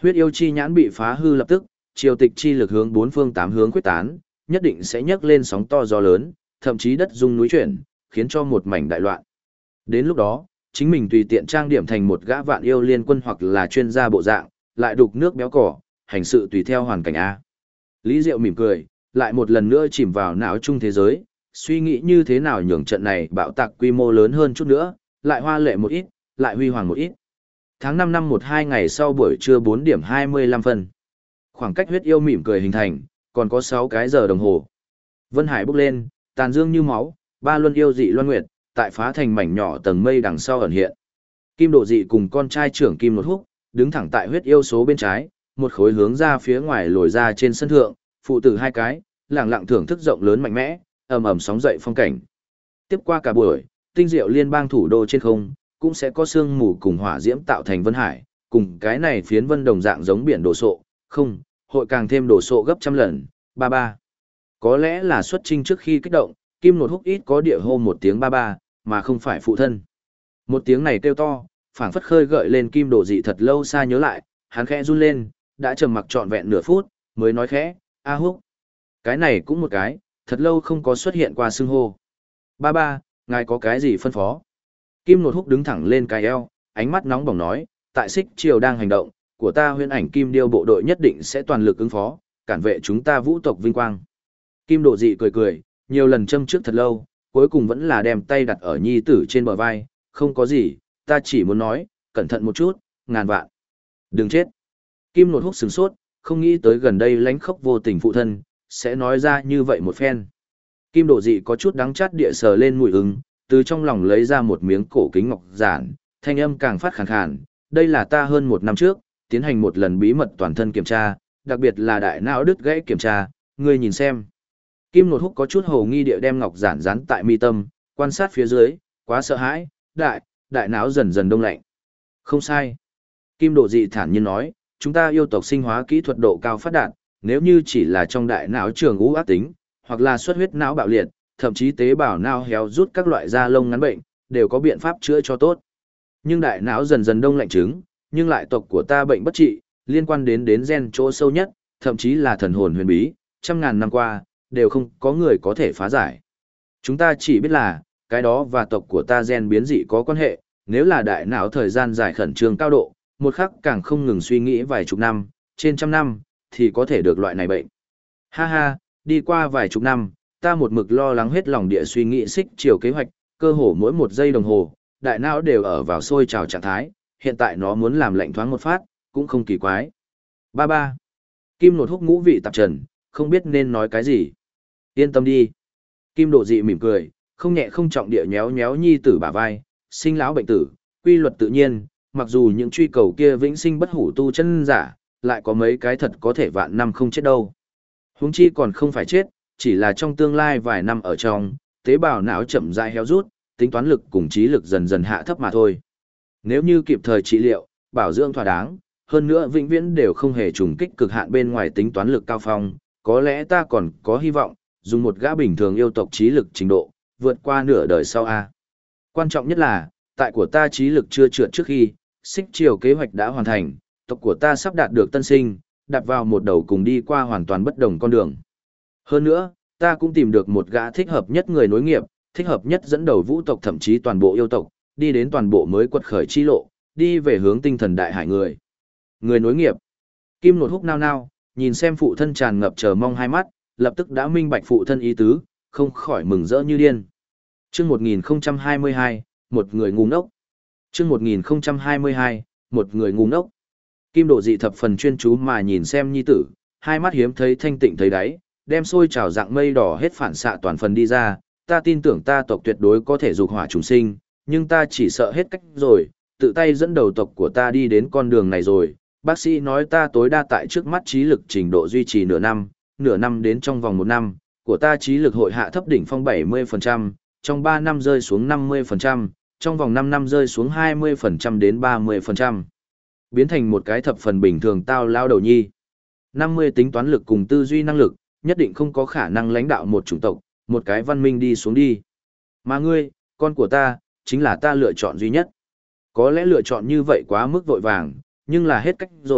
Huyết yêu chi nhãn bị phá hư lập tức, triều tịch chi lực hướng bốn phương tám hướng quyết tán, nhất định sẽ nhấc lên sóng to gió lớn, thậm chí đất rung núi chuyển, khiến cho một mảnh đại loạn. Đến lúc đó, chính mình tùy tiện trang điểm thành một gã vạn yêu liên quân hoặc là chuyên gia bộ dạng, lại đục nước béo cỏ, hành sự tùy theo hoàn cảnh A. Lý Diệu mỉm cười, lại một lần nữa chìm vào não chung thế giới, suy nghĩ như thế nào nhường trận này bạo tạc quy mô lớn hơn chút nữa, lại hoa lệ một ít, lại huy hoàng một ít. Tháng 5 năm 12 ngày sau buổi trưa 4 điểm 25 phân. Khoảng cách huyết yêu mỉm cười hình thành, còn có 6 cái giờ đồng hồ. Vân Hải bốc lên, tàn dương như máu, ba luân yêu dị loan nguyệt, tại phá thành mảnh nhỏ tầng mây đằng sau ẩn hiện. Kim Độ Dị cùng con trai trưởng Kim Nột Húc, đứng thẳng tại huyết yêu số bên trái, một khối hướng ra phía ngoài lồi ra trên sân thượng, phụ tử hai cái, lặng lặng thưởng thức rộng lớn mạnh mẽ, ầm ầm sóng dậy phong cảnh. Tiếp qua cả buổi, tinh diệu liên bang thủ đô trên không, cũng sẽ có sương mù cùng hỏa diễm tạo thành vân hải, cùng cái này phiến vân đồng dạng giống biển đồ sộ, không, hội càng thêm đồ sộ gấp trăm lần, ba ba. Có lẽ là xuất trinh trước khi kích động, Kim Nột Húc ít có địa hô một tiếng ba ba, mà không phải phụ thân. Một tiếng này kêu to, phảng phất khơi gợi lên Kim Độ Dị thật lâu xa nhớ lại, hắn khẽ run lên, đã trầm mặc trọn vẹn nửa phút, mới nói khẽ, A Húc. Cái này cũng một cái, thật lâu không có xuất hiện qua xưng hô. Ba ba, ngài có cái gì phân phó? Kim Nột Húc đứng thẳng lên cái eo, ánh mắt nóng bỏng nói, tại Xích Triều đang hành động, của ta Huyễn Ảnh Kim Điêu bộ đội nhất định sẽ toàn lực ứng phó, cản vệ chúng ta vũ tộc vinh quang. Kim Độ Dị cười cười, nhiều lần châm trước thật lâu, cuối cùng vẫn là đem tay đặt ở nhi tử trên bờ vai, không có gì, ta chỉ muốn nói, cẩn thận một chút, ngàn vạn. Đừng chết. Kim Nột Húc sửng sốt, không nghĩ tới gần đây lánh khóc vô tình phụ thân, sẽ nói ra như vậy một phen. Kim Độ Dị có chút đắng chát địa sờ lên mùi ứng, từ trong lòng lấy ra một miếng cổ kính ngọc giản, thanh âm càng phát khàn khàn, đây là ta hơn một năm trước, tiến hành một lần bí mật toàn thân kiểm tra, đặc biệt là đại não đứt gãy kiểm tra, ngươi nhìn xem. Kim Nột Húc có chút hồ nghi địa đem ngọc giản dán tại mi tâm, quan sát phía dưới, quá sợ hãi, đại não dần dần đông lạnh. Không sai. Kim Độ Dị thản nhiên nói, chúng ta yêu tộc sinh hóa kỹ thuật độ cao phát đạt, nếu như chỉ là trong đại não trường ú ác tính, hoặc là xuất huyết não bạo liệt, thậm chí tế bào não héo rút các loại da lông ngắn bệnh, đều có biện pháp chữa cho tốt. Nhưng đại não dần dần đông lạnh chứng, nhưng lại tộc của ta bệnh bất trị, liên quan đến gen chỗ sâu nhất, thậm chí là thần hồn huyền bí, trăm ngàn năm qua, đều không có người có thể phá giải. Chúng ta chỉ biết là, cái đó và tộc của ta gen biến dị có quan hệ, nếu là đại não thời gian dài khẩn trương cao độ, một khắc càng không ngừng suy nghĩ vài chục năm, trên trăm năm, thì có thể được loại này bệnh. Ha ha, đi qua vài chục năm, ta một mực lo lắng hết lòng địa suy nghĩ Xích Triều kế hoạch, cơ hồ mỗi một giây đồng hồ, đại não đều ở vào sôi trào trạng thái, hiện tại nó muốn làm lệnh thoáng một phát, cũng không kỳ quái. Ba ba. Kim Nột Húc ngũ vị tạp trần, không biết nên nói cái gì. Yên tâm đi. Kim Độ Dị mỉm cười, không nhẹ không trọng địa nhéo nhéo nhi tử bả vai, sinh lão bệnh tử, quy luật tự nhiên, mặc dù những truy cầu kia vĩnh sinh bất hủ tu chân giả, lại có mấy cái thật có thể vạn năm không chết đâu. Huống chi còn không phải chết, chỉ là trong tương lai vài năm ở trong, tế bào não chậm rãi héo rút, tính toán lực cùng trí lực dần dần hạ thấp mà thôi. Nếu như kịp thời trị liệu, bảo dưỡng thỏa đáng, hơn nữa vĩnh viễn đều không hề trùng kích cực hạn bên ngoài tính toán lực cao phong, có lẽ ta còn có hy vọng, dùng một gã bình thường yêu tộc trí lực trình độ, vượt qua nửa đời sau a. Quan trọng nhất là, tại của ta trí lực chưa trượt trước khi, Xích Triều kế hoạch đã hoàn thành, tộc của ta sắp đạt được tân sinh, đặt vào một đầu cùng đi qua hoàn toàn bất đồng con đường. Hơn nữa, ta cũng tìm được một gã thích hợp nhất người nối nghiệp, thích hợp nhất dẫn đầu vũ tộc thậm chí toàn bộ yêu tộc, đi đến toàn bộ mới quật khởi chi lộ, đi về hướng tinh thần đại hải người. Người nối nghiệp. Kim Nột Húc nao nao, nhìn xem phụ thân tràn ngập chờ mong hai mắt, lập tức đã minh bạch phụ thân ý tứ, không khỏi mừng rỡ như điên. Chương 1022, một người ngu ngốc. Chương 1022, một người ngu ngốc. Kim Độ Dị thập phần chuyên chú mà nhìn xem nhi tử, hai mắt hiếm thấy thanh tịnh thấy đáy, đem sôi trào dạng mây đỏ hết phản xạ toàn phần đi ra, ta tin tưởng ta tộc tuyệt đối có thể dục hỏa chúng sinh, nhưng ta chỉ sợ hết cách rồi, tự tay dẫn đầu tộc của ta đi đến con đường này rồi. Bác sĩ nói ta tối đa tại trước mắt trí lực trình độ duy trì nửa năm đến trong vòng một năm, của ta trí lực hội hạ thấp đỉnh phong 70%, trong 3 năm rơi xuống 50%, trong vòng 5 năm rơi xuống 20% đến 30%. Biến thành một cái thập phần bình thường tao lao đầu nhi. 50 tính toán lực cùng tư duy năng lực, nhất định không có khả năng lãnh đạo một chủng tộc, một cái văn minh đi xuống đi. Mà ngươi, con của ta, chính là ta lựa chọn duy nhất. Có lẽ lựa chọn như vậy quá mức vội vàng, nhưng là hết cách rồi,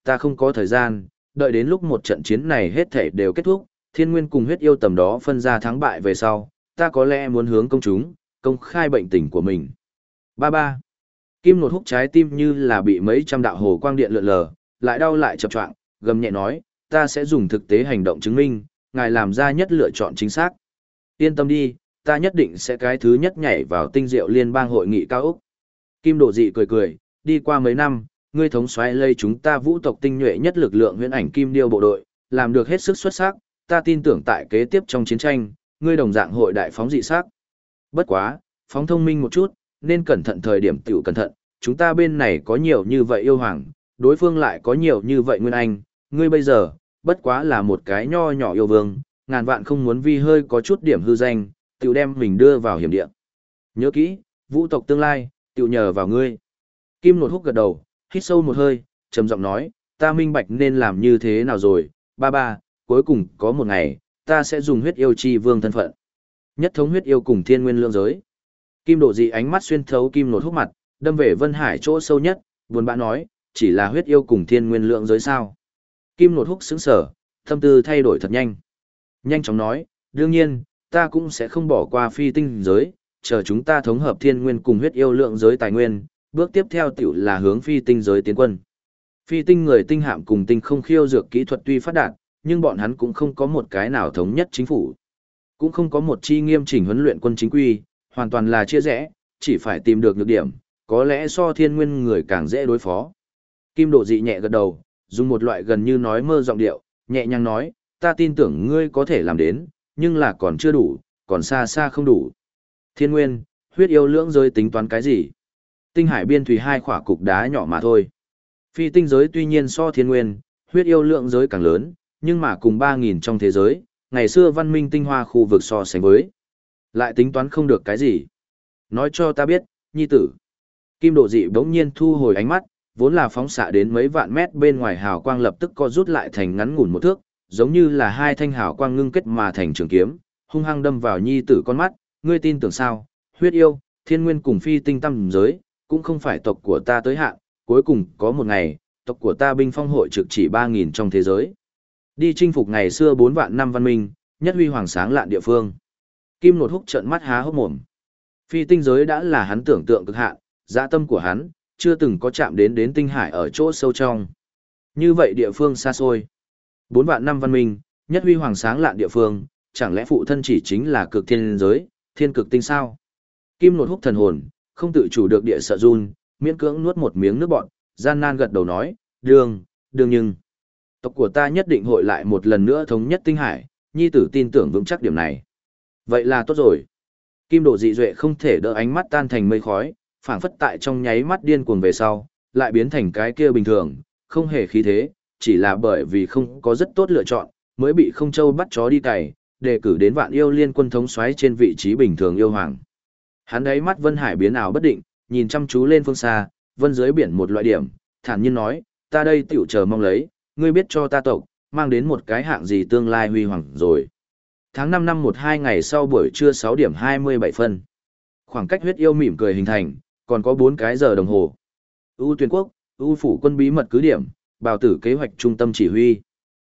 ta không có thời gian, đợi đến lúc một trận chiến này hết thể đều kết thúc, thiên nguyên cùng huyết yêu tầm đó phân ra thắng bại về sau, ta có lẽ muốn hướng công chúng, công khai bệnh tình của mình. Ba ba. Kim Nột Húc trái tim như là bị mấy trăm đạo hồ quang điện lượn lờ, lại đau lại chập choạng, gầm nhẹ nói, ta sẽ dùng thực tế hành động chứng minh, ngài làm ra nhất lựa chọn chính xác. Yên tâm đi, ta nhất định sẽ cái thứ nhất nhảy vào tinh diệu liên bang hội nghị cao ốc. Kim Độ Dị cười cười, đi qua mấy năm, ngươi thống soái lây chúng ta vũ tộc tinh nhuệ nhất lực lượng huyễn ảnh kim điêu bộ đội, làm được hết sức xuất sắc, ta tin tưởng tại kế tiếp trong chiến tranh, ngươi đồng dạng hội đại phóng dị sắc. Bất quá, phóng thông minh một chút, nên cẩn thận thời điểm tiểu cẩn thận, chúng ta bên này có nhiều như vậy yêu hoàng, đối phương lại có nhiều như vậy nguyên anh, ngươi bây giờ, bất quá là một cái nho nhỏ yêu vương, ngàn vạn không muốn vì hơi có chút điểm hư danh, tiểu đem mình đưa vào hiểm địa. Nhớ kỹ, vũ tộc tương lai, tiểu nhờ vào ngươi. Kim Nột Húc gật đầu, hít sâu một hơi, trầm giọng nói, ta minh bạch nên làm như thế nào rồi, ba ba, cuối cùng có một ngày, ta sẽ dùng huyết yêu chi vương thân phận. Nhất thống huyết yêu cùng thiên nguyên lượng giới. Kim Độ Dị ánh mắt xuyên thấu Kim Nột Húc mặt, đâm về Vân Hải chỗ sâu nhất, buồn bã nói, chỉ là huyết yêu cùng thiên nguyên lượng giới sao. Kim Nột Húc sững sờ, tâm tư thay đổi thật nhanh. Nhanh chóng nói, đương nhiên, ta cũng sẽ không bỏ qua phi tinh giới, chờ chúng ta thống hợp thiên nguyên cùng huyết yêu lượng giới tài nguyên, bước tiếp theo tiểu là hướng phi tinh giới tiến quân. Phi tinh người tinh hạm cùng tinh không khiêu dược kỹ thuật tuy phát đạt, nhưng bọn hắn cũng không có một cái nào thống nhất chính phủ. Cũng không có một chi nghiêm chỉnh huấn luyện quân chính quy, hoàn toàn là chia rẽ, chỉ phải tìm được nhược điểm, có lẽ so thiên nguyên người càng dễ đối phó. Kim Độ Dị nhẹ gật đầu, dùng một loại gần như nói mơ giọng điệu, nhẹ nhàng nói, ta tin tưởng ngươi có thể làm đến, nhưng là còn chưa đủ, còn xa xa không đủ. Thiên nguyên, huyết yêu lưỡng giới tính toán cái gì? Tinh hải biên thủy hai khỏa cục đá nhỏ mà thôi. Phi tinh giới tuy nhiên so thiên nguyên, huyết yêu lượng giới càng lớn, nhưng mà cùng 3.000 trong thế giới, ngày xưa văn minh tinh hoa khu vực so sánh với. Lại tính toán không được cái gì. Nói cho ta biết, nhi tử. Kim Độ Dị bỗng nhiên thu hồi ánh mắt, vốn là phóng xạ đến mấy vạn mét bên ngoài hào quang lập tức co rút lại thành ngắn ngủn một thước, giống như là hai thanh hào quang ngưng kết mà thành trường kiếm, hung hăng đâm vào nhi tử con mắt, ngươi tin tưởng sao? Huyết yêu, thiên nguyên cùng phi tinh tam giới, cũng không phải tộc của ta tới hạn, cuối cùng có một ngày, tộc của ta binh phong hội trực chỉ 3.000 trong thế giới. Đi chinh phục ngày xưa 4 vạn năm văn minh, nhất huy hoàng sáng lạn địa phương. Kim Nột Húc trợn mắt há hốc mồm. Phi tinh giới đã là hắn tưởng tượng cực hạn, dạ tâm của hắn, chưa từng có chạm đến tinh hải ở chỗ sâu trong. Như vậy địa phương xa xôi. 4 vạn năm văn minh, nhất huy hoàng sáng lạn địa phương, chẳng lẽ phụ thân chỉ chính là cực thiên giới, thiên cực tinh sao? Kim Nột Húc thần hồn, không tự chủ được địa sợ run, miễn cưỡng nuốt một miếng nước bọt, gian nan gật đầu nói, đương nhưng. Tộc của ta nhất định hội lại một lần nữa thống nhất tinh hải, nhi tử tin tưởng vững chắc điểm này. Vậy là tốt rồi. Kim Độ Dị duệ không thể đỡ ánh mắt tan thành mây khói, phảng phất tại trong nháy mắt điên cuồng về sau, lại biến thành cái kia bình thường, không hề khí thế, chỉ là bởi vì không có rất tốt lựa chọn, mới bị không châu bắt chó đi cày, đề cử đến vạn yêu liên quân thống soái trên vị trí bình thường yêu hoàng. Hắn đáy mắt Vân Hải biến ảo bất định, nhìn chăm chú lên phương xa, vân dưới biển một loại điểm, thản nhiên nói, ta đây tiểu chờ mong lấy, ngươi biết cho ta tộc, mang đến một cái hạng gì tương lai huy hoàng rồi. Tháng 5 năm 12 ngày sau buổi trưa 6 điểm 27 phân. Khoảng cách huyết yêu mỉm cười hình thành, còn có 4 cái giờ đồng hồ. U Tuyền Quốc, U Phủ quân bí mật cứ điểm, bào tử kế hoạch trung tâm chỉ huy.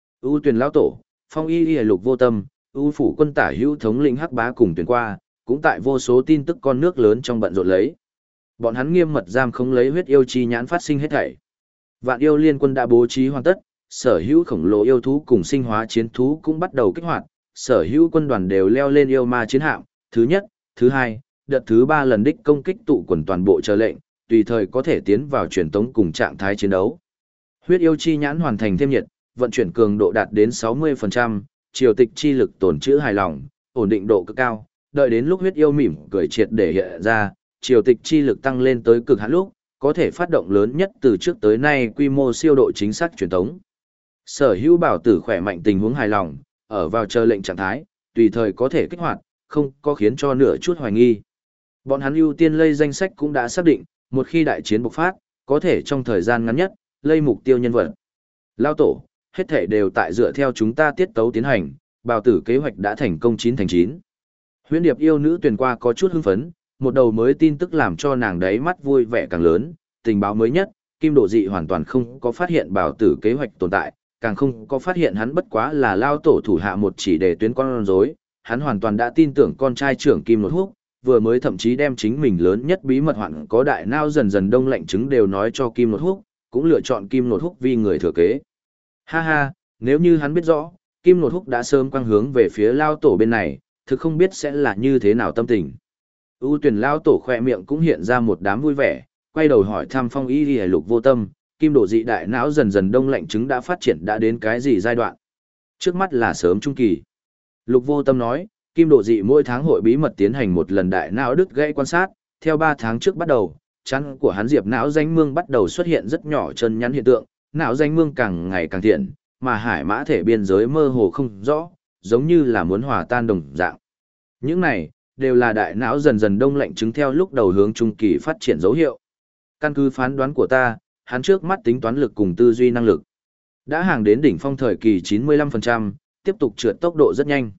U Tuyền lão tổ, Phong Y Y Lục Vô Tâm, U Phủ quân tả hữu thống lĩnh Hắc Bá cùng tuyển qua, cũng tại vô số tin tức con nước lớn trong bận rộn lấy. Bọn hắn nghiêm mật giam không lấy huyết yêu chi nhãn phát sinh hết thảy. Vạn yêu liên quân đã bố trí hoàn tất, sở hữu khổng lồ yêu thú cùng sinh hóa chiến thú cũng bắt đầu kích hoạt, sở hữu quân đoàn đều leo lên yêu ma chiến hạm, thứ nhất, thứ hai, đợt thứ 3 lần đích công kích tụ quần toàn bộ chờ lệnh, tùy thời có thể tiến vào truyền tống cùng trạng thái chiến đấu. Huyết yêu chi nhãn hoàn thành thêm nhiệt, vận chuyển cường độ đạt đến 60%, triều tịch chi lực tổn trữ hài lòng, ổn định độ cực cao, đợi đến lúc huyết yêu mỉm cười triệt để hiện ra, triều tịch chi lực tăng lên tới cực hạn lúc, có thể phát động lớn nhất từ trước tới nay quy mô siêu độ chính xác truyền tống. Sở hữu bảo tử khỏe mạnh tình huống hài lòng, ở vào chờ lệnh trạng thái, tùy thời có thể kích hoạt, không có khiến cho nửa chút hoài nghi. Bọn hắn ưu tiên lây danh sách cũng đã xác định, một khi đại chiến bộc phát, có thể trong thời gian ngắn nhất, lây mục tiêu nhân vật. Lao tổ, hết thể đều tại dựa theo chúng ta tiết tấu tiến hành, bào tử kế hoạch đã thành công 9 thành 9. Huyễn điệp yêu nữ tuyển qua có chút hưng phấn, một đầu mới tin tức làm cho nàng đấy mắt vui vẻ càng lớn, tình báo mới nhất, Kim Độ Dị hoàn toàn không có phát hiện bảo tử kế hoạch tồn tại, càng không có phát hiện hắn bất quá là lao tổ thủ hạ một chỉ để tuyến con rối. Hắn hoàn toàn đã tin tưởng con trai trưởng Kim Nột Húc, vừa mới thậm chí đem chính mình lớn nhất bí mật hoạn có đại não dần dần đông lạnh chứng đều nói cho Kim Nột Húc, cũng lựa chọn Kim Nột Húc vì người thừa kế. Ha ha, nếu như hắn biết rõ, Kim Nột Húc đã sớm quang hướng về phía lao tổ bên này, thực không biết sẽ là như thế nào tâm tình. ưu tuyển lao tổ khoe miệng cũng hiện ra một đám vui vẻ, quay đầu hỏi thăm Phong Y Lìa Lục Vô Tâm, Kim Độ Dị đại não dần dần đông lạnh chứng đã phát triển đã đến cái gì giai đoạn? Trước mắt là sớm trung kỳ. Lục Vô Tâm nói, Kim Độ Dị mỗi tháng hội bí mật tiến hành một lần đại não đứt gãy quan sát, theo 3 tháng trước bắt đầu, chắn của hắn diệp não danh mương bắt đầu xuất hiện rất nhỏ chân nhắn hiện tượng, não danh mương càng ngày càng thiện, mà hải mã thể biên giới mơ hồ không rõ, giống như là muốn hòa tan đồng dạng. Những này đều là đại não dần dần đông lạnh chứng theo lúc đầu hướng trung kỳ phát triển dấu hiệu. Căn cứ phán đoán của ta, hắn trước mắt tính toán lực cùng tư duy năng lực đã hàng đến đỉnh phong thời kỳ 95%, tiếp tục trượt tốc độ rất nhanh.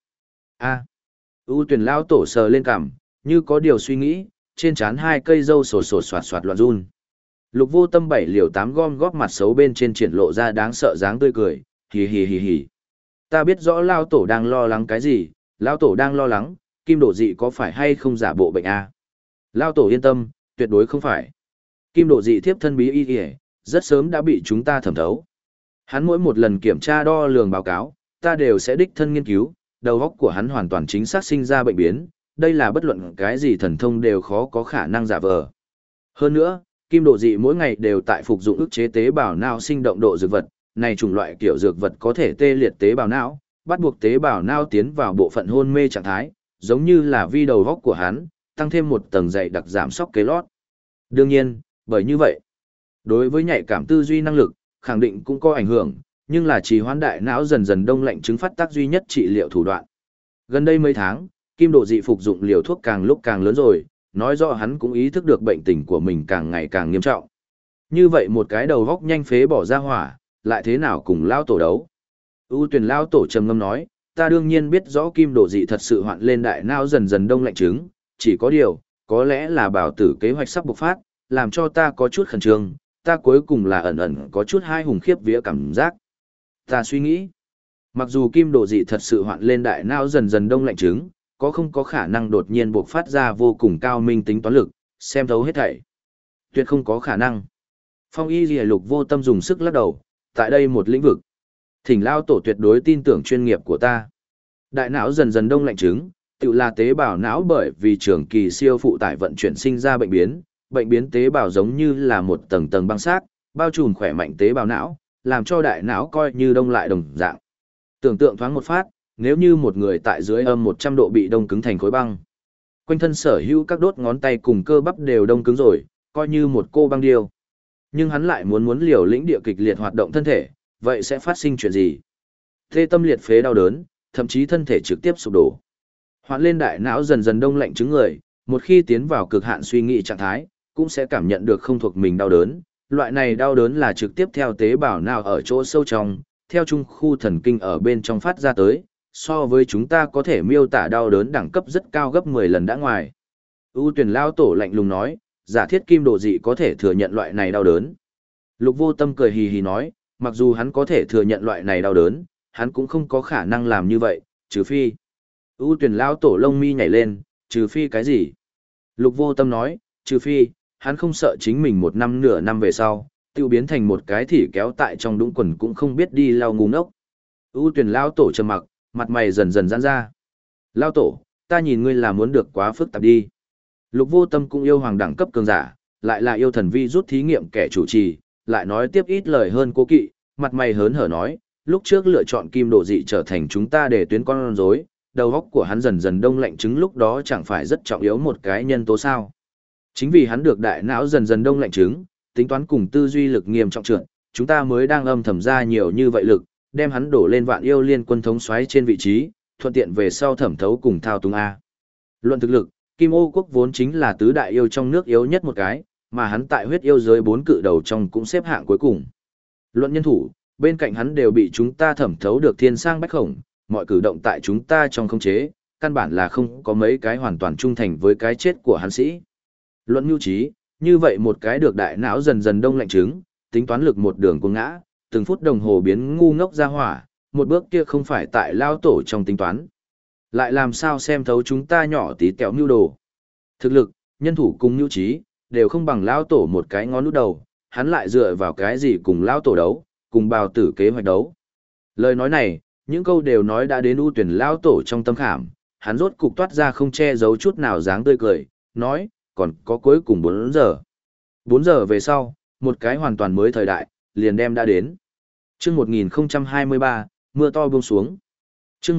ưu tuyển lao tổ sờ lên cằm, như có điều suy nghĩ, trên trán 2 cây râu sổ sổ soạt soạt loạn run. Lục Vô Tâm 7 liều 8 gom góp mặt xấu bên trên triển lộ ra đáng sợ dáng tươi cười, hì hì hì hì. Ta biết rõ lao tổ đang lo lắng cái gì, lao tổ đang lo lắng, Kim Độ Dị có phải hay không giả bộ bệnh a? Lao tổ yên tâm, tuyệt đối không phải. Kim Độ Dị thiếp thân bí y, rất sớm đã bị chúng ta thẩm thấu. Hắn mỗi một lần kiểm tra đo lường báo cáo, ta đều sẽ đích thân nghiên cứu, đầu óc của hắn hoàn toàn chính xác sinh ra bệnh biến, đây là bất luận cái gì thần thông đều khó có khả năng giả vờ. Hơn nữa, Kim Độ Dị mỗi ngày đều tại phục dụng ức chế tế bào não sinh động độ dược vật, này chủng loại kiểu dược vật có thể tê liệt tế bào não, bắt buộc tế bào não tiến vào bộ phận hôn mê trạng thái, giống như là vi đầu óc của hắn, tăng thêm một tầng dày đặc giảm sóc kế lót. Đương nhiên, bởi như vậy, đối với nhạy cảm tư duy năng lực, khẳng định cũng có ảnh hưởng, nhưng là trì hoãn đại não dần dần đông lạnh chứng phát tác duy nhất trị liệu thủ đoạn. Gần đây mấy tháng, Kim Độ Dị phục dụng liều thuốc càng lúc càng lớn rồi, nói rõ hắn cũng ý thức được bệnh tình của mình càng ngày càng nghiêm trọng. Như vậy một cái đầu góc nhanh phế bỏ ra hỏa, lại thế nào cùng lao tổ đấu? ưu tuyển lao tổ trầm ngâm nói, ta đương nhiên biết rõ Kim Độ Dị thật sự hoạn lên đại não dần dần đông lạnh chứng, chỉ có điều, có lẽ là bảo tử kế hoạch sắp bộc phát, làm cho ta có chút khẩn trương, ta cuối cùng là ẩn ẩn có chút hai hùng khiếp vía cảm giác. Ta suy nghĩ, mặc dù Kim Độ Dị thật sự hoạn lên đại não dần dần đông lạnh chứng, có không có khả năng đột nhiên bộc phát ra vô cùng cao minh tính toán lực, xem thấu hết thảy. Tuyệt không có khả năng. Phong Y Lìa Lục Vô Tâm dùng sức lắc đầu, tại đây một lĩnh vực, thỉnh lao tổ tuyệt đối tin tưởng chuyên nghiệp của ta. Đại não dần dần đông lạnh chứng, tự là tế bào não bởi vì trường kỳ siêu phụ tải vận chuyển sinh ra bệnh biến tế bào giống như là một tầng tầng băng xác, bao trùm khỏe mạnh tế bào não, làm cho đại não coi như đông lại đồng dạng. Tưởng tượng thoáng một phát, nếu như một người tại dưới âm 100 độ bị đông cứng thành khối băng, quanh thân sở hữu các đốt ngón tay cùng cơ bắp đều đông cứng rồi, coi như một cô băng điêu. Nhưng hắn lại muốn liều lĩnh địa kịch liệt hoạt động thân thể, vậy sẽ phát sinh chuyện gì? Tê tâm liệt phế đau đớn, thậm chí thân thể trực tiếp sụp đổ. Hoạn lên đại não dần dần đông lạnh chứng người, một khi tiến vào cực hạn suy nghĩ trạng thái, cũng sẽ cảm nhận được không thuộc mình đau đớn. Loại này đau đớn là trực tiếp theo tế bào não ở chỗ sâu trong, theo trung khu thần kinh ở bên trong phát ra tới, so với chúng ta có thể miêu tả đau đớn đẳng cấp rất cao gấp 10 lần đã ngoài. ưu tuyển lao tổ lạnh lùng nói, giả thiết Kim Độ Dị có thể thừa nhận loại này đau đớn. Lục Vô Tâm cười hì hì nói, mặc dù hắn có thể thừa nhận loại này đau đớn, hắn cũng không có khả năng làm như vậy, trừ phi. ưu tuyển lao tổ lông mi nhảy lên, trừ phi cái gì? Lục Vô Tâm nói, trừ phi, hắn không sợ chính mình một năm nửa năm về sau, tiêu biến thành một cái thỉ kéo tại trong đũng quần cũng không biết đi lau ngu ngốc. ưu tuyển lao tổ trầm mặc, mặt mày dần dần giãn ra. Lao tổ, ta nhìn ngươi là muốn được quá phức tạp đi. Lục Vô Tâm cũng yêu hoàng đẳng cấp cường giả, lại là yêu thần vi rút thí nghiệm kẻ chủ trì, lại nói tiếp ít lời hơn cố kỵ, mặt mày hớn hở nói, lúc trước lựa chọn Kim Độ Dị trở thành chúng ta để tuyến con rối, đầu óc của hắn dần dần đông lạnh chứng lúc đó chẳng phải rất trọng yếu một cái nhân tố sao? Chính vì hắn được đại não dần dần đông lạnh chứng, tính toán cùng tư duy lực nghiêm trọng trượt, chúng ta mới đang âm thầm ra nhiều như vậy lực, đem hắn đổ lên Vạn Yêu Liên Quân thống soái trên vị trí, thuận tiện về sau thẩm thấu cùng thao túng a. Luận thực lực, Kim Ô quốc vốn chính là tứ đại yêu trong nước yếu nhất một cái, mà hắn tại huyết yêu giới 4 cự đầu trong cũng xếp hạng cuối cùng. Luận nhân thủ, bên cạnh hắn đều bị chúng ta thẩm thấu được thiên sang bách khổng, mọi cử động tại chúng ta trong khống chế, căn bản là không có mấy cái hoàn toàn trung thành với cái chết của hắn sĩ. Luận nhu trí, như vậy một cái được đại não dần dần đông lạnh chứng, tính toán lực một đường cuồng ngã, từng phút đồng hồ biến ngu ngốc ra hỏa, một bước kia không phải tại lao tổ trong tính toán. Lại làm sao xem thấu chúng ta nhỏ tí tẹo mưu đồ. Thực lực, nhân thủ cùng nhu trí, đều không bằng lao tổ một cái ngón út đầu, hắn lại dựa vào cái gì cùng lao tổ đấu, cùng bào tử kế hoạch đấu. Lời nói này, những câu đều nói đã đến ưu tuyển lao tổ trong tâm khảm, hắn rốt cục toát ra không che giấu chút nào dáng tươi cười, nói, còn có cuối cùng 4 giờ. 4 giờ về sau, một cái hoàn toàn mới thời đại, liền đem đã đến. Chương 1023, mưa to buông xuống. Chương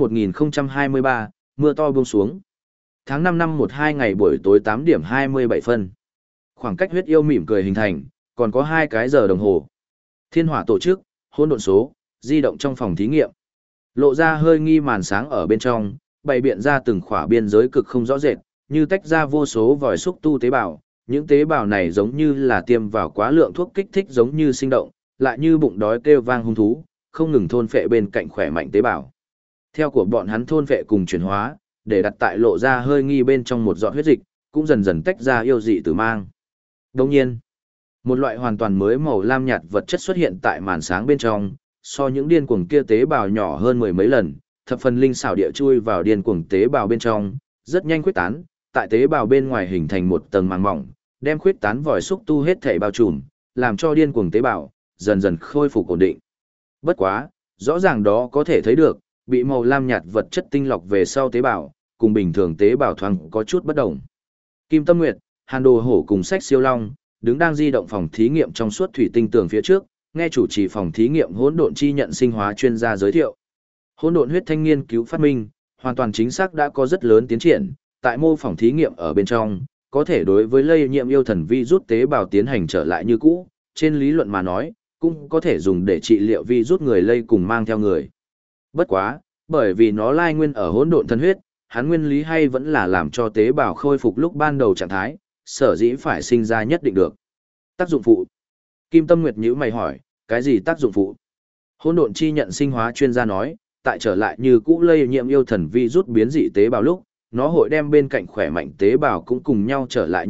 1023, mưa to buông xuống. Tháng 5 năm 12 ngày buổi tối 8 điểm 27 phân. Khoảng cách huyết yêu mỉm cười hình thành, còn có 2 cái giờ đồng hồ. Thiên hỏa tổ chức, hỗn độn số, di động trong phòng thí nghiệm. Lộ ra hơi nghi màn sáng ở bên trong, bày biện ra từng khỏa biên giới cực không rõ rệt, như tách ra vô số vòi xúc tu tế bào. Những tế bào này giống như là tiêm vào quá lượng thuốc kích thích giống như sinh động, lại như bụng đói kêu vang hung thú, không ngừng thôn phệ bên cạnh khỏe mạnh tế bào. Theo của bọn hắn thôn phệ cùng chuyển hóa, để đặt tại lộ ra hơi nghi bên trong một giọt huyết dịch, cũng dần dần tách ra yêu dị tử mang. Đồng nhiên, một loại hoàn toàn mới màu lam nhạt vật chất xuất hiện tại màn sáng bên trong, so những điên cuồng kia tế bào nhỏ hơn mười mấy lần, thập phần linh xảo địa chui vào điên cuồng tế bào bên trong, rất nhanh khuếch tán, tại tế bào bên ngoài hình thành một tầng màng mỏng, đem khuếch tán vòi xúc tu hết thảy bao trùm, làm cho điên cuồng tế bào dần dần khôi phục ổn định. Bất quá, rõ ràng đó có thể thấy được, bị màu lam nhạt vật chất tinh lọc về sau tế bào, cùng bình thường tế bào thoáng có chút bất đồng. Kim Tâm Nguyệt, Hàn Đồ Hổ cùng Sách Siêu Long, đứng đang di động phòng thí nghiệm trong suốt thủy tinh tường phía trước, nghe chủ trì phòng thí nghiệm hỗn độn chi nhận sinh hóa chuyên gia giới thiệu. Hỗn độn huyết thanh nghiên cứu phát minh, hoàn toàn chính xác đã có rất lớn tiến triển, tại mô phòng thí nghiệm ở bên trong, có thể đối với lây nhiễm yêu thần virus tế bào tiến hành trở lại như cũ, trên lý luận mà nói, cũng có thể dùng để trị liệu virus người lây cùng mang theo người. Bất quá, bởi vì nó lai nguyên ở hỗn độn thân huyết, hắn nguyên lý hay vẫn là làm cho tế bào khôi phục lúc ban đầu trạng thái, sở dĩ phải sinh ra nhất định được. Tác dụng phụ. Kim Tâm Nguyệt nhíu mày hỏi, cái gì tác dụng phụ? Hỗn độn chi nhận sinh hóa chuyên gia nói, tại trở lại như cũ lây nhiễm yêu thần virus biến dị tế bào lúc, nó hội đem bên cạnh khỏe mạnh tế bào cũng cùng nhau trở lại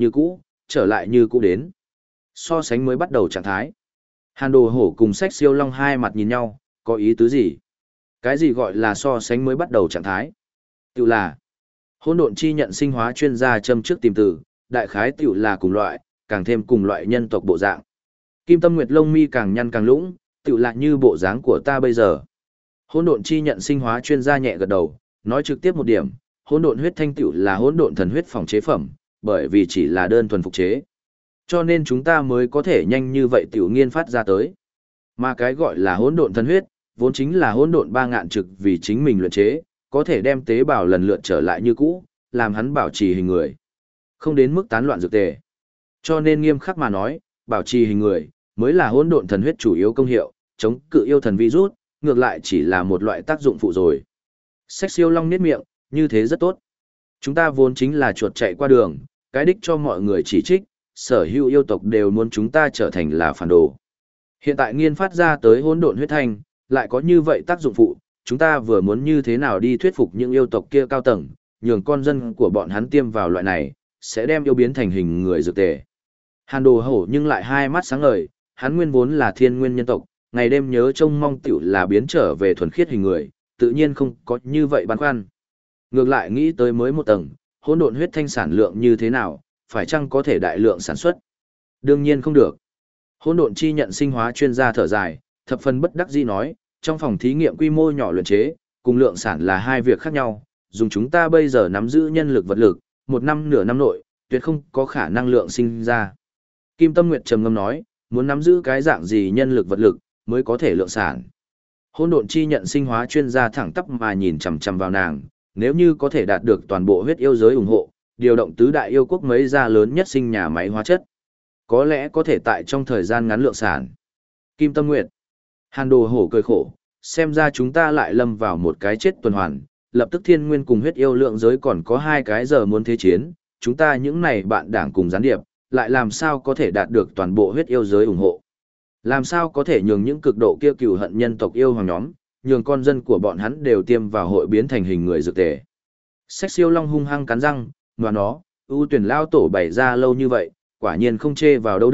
như cũ đến. So sánh mới bắt đầu trạng thái. Hàn Đồ Hổ cùng Sách Siêu Long hai mặt nhìn nhau, có ý tứ gì? Cái gì gọi là so sánh mới bắt đầu trạng thái? Tiểu là hỗn độn chi nhận sinh hóa chuyên gia châm trước tìm từ, đại khái tiểu là cùng loại, càng thêm cùng loại nhân tộc bộ dạng. Kim Tâm Nguyệt lông mi càng nhăn càng lũng, tiểu là như bộ dáng của ta bây giờ. Hỗn độn chi nhận sinh hóa chuyên gia nhẹ gật đầu, nói trực tiếp một điểm, hỗn độn huyết thanh tiểu là hỗn độn thần huyết phòng chế phẩm, bởi vì chỉ là đơn thuần phục chế. Cho nên chúng ta mới có thể nhanh như vậy tiểu nghiên phát ra tới. Mà cái gọi là hỗn độn thần huyết, vốn chính là hỗn độn ba ngạn trực vì chính mình luyện chế, có thể đem tế bào lần lượt trở lại như cũ, làm hắn bảo trì hình người. Không đến mức tán loạn dược tề. Cho nên nghiêm khắc mà nói, bảo trì hình người, mới là hỗn độn thần huyết chủ yếu công hiệu, chống cự yêu thần virus, ngược lại chỉ là một loại tác dụng phụ rồi. Sách Siêu Long niết miệng, như thế rất tốt. Chúng ta vốn chính là chuột chạy qua đường, cái đích cho mọi người chỉ trích, sở hữu yêu tộc đều muốn chúng ta trở thành là phản đồ. Hiện tại nghiên phát ra tới hỗn độn huyết thanh, lại có như vậy tác dụng phụ, chúng ta vừa muốn như thế nào đi thuyết phục những yêu tộc kia cao tầng, nhường con dân của bọn hắn tiêm vào loại này, sẽ đem yêu biến thành hình người dược tề. Hàn Đồ Hổ nhưng lại hai mắt sáng ngời, hắn nguyên vốn là thiên nguyên nhân tộc, ngày đêm nhớ trông mong tiểu là biến trở về thuần khiết hình người, tự nhiên không có như vậy băn khoăn. Ngược lại nghĩ tới mới một tầng, hỗn độn huyết thanh sản lượng như thế nào, phải chăng có thể đại lượng sản xuất? Đương nhiên không được. Hỗn độn chi nhận sinh hóa chuyên gia thở dài, thập phần bất đắc dĩ nói, trong phòng thí nghiệm quy mô nhỏ luyện chế, cùng lượng sản là hai việc khác nhau, dùng chúng ta bây giờ nắm giữ nhân lực vật lực, một năm nửa năm nội, tuyệt không có khả năng lượng sinh ra. Kim Tâm Nguyệt trầm ngâm nói, muốn nắm giữ cái dạng gì nhân lực vật lực, mới có thể lượng sản. Hỗn độn chi nhận sinh hóa chuyên gia thẳng tắp mà nhìn chằm chằm vào nàng, nếu như có thể đạt được toàn bộ huyết yêu giới ủng hộ, điều động tứ đại yêu quốc mấy gia lớn nhất sinh nhà máy hóa chất, có lẽ có thể tại trong thời gian ngắn lượng sản. Kim Tâm Nguyệt, Hàn Đồ Hổ cười khổ, xem ra chúng ta lại lâm vào một cái chết tuần hoàn, lập tức thiên nguyên cùng huyết yêu lượng giới còn có 2 cái giờ muốn thế chiến, chúng ta những này bạn đảng cùng gián điệp, lại làm sao có thể đạt được toàn bộ huyết yêu giới ủng hộ. Làm sao có thể nhường những cực độ kia cừu hận nhân tộc yêu hoàng nhóm, nhường con dân của bọn hắn đều tiêm vào hội biến thành hình người dược tề. Sách Siêu Long hung hăng cắn răng, mà nó, ưu tuyển lao tổ bày ra lâu như vậy, quả nhiên không chê vào đâu được,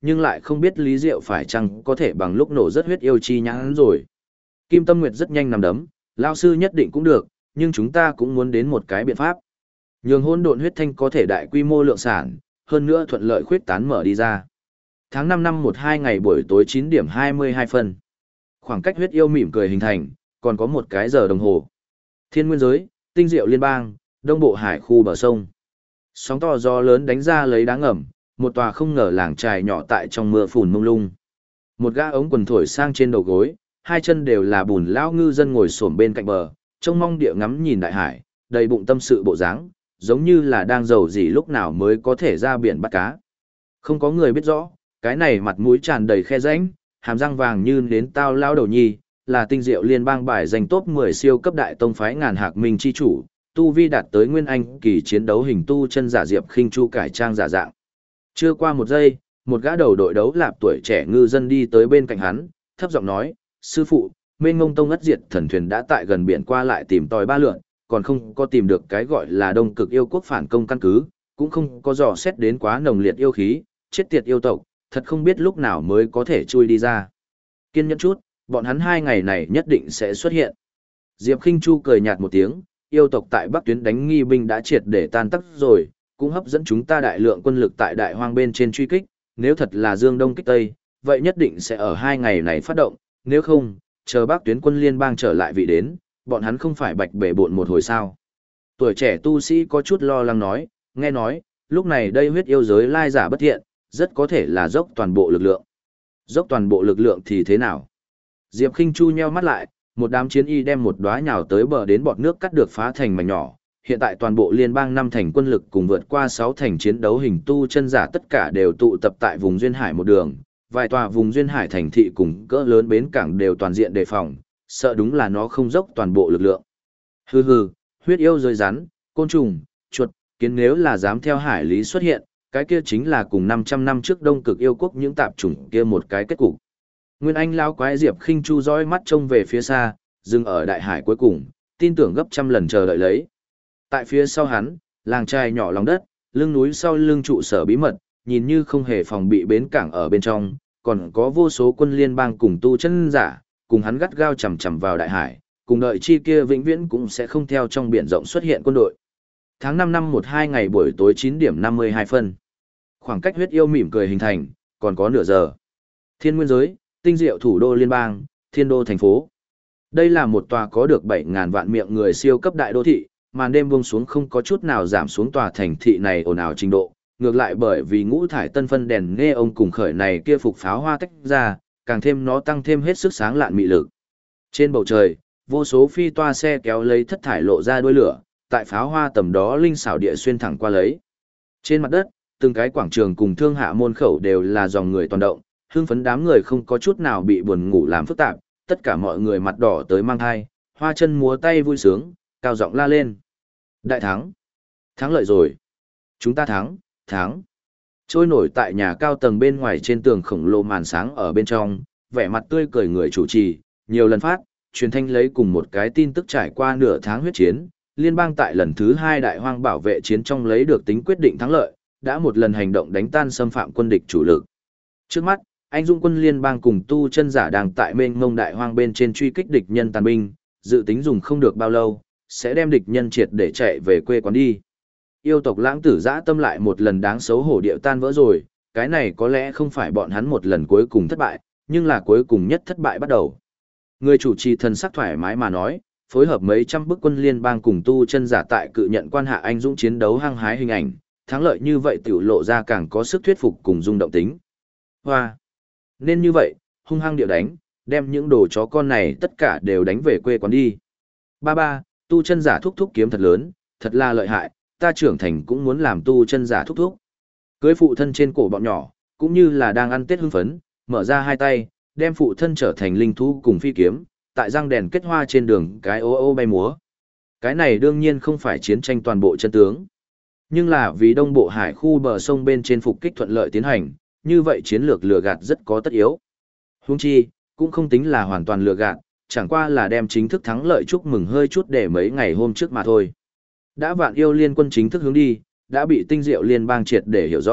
nhưng lại không biết Lý Diệu phải chăng có thể bằng lúc nổ rất huyết yêu chi nhãn rồi. Kim Tâm Nguyệt rất nhanh nằm đấm, lao sư nhất định cũng được, nhưng chúng ta cũng muốn đến một cái biện pháp. Nhường hỗn độn huyết thanh có thể đại quy mô lượng sản, hơn nữa thuận lợi khuyết tán mở đi ra. Tháng 5 năm 12 ngày buổi tối 9 điểm 22 phân. Khoảng cách huyết yêu mỉm cười hình thành, còn có một cái giờ đồng hồ. Thiên Nguyên giới, Tinh Diệu Liên bang, Đông Bộ Hải khu bờ sông. Sóng to gió lớn đánh ra lấy đá ngầm, một tòa không ngờ làng trài nhỏ tại trong mưa phùn mông lung. Một gã ống quần thổi sang trên đầu gối, hai chân đều là bùn lão ngư dân ngồi xổm bên cạnh bờ, trông mong địa ngắm nhìn đại hải, đầy bụng tâm sự bộ dáng, giống như là đang giàu gì lúc nào mới có thể ra biển bắt cá. Không có người biết rõ, cái này mặt mũi tràn đầy khe rãnh, hàm răng vàng như đến tao lao đầu nhi, là Tinh Diệu Liên bang bài danh top 10 siêu cấp đại tông phái ngàn hạc minh chi chủ, tu vi đạt tới nguyên anh kỳ chiến đấu hình tu chân giả Diệp Khinh Chu cải trang giả dạng. Chưa qua một giây, một gã đầu đội đấu lạp tuổi trẻ ngư dân đi tới bên cạnh hắn, thấp giọng nói, sư phụ, Mênh Mông Tông ất diệt thần thuyền đã tại gần biển qua lại tìm tòi ba lượn, còn không có tìm được cái gọi là Đông Cực yêu quốc phản công căn cứ, cũng không có dò xét đến quá nồng liệt yêu khí, chết tiệt yêu tộc, thật không biết lúc nào mới có thể chui đi ra. Kiên nhẫn chút, bọn hắn 2 ngày này nhất định sẽ xuất hiện. Diệp Khinh Chu cười nhạt một tiếng, yêu tộc tại Bắc Tuyến đánh nghi binh đã triệt để tan tác rồi, cũng hấp dẫn chúng ta đại lượng quân lực tại đại hoang bên trên truy kích, nếu thật là Dương Đông kích Tây, vậy nhất định sẽ ở 2 ngày này phát động, nếu không, chờ Bắc Tuyến quân liên bang trở lại vị đến, bọn hắn không phải bạch bể bộn một hồi sao. Tuổi trẻ tu sĩ có chút lo lắng nói, nghe nói, lúc này đây huyết yêu giới lai giả bất thiện, rất có thể là dốc toàn bộ lực lượng. Dốc toàn bộ lực lượng thì thế nào? Diệp Khinh Chu nheo mắt lại, một đám chiến y đem một đóa nhào tới bờ đến bọt nước cắt được phá thành mảnh nhỏ. Hiện tại toàn bộ liên bang 5 thành quân lực cùng vượt qua 6 thành chiến đấu hình tu chân giả tất cả đều tụ tập tại vùng Duyên Hải một đường. Vài tòa vùng Duyên Hải thành thị cùng cỡ lớn bến cảng đều toàn diện đề phòng, sợ đúng là nó không dốc toàn bộ lực lượng. Hừ hừ, huyết yêu rơi rắn, côn trùng, chuột, kiến nếu là dám theo hải lý xuất hiện, cái kia chính là cùng 500 năm trước Đông Cực yêu quốc những tạp chủng kia một cái kết cục. Nguyên Anh lão quái Diệp Khinh Chu dõi mắt trông về phía xa, dừng ở đại hải cuối cùng, tin tưởng gấp trăm lần chờ đợi lấy. Tại phía sau hắn, làng trài nhỏ lòng đất, lưng núi sau lưng trụ sở bí mật, nhìn như không hề phòng bị bến cảng ở bên trong, còn có vô số quân liên bang cùng tu chân giả, cùng hắn gắt gao chằm chằm vào đại hải, cùng đợi chi kia vĩnh viễn cũng sẽ không theo trong biển rộng xuất hiện quân đội. Tháng 5 năm 12 ngày buổi tối 9 điểm 52 phân. Khoảng cách huyết yêu mỉm cười hình thành, còn có nửa giờ. Thiên Nguyên giới, Tinh Diệu thủ đô liên bang, Thiên Đô thành phố. Đây là một tòa có được 7.000 vạn miệng người siêu cấp đại đô thị, màn đêm buông xuống không có chút nào giảm xuống tòa thành thị này ồn ào trình độ, ngược lại bởi vì ngũ thải tân phân đèn nghe ông cùng khởi này kia phục pháo hoa tách ra, càng thêm nó tăng thêm hết sức sáng lạn mị lực. Trên bầu trời, vô số phi toa xe kéo lấy thất thải lộ ra đuôi lửa, tại pháo hoa tầm đó linh xảo địa xuyên thẳng qua lấy. Trên mặt đất, từng cái quảng trường cùng thương hạ môn khẩu đều là dòng người toàn động, hưng phấn đám người không có chút nào bị buồn ngủ làm phức tạp, tất cả mọi người mặt đỏ tới mang thai, hoa chân múa tay vui sướng, cao giọng la lên. Đại thắng! Thắng lợi rồi! Chúng ta thắng! Thắng! Trôi nổi tại nhà cao tầng bên ngoài trên tường khổng lồ màn sáng ở bên trong, vẻ mặt tươi cười người chủ trì, nhiều lần phát, truyền thanh lấy cùng một cái tin tức trải qua nửa tháng huyết chiến, liên bang tại lần thứ 2 đại hoang bảo vệ chiến trong lấy được tính quyết định thắng lợi, đã một lần hành động đánh tan xâm phạm quân địch chủ lực. Trước mắt, anh dũng quân liên bang cùng tu chân giả đang tại mênh mông đại hoang bên trên truy kích địch nhân tàn binh, dự tính dùng không được bao lâu, sẽ đem địch nhân triệt để chạy về quê quán đi. Yêu tộc lãng tử dã tâm lại một lần đáng xấu hổ điệu tan vỡ rồi, cái này có lẽ không phải bọn hắn một lần cuối cùng thất bại, nhưng là cuối cùng nhất thất bại bắt đầu. Người chủ trì thần sắc thoải mái mà nói, phối hợp mấy trăm bức quân liên bang cùng tu chân giả tại cự nhận quan hạ anh dũng chiến đấu hăng hái hình ảnh, thắng lợi như vậy tiểu lộ ra càng có sức thuyết phục cùng rung động tính. Hoa! Nên như vậy, hung hăng điệu đánh, đem những đồ chó con này tất cả đều đánh về quê quán đi. Ba, tu chân giả thúc thúc kiếm thật lớn, thật là lợi hại, ta trưởng thành cũng muốn làm tu chân giả thúc thúc. Cưới phụ thân trên cổ bọn nhỏ, cũng như là đang ăn tết hưng phấn, mở ra hai tay, đem phụ thân trở thành linh thú cùng phi kiếm, tại răng đèn kết hoa trên đường cái ô ô bay múa. Cái này đương nhiên không phải chiến tranh toàn bộ chân tướng, nhưng là vì Đông Bộ Hải khu bờ sông bên trên phục kích thuận lợi tiến hành, như vậy chiến lược lừa gạt rất có tất yếu. Huống chi, cũng không tính là hoàn toàn lừa gạt, chẳng qua là đem chính thức thắng lợi chúc mừng hơi chút để mấy ngày hôm trước mà thôi. Đã vạn yêu liên quân chính thức hướng đi, đã bị Tinh Diệu liên bang triệt để hiểu rõ,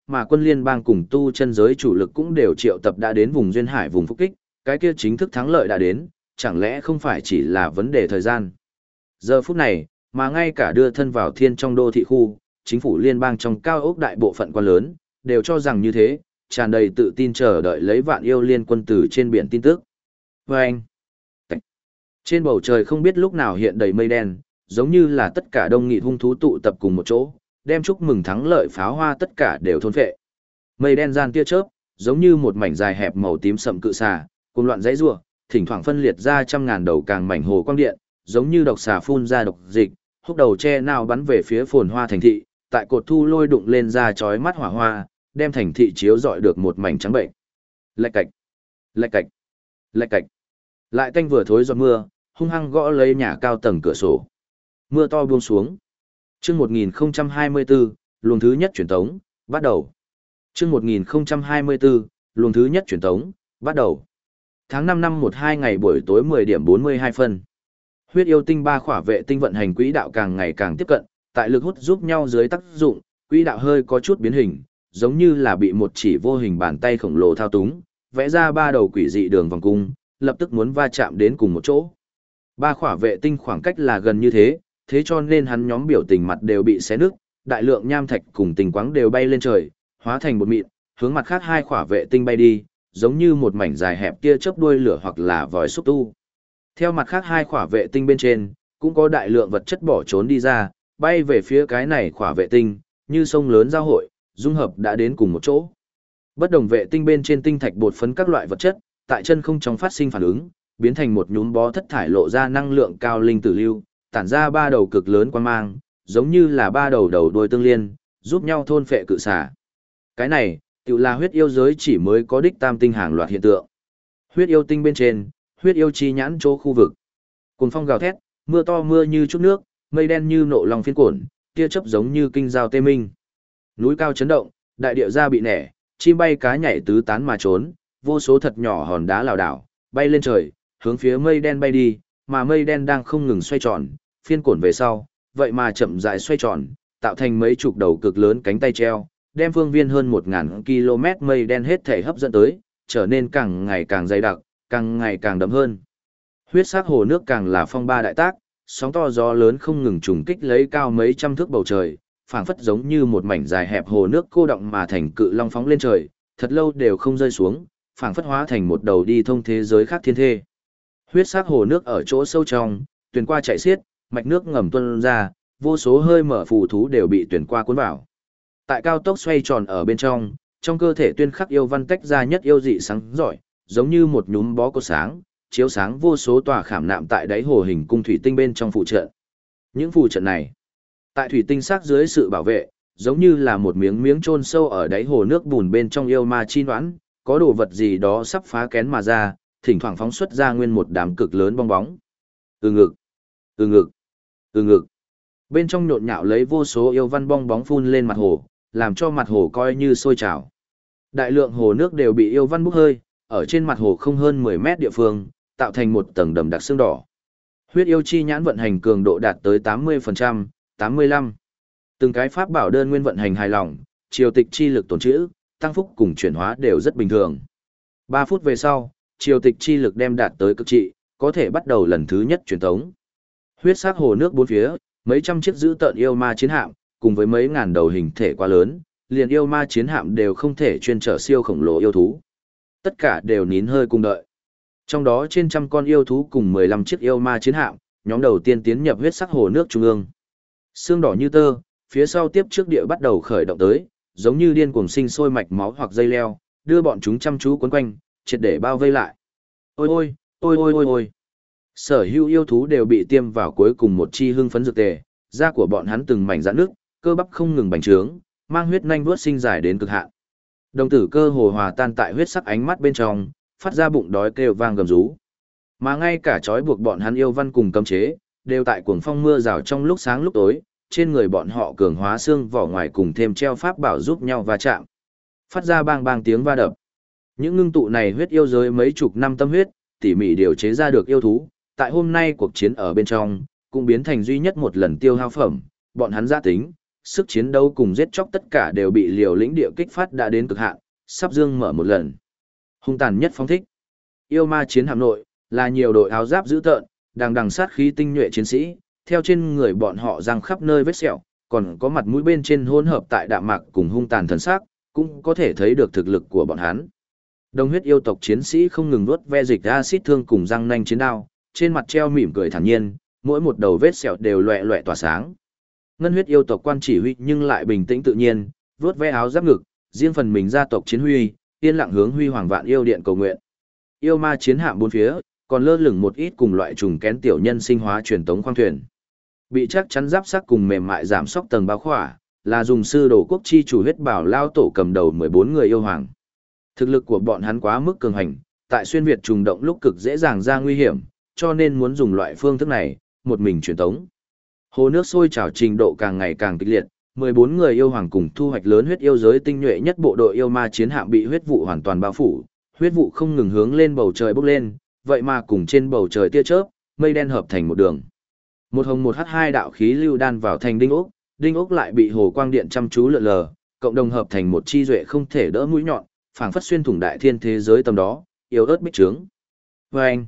mà quân liên bang cùng tu chân giới chủ lực cũng đều triệu tập đã đến vùng duyên hải vùng phúc kích, cái kia chính thức thắng lợi đã đến, chẳng lẽ không phải chỉ là vấn đề thời gian. Giờ phút này, mà ngay cả đưa thân vào thiên trong đô thị khu, chính phủ liên bang trong cao ốc đại bộ phận quan lớn, đều cho rằng như thế, tràn đầy tự tin chờ đợi lấy Vạn Yêu Liên quân từ trên biển tin tức. Vâng! Trên bầu trời không biết lúc nào hiện đầy mây đen, giống như là tất cả đông nghịt hung thú tụ tập cùng một chỗ, đem chúc mừng thắng lợi pháo hoa tất cả đều thôn phệ. Mây đen gian tia chớp, giống như một mảnh dài hẹp màu tím sậm cự xà, cùng loạn dãy rủa, thỉnh thoảng phân liệt ra trăm ngàn đầu càng mảnh hồ quang điện, giống như độc xà phun ra độc dịch, húc đầu che nào bắn về phía phồn hoa thành thị, tại cột thu lôi đụng lên ra chói mắt hỏa hoa, đem thành thị chiếu rọi được một mảnh trắng bệnh. Lạch cạch, lạch cạch, lạch cạch. Lại tanh vừa thối giọt mưa, hung hăng gõ lấy nhà cao tầng cửa sổ. Mưa to buông xuống. Chương 1024, luồng thứ nhất truyền tống, bắt đầu. Chương 1024, luồng thứ nhất truyền tống, bắt đầu. Tháng 5 năm 12 ngày buổi tối 10 điểm 42 phân. Huyết yêu tinh 3 khỏa vệ tinh vận hành quỹ đạo càng ngày càng tiếp cận, tại lực hút giúp nhau dưới tác dụng, quỹ đạo hơi có chút biến hình, giống như là bị một chỉ vô hình bàn tay khổng lồ thao túng, vẽ ra 3 đầu quỷ dị đường vòng cung, lập tức muốn va chạm đến cùng một chỗ. 3 khỏa vệ tinh khoảng cách là gần như thế, thế cho nên hắn nhóm biểu tình mặt đều bị xé nứt, đại lượng nham thạch cùng tình quáng đều bay lên trời, hóa thành bột mịn, hướng mặt khác 2 khỏa vệ tinh bay đi, giống như một mảnh dài hẹp tia chớp đuôi lửa hoặc là vòi xúc tu. Theo mặt khác 2 khỏa vệ tinh bên trên, cũng có đại lượng vật chất bỏ trốn đi ra, bay về phía cái này khỏa vệ tinh, như sông lớn giao hội, dung hợp đã đến cùng một chỗ. Bất đồng vệ tinh bên trên tinh thạch bột phấn các loại vật chất, tại chân không trong phát sinh phản ứng, biến thành một nhúm bó thất thải lộ ra năng lượng cao linh tử lưu, tản ra 3 đầu cực lớn quang mang, giống như là 3 đầu đầu đuôi tương liên, giúp nhau thôn phệ cự xả. Cái này, tự là huyết yêu giới chỉ mới có đích tam tinh hàng loạt hiện tượng. Huyết yêu tinh bên trên, huyết yêu chi nhãn chỗ khu vực. Cuồng phong gào thét, mưa to mưa như chút nước, mây đen như nộ long phiên cuộn, tia chớp giống như kinh dao tê minh. Núi cao chấn động, đại địa ra bị nẻ, chim bay cá nhảy tứ tán mà trốn, vô số thật nhỏ hòn đá lảo đảo, bay lên trời, hướng phía mây đen bay đi, mà mây đen đang không ngừng xoay tròn, phiên cuộn về sau, vậy mà chậm rãi xoay tròn, tạo thành mấy chục đầu cực lớn cánh tay treo, đem phương viên hơn 1000 km mây đen hết thể hấp dẫn tới, trở nên càng ngày càng dày đặc, càng ngày càng đậm hơn. Huyết sắc hồ nước càng là phong ba đại tác, sóng to gió lớn không ngừng trùng kích lấy cao mấy trăm thước bầu trời, phảng phất giống như một mảnh dài hẹp hồ nước cô động mà thành cự long phóng lên trời, thật lâu đều không rơi xuống, phảng phất hóa thành một đầu đi thông thế giới khác thiên thê. Huyết sắc hồ nước ở chỗ sâu trong, tuyền qua chạy xiết, mạch nước ngầm tuôn ra, vô số hơi mở phù thú đều bị tuyền qua cuốn vào. Tại cao tốc xoay tròn ở bên trong cơ thể tuyên khắc yêu văn tách ra nhất yêu dị sáng giỏi, giống như một nhúm bó cột sáng, chiếu sáng vô số tòa khảm nạm tại đáy hồ hình cung thủy tinh bên trong phụ trận. Những phù trận này, tại thủy tinh sắc dưới sự bảo vệ, giống như là một miếng miếng chôn sâu ở đáy hồ nước bùn bên trong yêu ma chi noãn, có đồ vật gì đó sắp phá kén mà ra, thỉnh thoảng phóng xuất ra nguyên một đám cực lớn bong bóng. Từ ngực, từ ngực, từ ngực. Bên trong nhộn nhạo lấy vô số yêu văn bong bóng phun lên mặt hồ, làm cho mặt hồ coi như sôi trào. Đại lượng hồ nước đều bị yêu văn bốc hơi, ở trên mặt hồ không hơn 10 mét địa phương, tạo thành một tầng đầm đặc xương đỏ. Huyết yêu chi nhãn vận hành cường độ đạt tới 80%, 85. Từng cái pháp bảo đơn nguyên vận hành hài lòng, triều tịch chi lực tồn trữ, tăng phúc cùng chuyển hóa đều rất bình thường. 3 phút về sau, triều tịch chi lực đem đạt tới cực trị, có thể bắt đầu lần thứ nhất truyền tống. Huyết sắc hồ nước bốn phía, mấy trăm chiếc dữ tợn yêu ma chiến hạm, cùng với mấy ngàn đầu hình thể quá lớn, liền yêu ma chiến hạm đều không thể chuyên trở siêu khổng lồ yêu thú. Tất cả đều nín hơi cùng đợi. Trong đó trên trăm con yêu thú cùng 15 chiếc yêu ma chiến hạm, nhóm đầu tiên tiến nhập huyết sắc hồ nước trung ương. Xương đỏ như tơ, phía sau tiếp trước địa bắt đầu khởi động tới, giống như điên cuồng sinh sôi mạch máu hoặc dây leo, đưa bọn chúng chăm chú quấn quanh, triệt để bao vây lại. Ôi ôi, ôi ôi ôi ôi. Sở hữu yêu thú đều bị tiêm vào cuối cùng một chi hưng phấn dược tề, da của bọn hắn từng mảnh rạn nước, cơ bắp không ngừng bành trướng, mang huyết nhanh vuốt sinh dài đến cực hạn. Đồng tử cơ hồ hòa tan tại huyết sắc ánh mắt bên trong, phát ra bụng đói kêu vang gầm rú. Mà ngay cả trói buộc bọn hắn yêu văn cùng cấm chế, đều tại cuồng phong mưa rào trong lúc sáng lúc tối, trên người bọn họ cường hóa xương vỏ ngoài cùng thêm treo pháp bảo giúp nhau va chạm. Phát ra bang bang tiếng va đập. Những ngưng tụ này huyết yêu giới mấy chục năm tâm huyết, tỉ mỉ điều chế ra được yêu thú, tại hôm nay cuộc chiến ở bên trong, cũng biến thành duy nhất một lần tiêu hao phẩm, bọn hắn giã tính, sức chiến đấu cùng giết chóc tất cả đều bị liều lĩnh địa kích phát đã đến cực hạn, sắp dương mở một lần. Hung tàn nhất phóng thích. Yêu ma chiến hạm nội, là nhiều đội áo giáp dữ tợn, đằng đằng sát khí tinh nhuệ chiến sĩ, theo trên người bọn họ răng khắp nơi vết sẹo, còn có mặt mũi bên trên hỗn hợp tại đạm mạc cùng hung tàn thần sắc, cũng có thể thấy được thực lực của bọn hắn. Đồng huyết yêu tộc chiến sĩ không ngừng nuốt ve dịch acid thương cùng răng nanh chiến đao, trên mặt treo mỉm cười thản nhiên, mỗi một đầu vết sẹo đều loẹt loẹt tỏa sáng. Ngân huyết yêu tộc quan chỉ huy nhưng lại bình tĩnh tự nhiên, vuốt ve áo giáp ngực, riêng phần mình gia tộc chiến huy, yên lặng hướng huy hoàng vạn yêu điện cầu nguyện. Yêu ma chiến hạm bốn phía, còn lơ lửng một ít cùng loại trùng kén tiểu nhân sinh hóa truyền tống khoang thuyền. Bị chắc chắn giáp sắc cùng mềm mại giảm sóc tầng bao khỏa, là dùng sư đồ quốc chi chủ huyết bảo lao tổ cầm đầu 14 người yêu hoàng. Thực lực của bọn hắn quá mức cường hành, tại xuyên việt trùng động lúc cực dễ dàng ra nguy hiểm, cho nên muốn dùng loại phương thức này, một mình truyền tống. Hồ nước sôi trào trình độ càng ngày càng kịch liệt, 14 người yêu hoàng cùng thu hoạch lớn huyết yêu giới tinh nhuệ nhất bộ đội yêu ma chiến hạm bị huyết vụ hoàn toàn bao phủ, huyết vụ không ngừng hướng lên bầu trời bốc lên, vậy mà cùng trên bầu trời tia chớp, mây đen hợp thành một đường. Một hồng một hắc hai đạo khí lưu đan vào thành đinh ốc lại bị hồ quang điện chăm chú lượn lờ, cộng đồng hợp thành một chi duệ không thể đỡ mũi nhọn, phảng phất xuyên thủng đại thiên thế giới tầm đó, yếu ớt bích trướng. Vâng!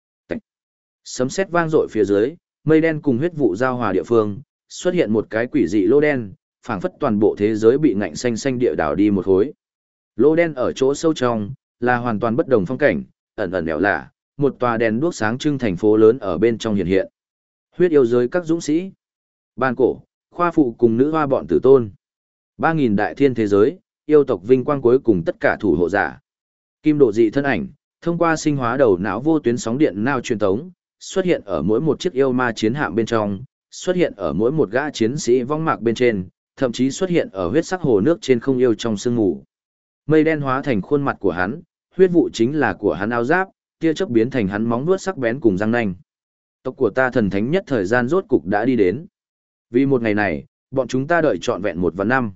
Sấm sét vang dội phía dưới, mây đen cùng huyết vụ giao hòa địa phương, xuất hiện một cái quỷ dị lỗ đen, phảng phất toàn bộ thế giới bị ngạnh xanh xanh địa đảo đi một khối. Lỗ đen ở chỗ sâu trong, là hoàn toàn bất đồng phong cảnh, ẩn ẩn đèo lạ, một tòa đèn đuốc sáng trưng thành phố lớn ở bên trong hiện hiện. Huyết yêu giới các dũng sĩ, ban cổ, khoa phụ cùng nữ hoa bọn tử tôn. 3000 đại thiên thế giới, yêu tộc vinh quang cuối cùng tất cả thủ hộ giả. Kim độ dị thân ảnh, thông qua sinh hóa đầu não vô tuyến sóng điện nao truyền tống, xuất hiện ở mỗi một chiếc yêu ma chiến hạm bên trong, xuất hiện ở mỗi một gã chiến sĩ vong mạc bên trên, thậm chí xuất hiện ở huyết sắc hồ nước trên không yêu trong sương mù. Mây đen hóa thành khuôn mặt của hắn, huyết vụ chính là của hắn áo giáp, tia chớp biến thành hắn móng vuốt sắc bén cùng răng nanh. Tộc của ta thần thánh nhất thời gian rốt cục đã đi đến. Vì một ngày này, bọn chúng ta đợi trọn vẹn 1 vạn năm.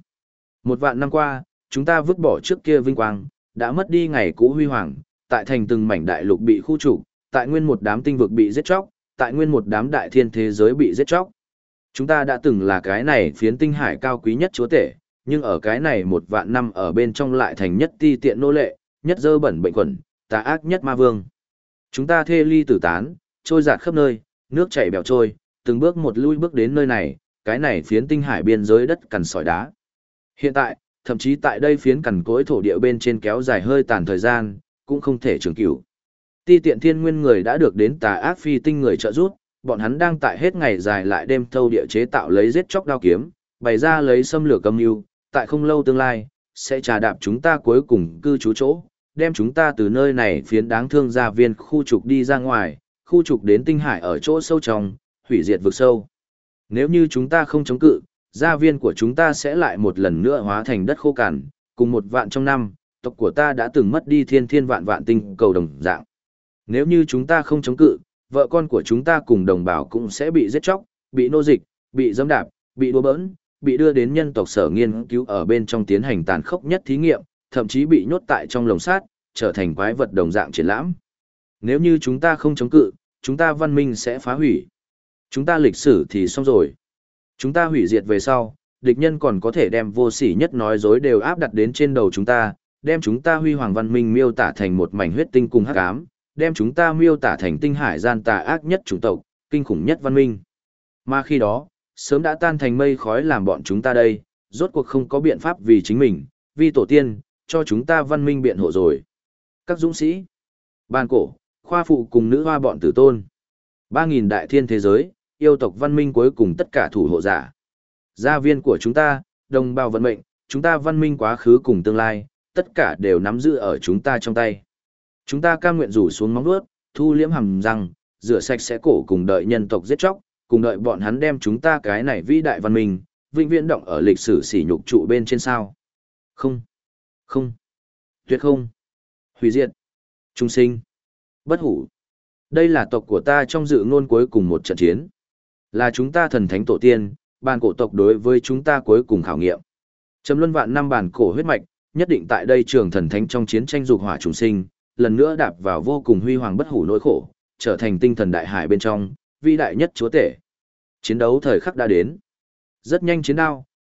1 vạn năm qua, chúng ta vứt bỏ trước kia vinh quang, đã mất đi ngày cũ huy hoàng, tại thành từng mảnh đại lục bị khu trục, tại nguyên một đám tinh vực bị giết chóc, tại nguyên một đám đại thiên thế giới bị giết chóc. Chúng ta đã từng là cái này phiến tinh hải cao quý nhất chúa tể, nhưng ở cái này 1 vạn năm ở bên trong lại thành nhất ti tiện nô lệ, nhất dơ bẩn bệnh quẩn, tà ác nhất ma vương. Chúng ta thê ly tử tán, trôi dạt khắp nơi, nước chảy bèo trôi, từng bước một lui bước đến nơi này, cái này phiến tinh hải biên giới đất cằn sỏi đá. Hiện tại, thậm chí tại đây phiến cằn cỗi thổ địa bên trên kéo dài hơi tàn thời gian, cũng không thể trường cửu. Ti tiện thiên nguyên người đã được đến tà ác phi tinh người trợ giúp, bọn hắn đang tại hết ngày dài lại đêm thâu địa chế tạo lấy giết chóc đao kiếm, bày ra lấy xâm lược âm mưu, tại không lâu tương lai, sẽ trà đạp chúng ta cuối cùng cư trú chỗ, đem chúng ta từ nơi này phiến đáng thương gia viên khu trục đi ra ngoài, khu trục đến tinh hải ở chỗ sâu trong, hủy diệt vực sâu. Nếu như chúng ta không chống cự, gia viên của chúng ta sẽ lại một lần nữa hóa thành đất khô cằn, cùng 1 vạn trong năm, tộc của ta đã từng mất đi thiên thiên vạn vạn tinh cầu đồng dạng. Nếu như chúng ta không chống cự, vợ con của chúng ta cùng đồng bào cũng sẽ bị giết chóc, bị nô dịch, bị dẫm đạp, bị đùa bỡn, bị đưa đến nhân tộc sở nghiên cứu ở bên trong tiến hành tàn khốc nhất thí nghiệm, thậm chí bị nhốt tại trong lồng sắt, trở thành quái vật đồng dạng triển lãm. Nếu như chúng ta không chống cự, chúng ta văn minh sẽ phá hủy. Chúng ta lịch sử thì xong rồi. Chúng ta hủy diệt về sau, địch nhân còn có thể đem vô sỉ nhất nói dối đều áp đặt đến trên đầu chúng ta, đem chúng ta huy hoàng văn minh miêu tả thành một mảnh huyết tinh cùng hắc ám, đem chúng ta miêu tả thành tinh hải gian tà ác nhất chủng tộc, kinh khủng nhất văn minh. Mà khi đó, sớm đã tan thành mây khói làm bọn chúng ta đây, rốt cuộc không có biện pháp vì chính mình, vì tổ tiên, cho chúng ta văn minh biện hộ rồi. Các dũng sĩ, ban cổ, khoa phụ cùng nữ hoa bọn tử tôn. 3000 đại thiên thế giới, yêu tộc văn minh cuối cùng tất cả thủ hộ giả. Gia viên của chúng ta, đồng bào vận mệnh, chúng ta văn minh quá khứ cùng tương lai, tất cả đều nắm giữ ở chúng ta trong tay. Chúng ta cam nguyện rủ xuống móng vuốt, thu liễm hàm răng, rửa sạch sẽ cổ cùng đợi nhân tộc giết chóc, cùng đợi bọn hắn đem chúng ta cái này vĩ đại văn minh, vĩnh viễn động ở lịch sử sỉ nhục trụ bên trên sao. Không. Không. Tuyệt không. Hủy diệt. Trung sinh. Bất hủ. Đây là tộc của ta trong dự ngôn cuối cùng một trận chiến. Là chúng ta thần thánh tổ tiên, bàn cổ tộc đối với chúng ta cuối cùng khảo nghiệm. Trầm luân vạn năm bàn cổ huyết mạch, nhất định tại đây trường thần thánh trong chiến tranh dục hỏa trùng sinh, lần nữa đạp vào vô cùng huy hoàng bất hủ nỗi khổ, trở thành tinh thần đại hải bên trong, vĩ đại nhất chúa tể. Chiến đấu thời khắc đã đến. Rất nhanh chiến đao,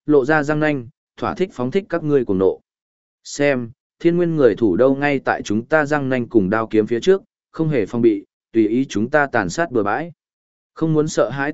lộ ra răng nanh, thỏa thích phóng thích các ngươi cùng nộ. Xem, thiên nguyên người thủ đâu ngay tại chúng ta răng nanh cùng đao kiếm phía trước, không hề phong bị, tùy ý chúng ta tàn sát bừa bãi. Không muốn sợ hãi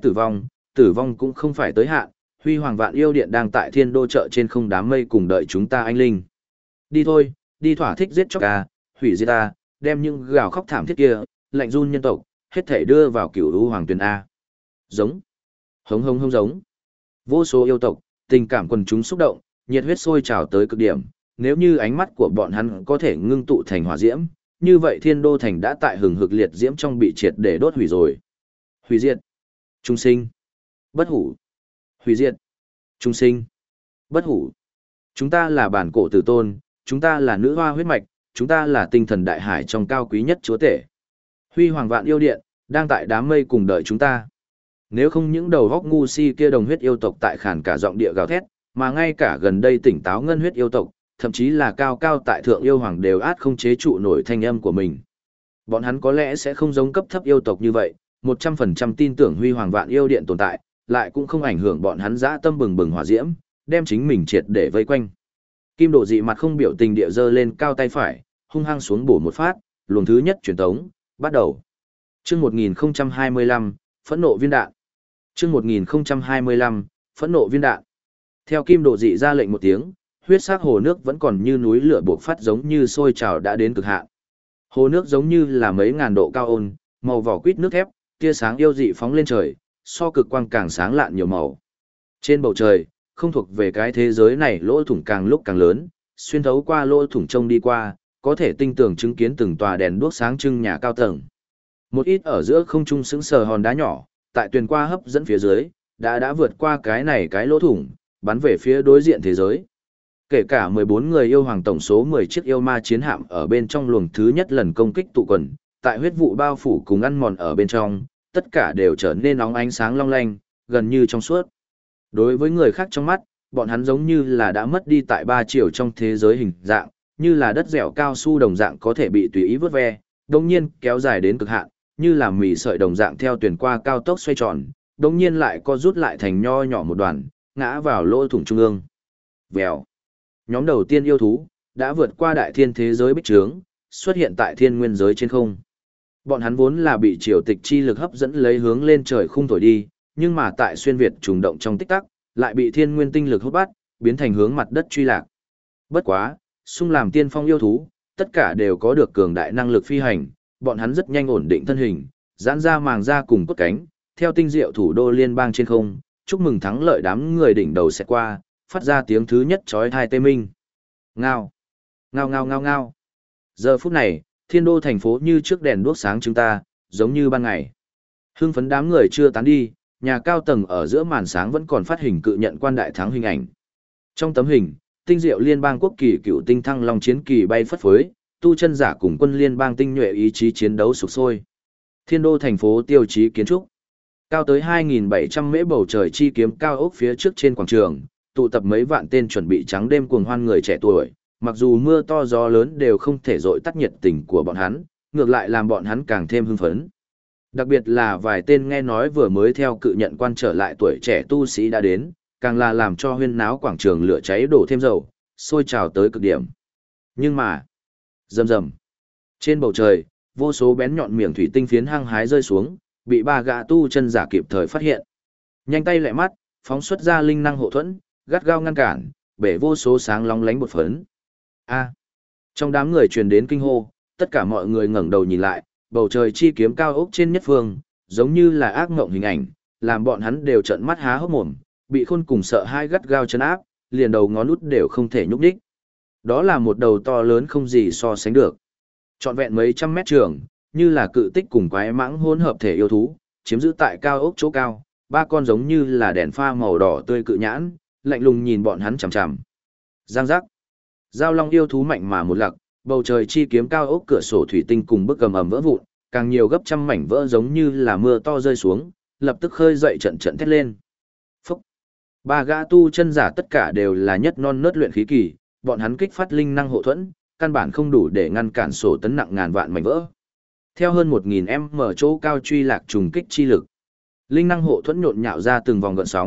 tử vong cũng không phải tới hạn, huy hoàng vạn yêu điện đang tại thiên đô chợ trên không đám mây cùng đợi chúng ta anh linh. Đi thôi, đi thỏa thích giết chóc ca, hủy diệt ta, đem những gào khóc thảm thiết kia, lạnh run nhân tộc, hết thể đưa vào cửu u hoàng tuyển A. Giống. Hống hống hống giống. Vô số yêu tộc, tình cảm quần chúng xúc động, nhiệt huyết sôi trào tới cực điểm, nếu như ánh mắt của bọn hắn có thể ngưng tụ thành hỏa diễm, như vậy thiên đô thành đã tại hừng hực liệt diễm trong bị triệt để đốt hủy rồi. Hủy diệt. Trung sinh. Bất hủ. Hủy diệt. Trung sinh. Bất hủ. Chúng ta là bản cổ tử tôn, chúng ta là nữ hoa huyết mạch, chúng ta là tinh thần đại hải trong cao quý nhất chúa tể. Huy hoàng vạn yêu điện, đang tại đám mây cùng đợi chúng ta. Nếu không những đầu góc ngu si kia đồng huyết yêu tộc tại khản cả giọng địa gào thét, mà ngay cả gần đây tỉnh táo ngân huyết yêu tộc, thậm chí là cao cao tại thượng yêu hoàng đều át không chế trụ nổi thanh âm của mình. Bọn hắn có lẽ sẽ không giống cấp thấp yêu tộc như vậy, 100% tin tưởng huy hoàng vạn yêu điện tồn tại, lại cũng không ảnh hưởng bọn hắn dã tâm bừng bừng hỏa diễm, đem chính mình triệt để vây quanh. Kim Độ Dị mặt không biểu tình địa giơ lên cao tay phải, hung hăng xuống bổ một phát, luồng thứ nhất truyền tống, bắt đầu. Chương 1025, phẫn nộ viên đạn. Chương 1025, phẫn nộ viên đạn. Theo Kim Độ Dị ra lệnh một tiếng, huyết sắc hồ nước vẫn còn như núi lửa buộc phát giống như sôi trào đã đến cực hạn. Hồ nước giống như là mấy ngàn độ cao ôn, màu vỏ quýt nước thép, tia sáng yêu dị phóng lên trời, so cực quang càng sáng lạn nhiều màu. Trên bầu trời, không thuộc về cái thế giới này lỗ thủng càng lúc càng lớn, xuyên thấu qua lỗ thủng trông đi qua, có thể tinh tường chứng kiến từng tòa đèn đuốc sáng trưng nhà cao tầng. Một ít ở giữa không trung sững sờ hòn đá nhỏ, tại tuyền qua hấp dẫn phía dưới, đã vượt qua cái lỗ thủng, bắn về phía đối diện thế giới. Kể cả 14 người yêu hoàng tổng số 10 chiếc yêu ma chiến hạm ở bên trong luồng thứ nhất lần công kích tụ quần, tại huyết vụ bao phủ cùng ăn mòn ở bên trong, tất cả đều trở nên nóng ánh sáng long lanh, gần như trong suốt. Đối với người khác trong mắt, bọn hắn giống như là đã mất đi tại 3 chiều trong thế giới hình dạng, như là đất dẻo cao su đồng dạng có thể bị tùy ý vớt ve, đồng nhiên kéo dài đến cực hạn, như là mì sợi đồng dạng theo tuyển qua cao tốc xoay tròn, đồng nhiên lại co rút lại thành nho nhỏ một đoàn, ngã vào lỗ thủng trung ương. Vèo. Nhóm đầu tiên yêu thú, đã vượt qua đại thiên thế giới bích trướng, xuất hiện tại thiên nguyên giới trên không. Bọn hắn vốn là bị triều tịch chi lực hấp dẫn lấy hướng lên trời khung thổi đi, nhưng mà tại xuyên việt trùng động trong tích tắc, lại bị thiên nguyên tinh lực hút bắt, biến thành hướng mặt đất truy lạc. Bất quá, xung làm tiên phong yêu thú, tất cả đều có được cường đại năng lực phi hành, bọn hắn rất nhanh ổn định thân hình, giãn ra màng da cùng cốt cánh, theo tinh diệu thủ đô liên bang trên không, chúc mừng thắng lợi đám người đỉnh đầu sẽ qua, phát ra tiếng thứ nhất chói tai tê minh. Ngao, ngao ngao ngao ngao. Giờ phút này, thiên đô thành phố như trước đèn đuốc sáng chúng ta, giống như ban ngày. Hưng phấn đám người chưa tán đi, nhà cao tầng ở giữa màn sáng vẫn còn phát hình cự nhận quan đại thắng hình ảnh. Trong tấm hình, tinh diệu liên bang quốc kỳ cựu tinh thăng long chiến kỳ bay phất phới, tu chân giả cùng quân liên bang tinh nhuệ ý chí chiến đấu sục sôi. Thiên đô thành phố tiêu chí kiến trúc. Cao tới 2.700 mễ bầu trời chi kiếm cao ốc phía trước trên quảng trường, tụ tập mấy vạn tên chuẩn bị trắng đêm cuồng hoan người trẻ tuổi, mặc dù mưa to gió lớn đều không thể dội tắt nhiệt tình của bọn hắn, ngược lại làm bọn hắn càng thêm hưng phấn. Đặc biệt là vài tên nghe nói vừa mới theo cự nhận quan trở lại tuổi trẻ tu sĩ đã đến, càng là làm cho huyên náo quảng trường lửa cháy đổ thêm dầu, sôi trào tới cực điểm. Nhưng mà, rầm rầm, trên bầu trời, vô số bén nhọn miệng thủy tinh phiến hăng hái rơi xuống, bị ba gã tu chân giả kịp thời phát hiện. Nhanh tay lẹ mắt, phóng xuất ra linh năng hộ thuẫn, gắt gao ngăn cản, bể vô số sáng long lánh bột phấn. A. Trong đám người truyền đến kinh hô, tất cả mọi người ngẩng đầu nhìn lại, bầu trời chi kiếm cao ốc trên nhất phương, giống như là ác ngộng hình ảnh, làm bọn hắn đều trợn mắt há hốc mồm, bị khôn cùng sợ hai gắt gao chân áp, liền đầu ngón út đều không thể nhúc nhích. Đó là một đầu to lớn không gì so sánh được. Trọn vẹn mấy trăm mét trường, như là cự tích cùng quái mãng hỗn hợp thể yêu thú, chiếm giữ tại cao ốc chỗ cao, ba con giống như là đèn pha màu đỏ tươi cự nhãn, lạnh lùng nhìn bọn hắn chằm chằm. Giang giác. Giao long yêu thú mạnh mà một lặc, bầu trời chi kiếm cao ốc cửa sổ thủy tinh cùng bức gầm ầm vỡ vụn, càng nhiều gấp trăm mảnh vỡ giống như là mưa to rơi xuống, lập tức khơi dậy trận trận thét lên. Phúc. Ba gã tu chân giả tất cả đều là nhất non nớt luyện khí kỳ, bọn hắn kích phát linh năng hộ thuẫn, căn bản không đủ để ngăn cản sổ tấn nặng ngàn vạn mảnh vỡ. Theo hơn 1000m chỗ cao truy lạc trùng kích chi lực, linh năng hộ thuẫn nhộn nhạo ra từng vòng gợn sóng,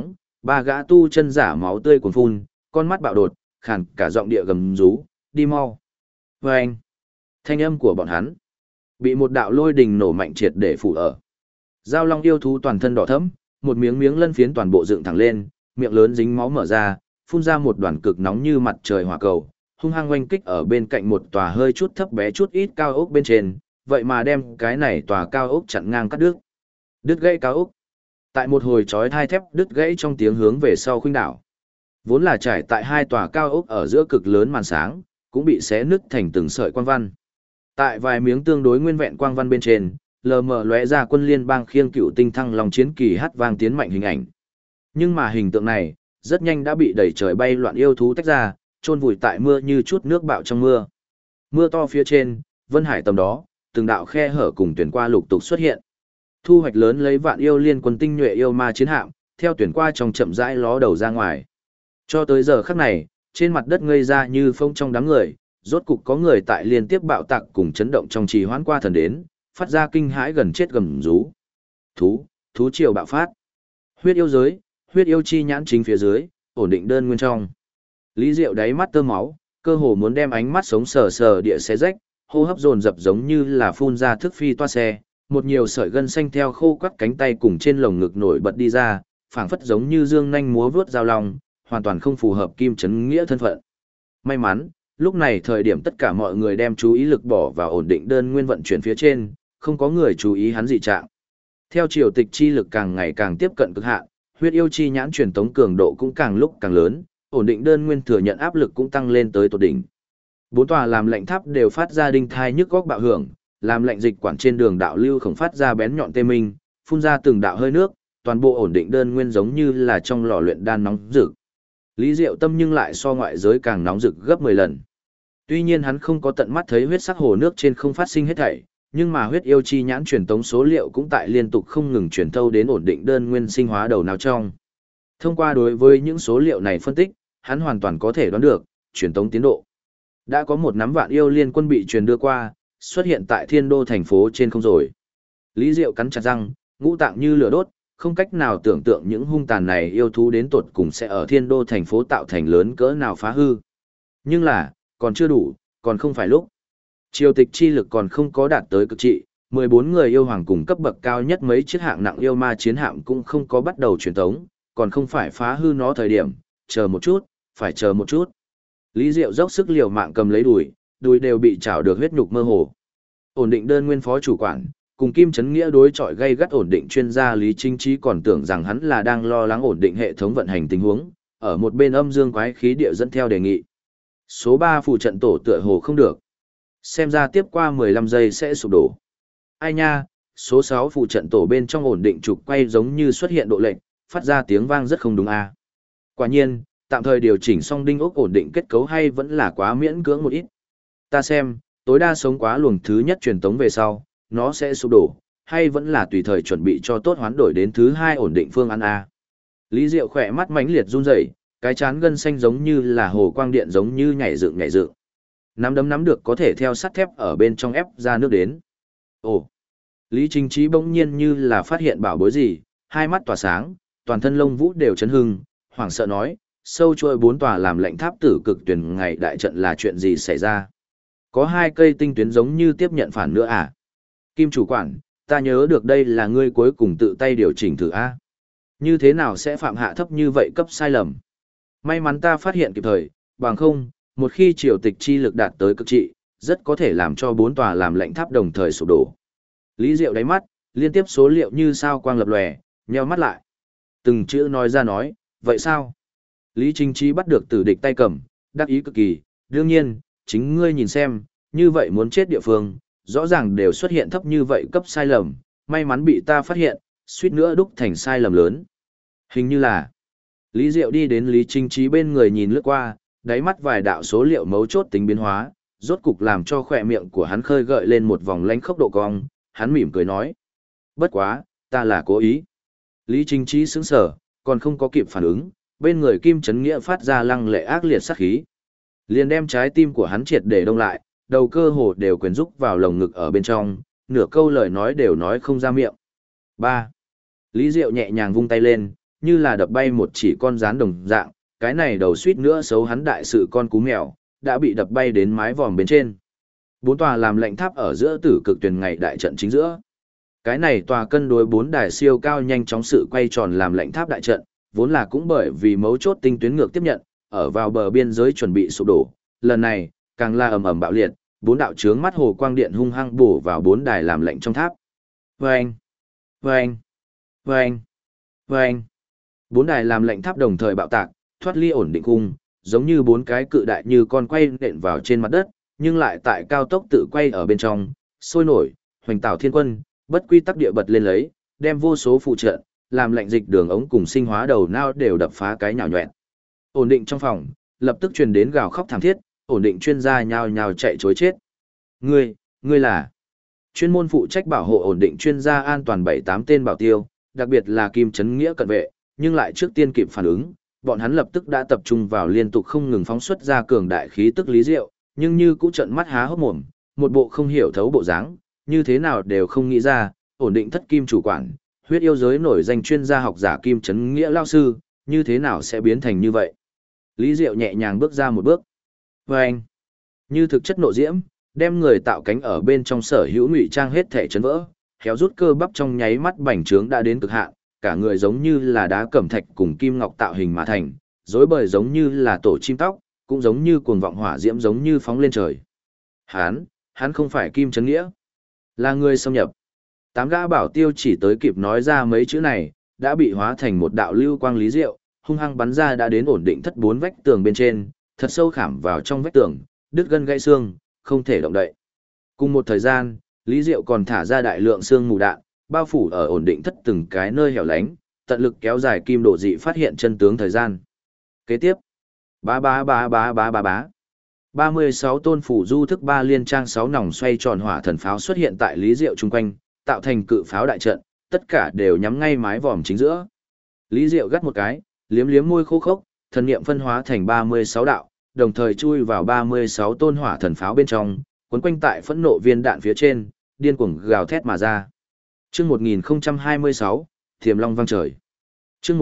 Ba gã tu chân giả máu tươi cuồn phun, con mắt bạo đột, khàn cả giọng địa gầm rú, đi mau. Vâng! Thanh âm của bọn hắn bị một đạo lôi đình nổ mạnh triệt để phủ ở. Giao long yêu thú toàn thân đỏ thẫm, một miếng miếng lân phiến toàn bộ dựng thẳng lên, miệng lớn dính máu mở ra, phun ra một đoàn cực nóng như mặt trời hỏa cầu, hung hăng oanh kích ở bên cạnh một tòa hơi chút thấp bé chút ít cao ốc bên trên, vậy mà đem cái này tòa cao ốc chặn ngang cắt đứt. Đứt gãy cao ốc. Tại một hồi chói tai thép đứt gãy trong tiếng hướng về sau khuynh đảo. Vốn là trải tại hai tòa cao ốc ở giữa cực lớn màn sáng, cũng bị xé nứt thành từng sợi quang văn. Tại vài miếng tương đối nguyên vẹn quang văn bên trên, lờ mờ lóe ra quân liên bang khiêng cựu tinh thăng long chiến kỳ hát vang tiến mạnh hình ảnh. Nhưng mà hình tượng này, rất nhanh đã bị đẩy trời bay loạn yêu thú tách ra, chôn vùi tại mưa như chút nước bạo trong mưa. Mưa to phía trên, vân hải tầm đó, từng đạo khe hở cùng tuyển qua lục tục xuất hiện. Thu hoạch lớn lấy vạn yêu liên quân tinh nhuệ yêu ma chiến hạm, theo tuyển qua trong chậm rãi ló đầu ra ngoài. Cho tới giờ khắc này, trên mặt đất ngây ra như phông trong đám người, rốt cục có người tại liên tiếp bạo tạc cùng chấn động trong trì hoãn qua thần đến, phát ra kinh hãi gần chết gầm rú. Thú triều bạo phát. Huyết yêu giới, huyết yêu chi nhãn chính phía dưới, ổn định đơn nguyên trong. Lý Diệu đáy mắt tơ máu, cơ hồ muốn đem ánh mắt sống sờ sờ địa xé rách, hô hấp dồn dập giống như là phun ra thức phi toa xe, một nhiều sợi gân xanh theo khô quắt cánh tay cùng trên lồng ngực nổi bật đi ra, phảng phất giống như dương nhanh múa vướt dao long, hoàn toàn không phù hợp Kim Chấn Nghĩa thân phận. May mắn, lúc này thời điểm tất cả mọi người đem chú ý lực bỏ vào ổn định đơn nguyên vận chuyển phía trên, không có người chú ý hắn dị trạng. Theo triều tịch chi lực càng ngày càng tiếp cận cực hạn, huyết yêu chi nhãn truyền tống cường độ cũng càng lúc càng lớn, ổn định đơn nguyên thừa nhận áp lực cũng tăng lên tới tột đỉnh. Bốn tòa làm lệnh tháp đều phát ra đinh thai nhức góc bạo hưởng, làm lệnh dịch quản trên đường đạo lưu khổng phát ra bén nhọn tê minh, phun ra từng đạo hơi nước, toàn bộ ổn định đơn nguyên giống như là trong lò luyện đan nóng rực. Lý Diệu Tâm nhưng lại so ngoại giới càng nóng rực gấp 10 lần. Tuy nhiên hắn không có tận mắt thấy huyết sắc hồ nước trên không phát sinh hết thảy, nhưng mà huyết yêu chi nhãn truyền tống số liệu cũng tại liên tục không ngừng truyền thâu đến ổn định đơn nguyên sinh hóa đầu não trong. Thông qua đối với những số liệu này phân tích, hắn hoàn toàn có thể đoán được truyền tống tiến độ. Đã có một nắm vạn yêu liên quân bị truyền đưa qua, xuất hiện tại thiên đô thành phố trên không rồi. Lý Diệu cắn chặt răng, ngũ tạng như lửa đốt, không cách nào tưởng tượng những hung tàn này yêu thú đến tột cùng sẽ ở thiên đô thành phố tạo thành lớn cỡ nào phá hư. Nhưng là, còn chưa đủ, còn không phải lúc. Triều tịch chi lực còn không có đạt tới cực trị, 14 người yêu hoàng cùng cấp bậc cao nhất mấy chiếc hạng nặng yêu ma chiến hạm cũng không có bắt đầu truyền tống, còn không phải phá hư nó thời điểm, chờ một chút, phải chờ một chút. Lý Diệu dốc sức liều mạng cầm lấy đùi đều bị chảo được huyết nhục mơ hồ. Ổn định đơn nguyên phó chủ quản, cùng Kim Chấn Nghĩa đối chọi gây gắt ổn định chuyên gia Lý Chính Trí còn tưởng rằng hắn là đang lo lắng ổn định hệ thống vận hành tình huống, ở một bên âm dương quái khí địa dẫn theo đề nghị. Số 3 phụ trận tổ tựa hồ không được. Xem ra tiếp qua 15 giây sẽ sụp đổ. Ai nha, số 6 phụ trận tổ bên trong ổn định trục quay giống như xuất hiện độ lệch, phát ra tiếng vang rất không đúng a. Quả nhiên, tạm thời điều chỉnh xong đinh ốc ổn định kết cấu hay vẫn là quá miễn cưỡng một ít. Ta xem, tối đa sống quá luồng thứ nhất truyền tống về sau, nó sẽ sụp đổ, hay vẫn là tùy thời chuẩn bị cho tốt hoán đổi đến thứ hai ổn định phương án A. Lý Diệu khỏe mắt mãnh liệt run rẩy, cái chán gân xanh giống như là hồ quang điện giống như nhảy dựng nhảy dựng. Nắm đấm nắm được có thể theo sắt thép ở bên trong ép ra nước đến. Ồ! Lý Chính Trí bỗng nhiên như là phát hiện bảo bối gì, hai mắt tỏa sáng, toàn thân lông vũ đều chấn hưng, hoảng sợ nói, sâu trôi 4 tòa làm lệnh tháp tử cực tuyển ngày đại trận là chuyện gì xảy ra? Có 2 cây tinh tuyến giống như tiếp nhận phản nữa à? Kim chủ quản, ta nhớ được đây là ngươi cuối cùng tự tay điều chỉnh thử A. Như thế nào sẽ phạm hạ thấp như vậy cấp sai lầm? May mắn ta phát hiện kịp thời, bằng không, một khi triều tịch chi lực đạt tới cực trị, rất có thể làm cho 4 tòa làm lệnh tháp đồng thời sụp đổ. Lý Diệu đáy mắt, liên tiếp số liệu như sao quang lập lòe, nheo mắt lại. Từng chữ nói ra nói, vậy sao? Lý Chính Trí bắt được tử địch tay cầm, đắc ý cực kỳ, đương nhiên, chính ngươi nhìn xem, như vậy muốn chết địa phương, rõ ràng đều xuất hiện thấp như vậy cấp sai lầm, may mắn bị ta phát hiện, suýt nữa đúc thành sai lầm lớn. Hình như là, Lý Diệu đi đến Lý Chính Trí bên người nhìn lướt qua, đáy mắt vài đạo số liệu mấu chốt tính biến hóa, rốt cục làm cho khỏe miệng của hắn khơi gợi lên một vòng lánh khốc độ cong, hắn mỉm cười nói. Bất quá, ta là cố ý. Lý Chính Trí sững sờ, còn không có kịp phản ứng, bên người Kim Chấn Nghĩa phát ra lăng lệ ác liệt sát khí. Liền đem trái tim của hắn triệt để đông lại, đầu cơ hồ đều quyền rúc vào lồng ngực ở bên trong, nửa câu lời nói đều nói không ra miệng. 3. Lý Diệu nhẹ nhàng vung tay lên, như là đập bay một chỉ con rán đồng dạng, cái này đầu suýt nữa xấu hắn đại sự con cú mèo, đã bị đập bay đến mái vòm bên trên. Bốn tòa làm lệnh tháp ở giữa tử cực tuyển ngày đại trận chính giữa. Cái này tòa cân đối bốn đài siêu cao nhanh chóng sự quay tròn làm lệnh tháp đại trận, vốn là cũng bởi vì mấu chốt tinh tuyến ngược tiếp nhận, ở vào bờ biên giới chuẩn bị sụp đổ, lần này, càng là ầm ầm bạo liệt, bốn đạo chướng mắt hồ quang điện hung hăng bổ vào bốn đài làm lệnh trong tháp. Vâng! Vâng! Vâng! Vâng! Bốn đài làm lệnh tháp đồng thời bạo tạc, thoát ly ổn định cung, giống như bốn cái cự đại như con quay nện vào trên mặt đất, nhưng lại tại cao tốc tự quay ở bên trong, sôi nổi, hoành tạo thiên quân, bất quy tắc địa bật lên lấy, đem vô số phụ trợ, làm lệnh dịch đường ống cùng sinh hóa đầu nao đều đập phá cái nhào nhọẹn. Ổn định trong phòng, lập tức truyền đến gào khóc thảm thiết, ổn định chuyên gia nhào nhào chạy chối chết. Ngươi là chuyên môn phụ trách bảo hộ ổn định chuyên gia an toàn 7-8 tên bảo tiêu, đặc biệt là Kim Trấn Nghĩa cận vệ, nhưng lại trước tiên kịp phản ứng, bọn hắn lập tức đã tập trung vào liên tục không ngừng phóng xuất ra cường đại khí tức Lý Diệu, nhưng như cũ trận mắt há hốc mồm, một bộ không hiểu thấu bộ dáng, như thế nào đều không nghĩ ra, ổn định thất kim chủ quản, huyết yêu giới nổi danh chuyên gia học giả Kim Trấn Nghĩa lao sư, như thế nào sẽ biến thành như vậy. Lý Diệu nhẹ nhàng bước ra một bước. Và anh, như thực chất nộ diễm, đem người tạo cánh ở bên trong sở hữu ngụy trang hết thể chấn vỡ, khéo rút cơ bắp trong nháy mắt bành trướng đã đến cực hạn, cả người giống như là đá cẩm thạch cùng kim ngọc tạo hình mà thành, rối bời giống như là tổ chim tóc, cũng giống như cuồng vọng hỏa diễm giống như phóng lên trời. Hắn không phải Kim Trấn Nghĩa, là người xâm nhập. 8 gã bảo tiêu chỉ tới kịp nói ra mấy chữ này, đã bị hóa thành một đạo lưu quang Lý Diệu, hung hăng bắn ra đã đến ổn định thất 4 vách tường bên trên, thật sâu khảm vào trong vách tường, đứt gân gãy xương, không thể động đậy. Cùng một thời gian, Lý Diệu còn thả ra đại lượng xương mù đạn, bao phủ ở ổn định thất từng cái nơi hẻo lánh, tận lực kéo dài kim độ dị phát hiện chân tướng thời gian. Kế tiếp, bá bá bá bá bá bá bá. 36 tôn phủ du thức 3 liên trang 6 nòng xoay tròn hỏa thần pháo xuất hiện tại Lý Diệu chung quanh, tạo thành cự pháo đại trận, tất cả đều nhắm ngay mái vòm chính giữa. Lý Diệu gắt một cái, liếm liếm môi khô khốc, thần niệm phân hóa thành 36 đạo, đồng thời chui vào 36 tôn hỏa thần pháo bên trong, quấn quanh tại phẫn nộ viên đạn phía trên, điên cuồng gào thét mà ra. Chương 1026, Thiềm Long vang trời. Chương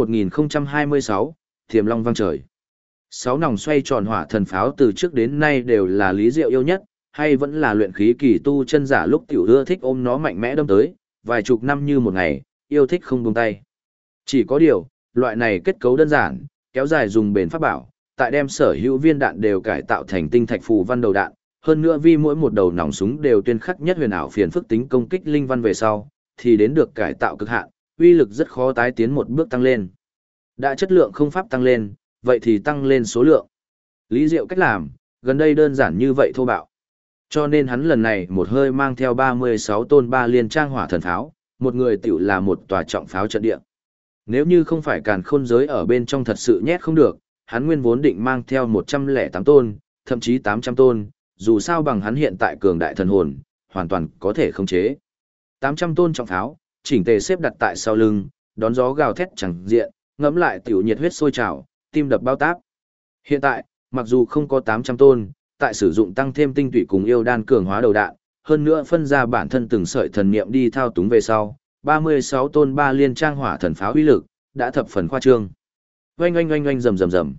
1026, Thiềm Long vang trời. 6 nòng xoay tròn hỏa thần pháo từ trước đến nay đều là Lý Diệu yêu nhất, hay vẫn là luyện khí kỳ tu chân giả lúc tiểu ưa thích ôm nó mạnh mẽ đâm tới, vài chục năm như một ngày, yêu thích không buông tay. Chỉ có điều, loại này kết cấu đơn giản, kéo dài dùng bền pháp bảo, tại đem sở hữu viên đạn đều cải tạo thành tinh thạch phù văn đầu đạn, hơn nữa vì mỗi một đầu nòng súng đều tuyên khắc nhất huyền ảo phiền phức tính công kích linh văn về sau, thì đến được cải tạo cực hạn, uy lực rất khó tái tiến một bước tăng lên. Đã chất lượng không pháp tăng lên, vậy thì tăng lên số lượng. Lý Diệu cách làm, gần đây đơn giản như vậy thô bạo. Cho nên hắn lần này một hơi mang theo 36 tôn 3 liên trang hỏa thần pháo, một người tiểu là một tòa trọng pháo trận địa. Nếu như không phải càn khôn giới ở bên trong thật sự nhét không được, hắn nguyên vốn định mang theo 108 tôn, thậm chí 800 tôn, dù sao bằng hắn hiện tại cường đại thần hồn, hoàn toàn có thể khống chế. 800 tôn trọng pháo, chỉnh tề xếp đặt tại sau lưng, đón gió gào thét chẳng diện, ngẫm lại tiểu nhiệt huyết sôi trào, tim đập bao táp. Hiện tại, mặc dù không có 800 tôn, tại sử dụng tăng thêm tinh tụy cùng yêu đan cường hóa đầu đạn, hơn nữa phân ra bản thân từng sợi thần niệm đi thao túng về sau, 36 tôn 3 liên trang hỏa thần pháo uy lực, đã thập phần khoa trương. Oanh oanh oanh oanh rầm rầm rầm.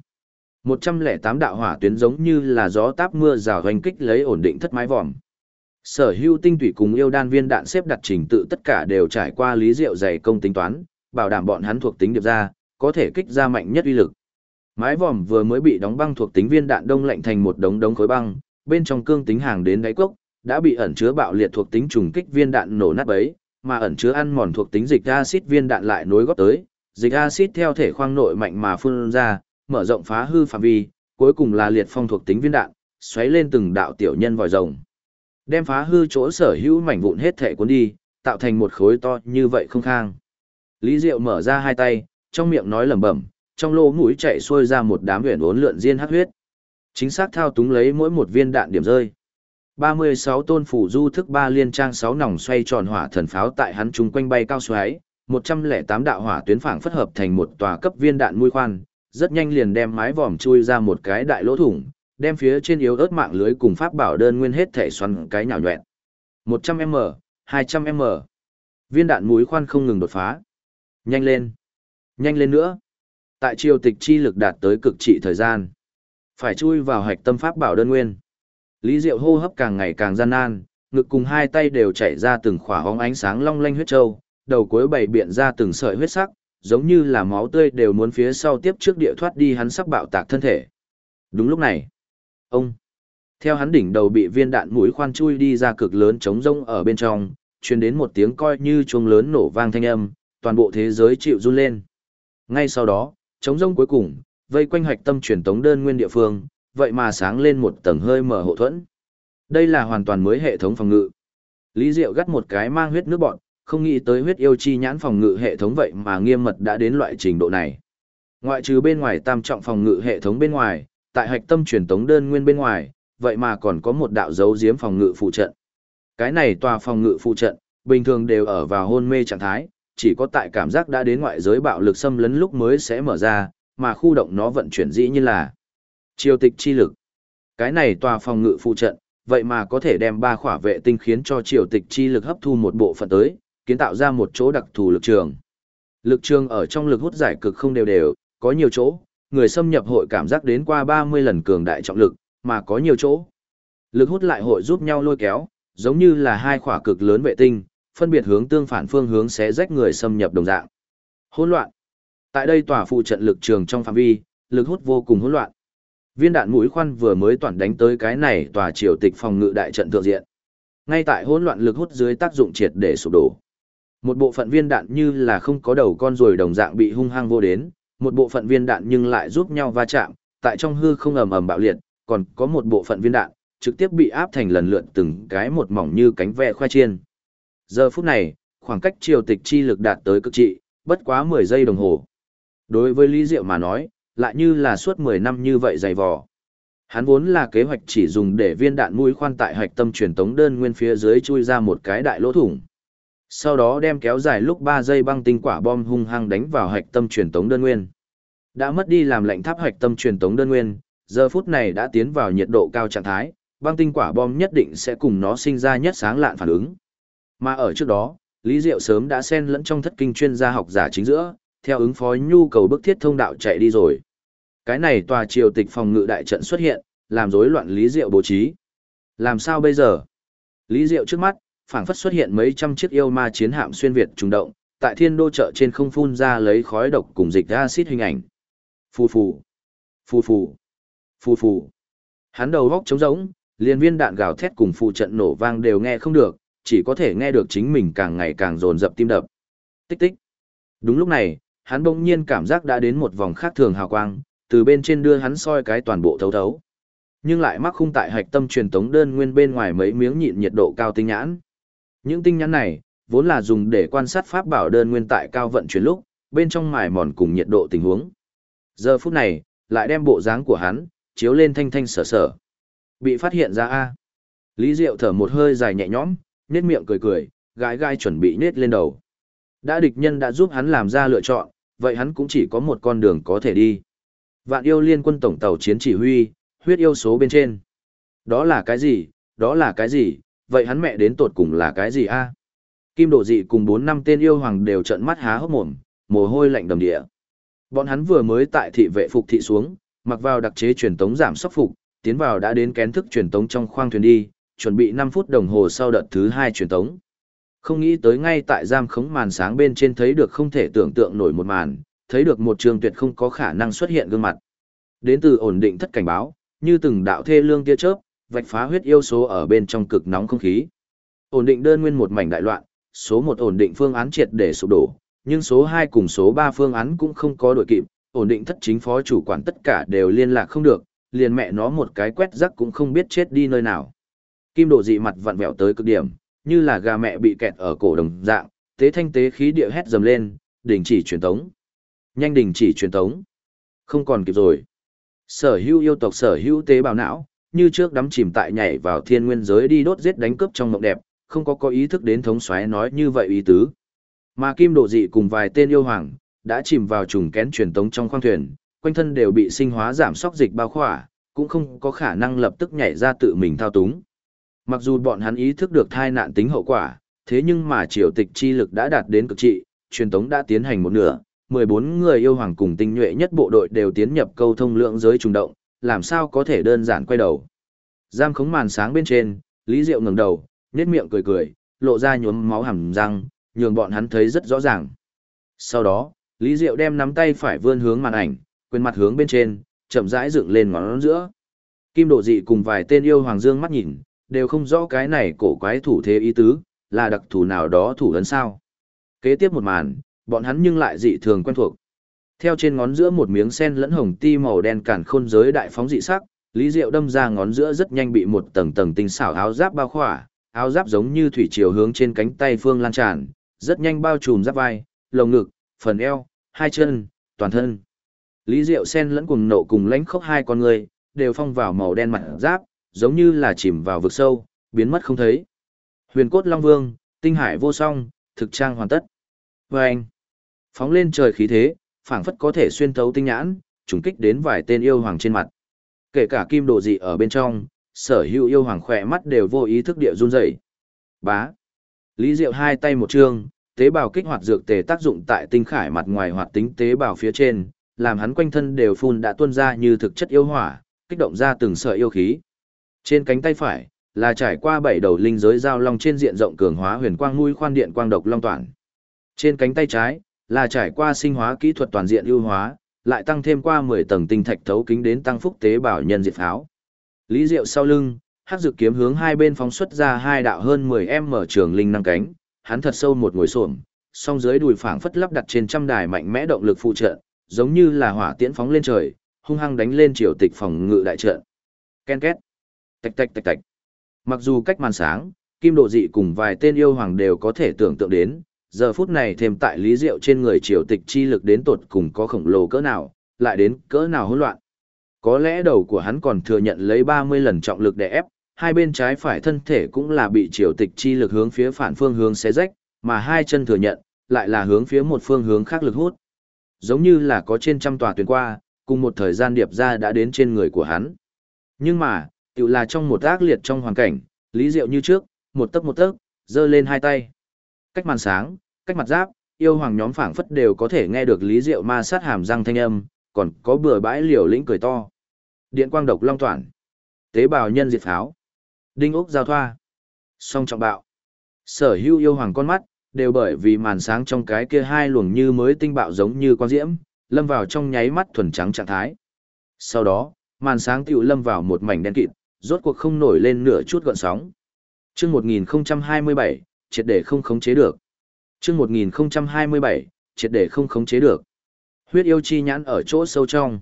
108 đạo hỏa tuyến giống như là gió táp mưa rào oanh kích lấy ổn định thất mái vòm. Sở hữu tinh tụy cùng yêu đan viên đạn xếp đặt trình tự tất cả đều trải qua Lý Diệu dày công tính toán, bảo đảm bọn hắn thuộc tính điệp ra, có thể kích ra mạnh nhất uy lực. Mái vòm vừa mới bị đóng băng thuộc tính viên đạn đông lạnh thành một đống đống khối băng, bên trong cương tính hàng đến đáy cốc, đã bị ẩn chứa bạo liệt thuộc tính trùng kích viên đạn nổ nát bấy, mà ẩn chứa ăn mòn thuộc tính dịch axit viên đạn lại nối góp tới, dịch axit theo thể khoang nội mạnh mà phun ra, mở rộng phá hư phạm vi, cuối cùng là liệt phong thuộc tính viên đạn, xoáy lên từng đạo tiểu nhân vòi rồng. Đem phá hư chỗ sở hữu mảnh vụn hết thể cuốn đi, tạo thành một khối to như vậy không khang. Lý Diệu mở ra hai tay, trong miệng nói lẩm bẩm, trong lỗ mũi chạy xuôi ra một đám huyền uốn lượn diên hắc huyết. Chính xác thao túng lấy mỗi một viên đạn điểm rơi. 36 tôn phủ du thức 3 liên trang 6 nòng xoay tròn hỏa thần pháo tại hắn trung quanh bay cao xoáy, 108 đạo hỏa tuyến phảng phất hợp thành một tòa cấp viên đạn mũi khoan, rất nhanh liền đem mái vòm chui ra một cái đại lỗ thủng, đem phía trên yếu ớt mạng lưới cùng pháp bảo đơn nguyên hết thể xoắn cái nhào nhọẹn. 100m, 200m. Viên đạn mũi khoan không ngừng đột phá. Nhanh lên. Nhanh lên nữa. Tại triều tịch chi lực đạt tới cực trị thời gian. Phải chui vào hạch tâm pháp bảo đơn nguyên. Lý Diệu hô hấp càng ngày càng gian nan, ngực cùng hai tay đều chảy ra từng khỏa hóng ánh sáng long lanh huyết châu, đầu cuối bày biện ra từng sợi huyết sắc, giống như là máu tươi đều muốn phía sau tiếp trước địa thoát đi hắn sắp bạo tạc thân thể. Đúng lúc này, ông, theo hắn đỉnh đầu bị viên đạn mũi khoan chui đi ra cực lớn trống rông ở bên trong, truyền đến một tiếng coi như chuông lớn nổ vang thanh âm, toàn bộ thế giới chịu run lên. Ngay sau đó, trống rông cuối cùng, vây quanh hạch tâm truyền tống đơn nguyên địa phương, vậy mà sáng lên một tầng hơi mở hộ thuẫn. Đây là hoàn toàn mới hệ thống phòng ngự. Lý Diệu gắt một cái mang huyết nước bọn, không nghĩ tới huyết yêu chi nhãn phòng ngự hệ thống vậy mà nghiêm mật đã đến loại trình độ này. Ngoại trừ bên ngoài tam trọng phòng ngự hệ thống bên ngoài, tại hạch tâm truyền tống đơn nguyên bên ngoài, vậy mà còn có một đạo dấu giếm phòng ngự phụ trận. Cái này tòa phòng ngự phụ trận, bình thường đều ở vào hôn mê trạng thái, chỉ có tại cảm giác đã đến ngoại giới bạo lực xâm lấn lúc mới sẽ mở ra, mà khu động nó vận chuyển dĩ như là triều tịch chi lực. Cái này tòa phòng ngự phụ trận, vậy mà có thể đem 3 khỏa vệ tinh khiến cho triều tịch chi lực hấp thu một bộ phận tới, kiến tạo ra một chỗ đặc thù lực trường. Lực trường ở trong lực hút giải cực không đều đều, có nhiều chỗ, người xâm nhập hội cảm giác đến qua 30 lần cường đại trọng lực, mà có nhiều chỗ. Lực hút lại hội giúp nhau lôi kéo, giống như là 2 khỏa cực lớn vệ tinh, phân biệt hướng tương phản phương hướng xé rách người xâm nhập đồng dạng. Hỗn loạn. Tại đây tòa phụ trận lực trường trong phạm vi, lực hút vô cùng hỗn loạn. Viên đạn mũi khoan vừa mới toàn đánh tới cái này tòa triều tịch phòng ngự đại trận thượng diện. Ngay tại hỗn loạn lực hút dưới tác dụng triệt để sụp đổ. Một bộ phận viên đạn như là không có đầu con ruồi đồng dạng bị hung hăng vô đến, một bộ phận viên đạn nhưng lại giúp nhau va chạm, tại trong hư không ầm ầm bạo liệt, còn có một bộ phận viên đạn trực tiếp bị áp thành lần lượt từng cái một mỏng như cánh ve khoai chiên. Giờ phút này, khoảng cách triều tịch chi lực đạt tới cực trị, bất quá 10 giây đồng hồ. Đối với Lý Diệu mà nói, lại như là suốt 10 năm như vậy dày vò. Hắn vốn là kế hoạch chỉ dùng để viên đạn mũi khoan tại hạch tâm truyền tống đơn nguyên phía dưới chui ra một cái đại lỗ thủng. Sau đó đem kéo dài lúc 3 giây băng tinh quả bom hung hăng đánh vào hạch tâm truyền tống đơn nguyên. Đã mất đi làm lạnh tháp hạch tâm truyền tống đơn nguyên, giờ phút này đã tiến vào nhiệt độ cao trạng thái, băng tinh quả bom nhất định sẽ cùng nó sinh ra nhất sáng lạn phản ứng. Mà ở trước đó, Lý Diệu sớm đã xen lẫn trong thất kinh chuyên gia học giả chính giữa, theo ứng phó nhu cầu bức thiết thông đạo chạy đi rồi. Cái này tòa triều tịch phòng ngự đại trận xuất hiện, làm rối loạn Lý Diệu bố trí. Làm sao bây giờ? Lý Diệu trước mắt, phảng phất xuất hiện mấy trăm chiếc yêu ma chiến hạm xuyên việt trùng động, tại thiên đô chợ trên không phun ra lấy khói độc cùng dịch acid hình ảnh. Phù phù, phù phù, phù phù. Hắn đầu góc trống rỗng, liền viên đạn gào thét cùng phụ trận nổ vang đều nghe không được, chỉ có thể nghe được chính mình càng ngày càng dồn dập tim đập. Tích tích. Đúng lúc này, hắn bỗng nhiên cảm giác đã đến một vòng khác thường hào quang, từ bên trên đưa hắn soi cái toàn bộ thấu thấu. Nhưng lại mắc khung tại hạch tâm truyền tống đơn nguyên bên ngoài mấy miếng nhịn nhiệt độ cao tinh nhãn. Những tinh nhãn này, vốn là dùng để quan sát pháp bảo đơn nguyên tại cao vận chuyển lúc, bên trong mài mòn cùng nhiệt độ tình huống. Giờ phút này, lại đem bộ dáng của hắn, chiếu lên thanh thanh sở sở. Bị phát hiện ra a. Lý Diệu thở một hơi dài nhẹ nhõm, nét miệng cười cười, gái gai chuẩn bị nết lên đầu. Đã địch nhân đã giúp hắn làm ra lựa chọn, vậy hắn cũng chỉ có một con đường có thể đi. Vạn yêu liên quân tổng tàu chiến chỉ huy, huyết yêu số bên trên. Đó là cái gì, đó là cái gì, vậy hắn mẹ đến tột cùng là cái gì a? Kim Độ Dị cùng 4 năm tên yêu hoàng đều trợn mắt há hốc mồm, mồ hôi lạnh đầm địa. Bọn hắn vừa mới tại thị vệ phục thị xuống, mặc vào đặc chế truyền tống giảm sốc phục, tiến vào đã đến kén thức truyền tống trong khoang thuyền đi, chuẩn bị 5 phút đồng hồ sau đợt thứ 2 truyền tống. Không nghĩ tới ngay tại giam khống màn sáng bên trên thấy được không thể tưởng tượng nổi một màn, thấy được một trường tuyệt không có khả năng xuất hiện gương mặt. Đến từ ổn định thất cảnh báo, như từng đạo thê lương tia chớp, vạch phá huyết yêu số ở bên trong cực nóng không khí. Ổn định đơn nguyên một mảnh đại loạn, số 1 ổn định phương án triệt để sụp đổ, nhưng số 2 cùng số 3 phương án cũng không có đội kịp, ổn định thất chính phó chủ quản tất cả đều liên lạc không được, liền mẹ nó một cái quét rắc cũng không biết chết đi nơi nào. Kim Độ Dị mặt vặn vẹo tới cực điểm, như là gà mẹ bị kẹt ở cổ đồng dạng, tế thanh tế khí địa hét dầm lên, đình chỉ truyền tống. Nhanh đình chỉ truyền tống. Không còn kịp rồi. Sở hữu yêu tộc sở hữu tế bào não, như trước đắm chìm tại nhảy vào thiên nguyên giới đi đốt giết đánh cướp trong mộng đẹp, không có ý thức đến thống soái nói như vậy ý tứ. Mà Kim Độ Dị cùng vài tên yêu hoàng, đã chìm vào trùng kén truyền tống trong khoang thuyền, quanh thân đều bị sinh hóa giảm sóc dịch bao khỏa, cũng không có khả năng lập tức nhảy ra tự mình thao túng. Mặc dù bọn hắn ý thức được thai nạn tính hậu quả, thế nhưng mà triều tịch chi lực đã đạt đến cực trị, truyền tống đã tiến hành một nửa, 14 người yêu hoàng cùng tinh nhuệ nhất bộ đội đều tiến nhập câu thông lượng giới trùng động, làm sao có thể đơn giản quay đầu. Giam khống màn sáng bên trên, Lý Diệu ngẩng đầu, nhếch miệng cười cười, lộ ra nhuốm máu hàm răng, nhường bọn hắn thấy rất rõ ràng. Sau đó, Lý Diệu đem nắm tay phải vươn hướng màn ảnh, quên mặt hướng bên trên, chậm rãi dựng lên ngón giữa. Kim Độ Dị cùng vài tên yêu hoàng dương mắt nhìn, đều không rõ cái này cổ quái thủ thế ý tứ, là đặc thù nào đó thủ ấn sao. Kế tiếp một màn, bọn hắn nhưng lại dị thường quen thuộc. Theo trên ngón giữa một miếng sen lẫn hồng ti màu đen cản khôn giới đại phóng dị sắc, Lý Diệu đâm ra ngón giữa rất nhanh bị một tầng tầng tinh xảo áo giáp bao khỏa, áo giáp giống như thủy triều hướng trên cánh tay phương lan tràn, rất nhanh bao trùm giáp vai, lồng ngực, phần eo, hai chân, toàn thân. Lý Diệu sen lẫn cùng nộ cùng lãnh khốc hai con người, đều phong vào màu đen mặt giáp, giống như là chìm vào vực sâu, biến mất không thấy. Huyền cốt Long Vương, tinh hải vô song, thực trang hoàn tất. Vâng! Phóng lên trời khí thế, phảng phất có thể xuyên thấu tinh nhãn, trùng kích đến vài tên yêu hoàng trên mặt. Kể cả Kim Độ Dị ở bên trong, sở hữu yêu hoàng khỏe mắt đều vô ý thức địa run rẩy. Bá! Lý Diệu hai tay một trương, tế bào kích hoạt dược tề tác dụng tại tinh khải mặt ngoài hoạt tính tế bào phía trên, làm hắn quanh thân đều phun đã tuôn ra như thực chất yêu hỏa, kích động ra từng sợi yêu khí. Trên cánh tay phải là trải qua 7 đầu linh giới giao long trên diện rộng cường hóa huyền quang mũi khoan điện quang độc long toàn. Trên cánh tay trái là trải qua sinh hóa kỹ thuật toàn diện ưu hóa, lại tăng thêm qua 10 tầng tinh thạch thấu kính đến tăng phúc tế bào nhân diệt pháo. Lý Diệu sau lưng, hắc dược kiếm hướng hai bên phóng xuất ra hai đạo hơn 10m trường linh năng cánh, hắn thật sâu một ngồi xổm, song dưới đùi phảng phất lắp đặt trên trăm đài mạnh mẽ động lực phụ trợ, giống như là hỏa tiễn phóng lên trời, hung hăng đánh lên triều tịch phòng ngự đại trận. Ken két, tạch tạch tạch tạch. Mặc dù cách màn sáng, Kim Độ Dị cùng vài tên yêu hoàng đều có thể tưởng tượng đến, giờ phút này thêm tại Lý Diệu trên người triều tịch chi lực đến tột cùng có khổng lồ cỡ nào, lại đến cỡ nào hỗn loạn. Có lẽ đầu của hắn còn thừa nhận lấy 30 lần trọng lực để ép, hai bên trái phải thân thể cũng là bị triều tịch chi lực hướng phía phản phương hướng xé rách, mà hai chân thừa nhận, lại là hướng phía một phương hướng khác lực hút. Giống như là có trên trăm tòa tuyến qua, cùng một thời gian điệp ra đã đến trên người của hắn. Nhưng mà, tự là trong một ác liệt trong hoàn cảnh, Lý Diệu như trước, một tấc, giơ lên hai tay. Cách màn sáng, cách mặt giáp, yêu hoàng nhóm phảng phất đều có thể nghe được Lý Diệu ma sát hàm răng thanh âm, còn có bừa bãi liều lĩnh cười to. Điện quang độc long toản, tế bào nhân diệt pháo, đinh ốc giao thoa, song trọng bạo. Sở hữu yêu hoàng con mắt, đều bởi vì màn sáng trong cái kia hai luồng như mới tinh bạo giống như quang diễm, lâm vào trong nháy mắt thuần trắng trạng thái. Sau đó, màn sáng tiểu lâm vào một mảnh đen kịt, rốt cuộc không nổi lên nửa chút gợn sóng. Chương 1027, triệt để không khống chế được. Chương 1027, triệt để không khống chế được. Huyết yêu chi nhãn ở chỗ sâu trong.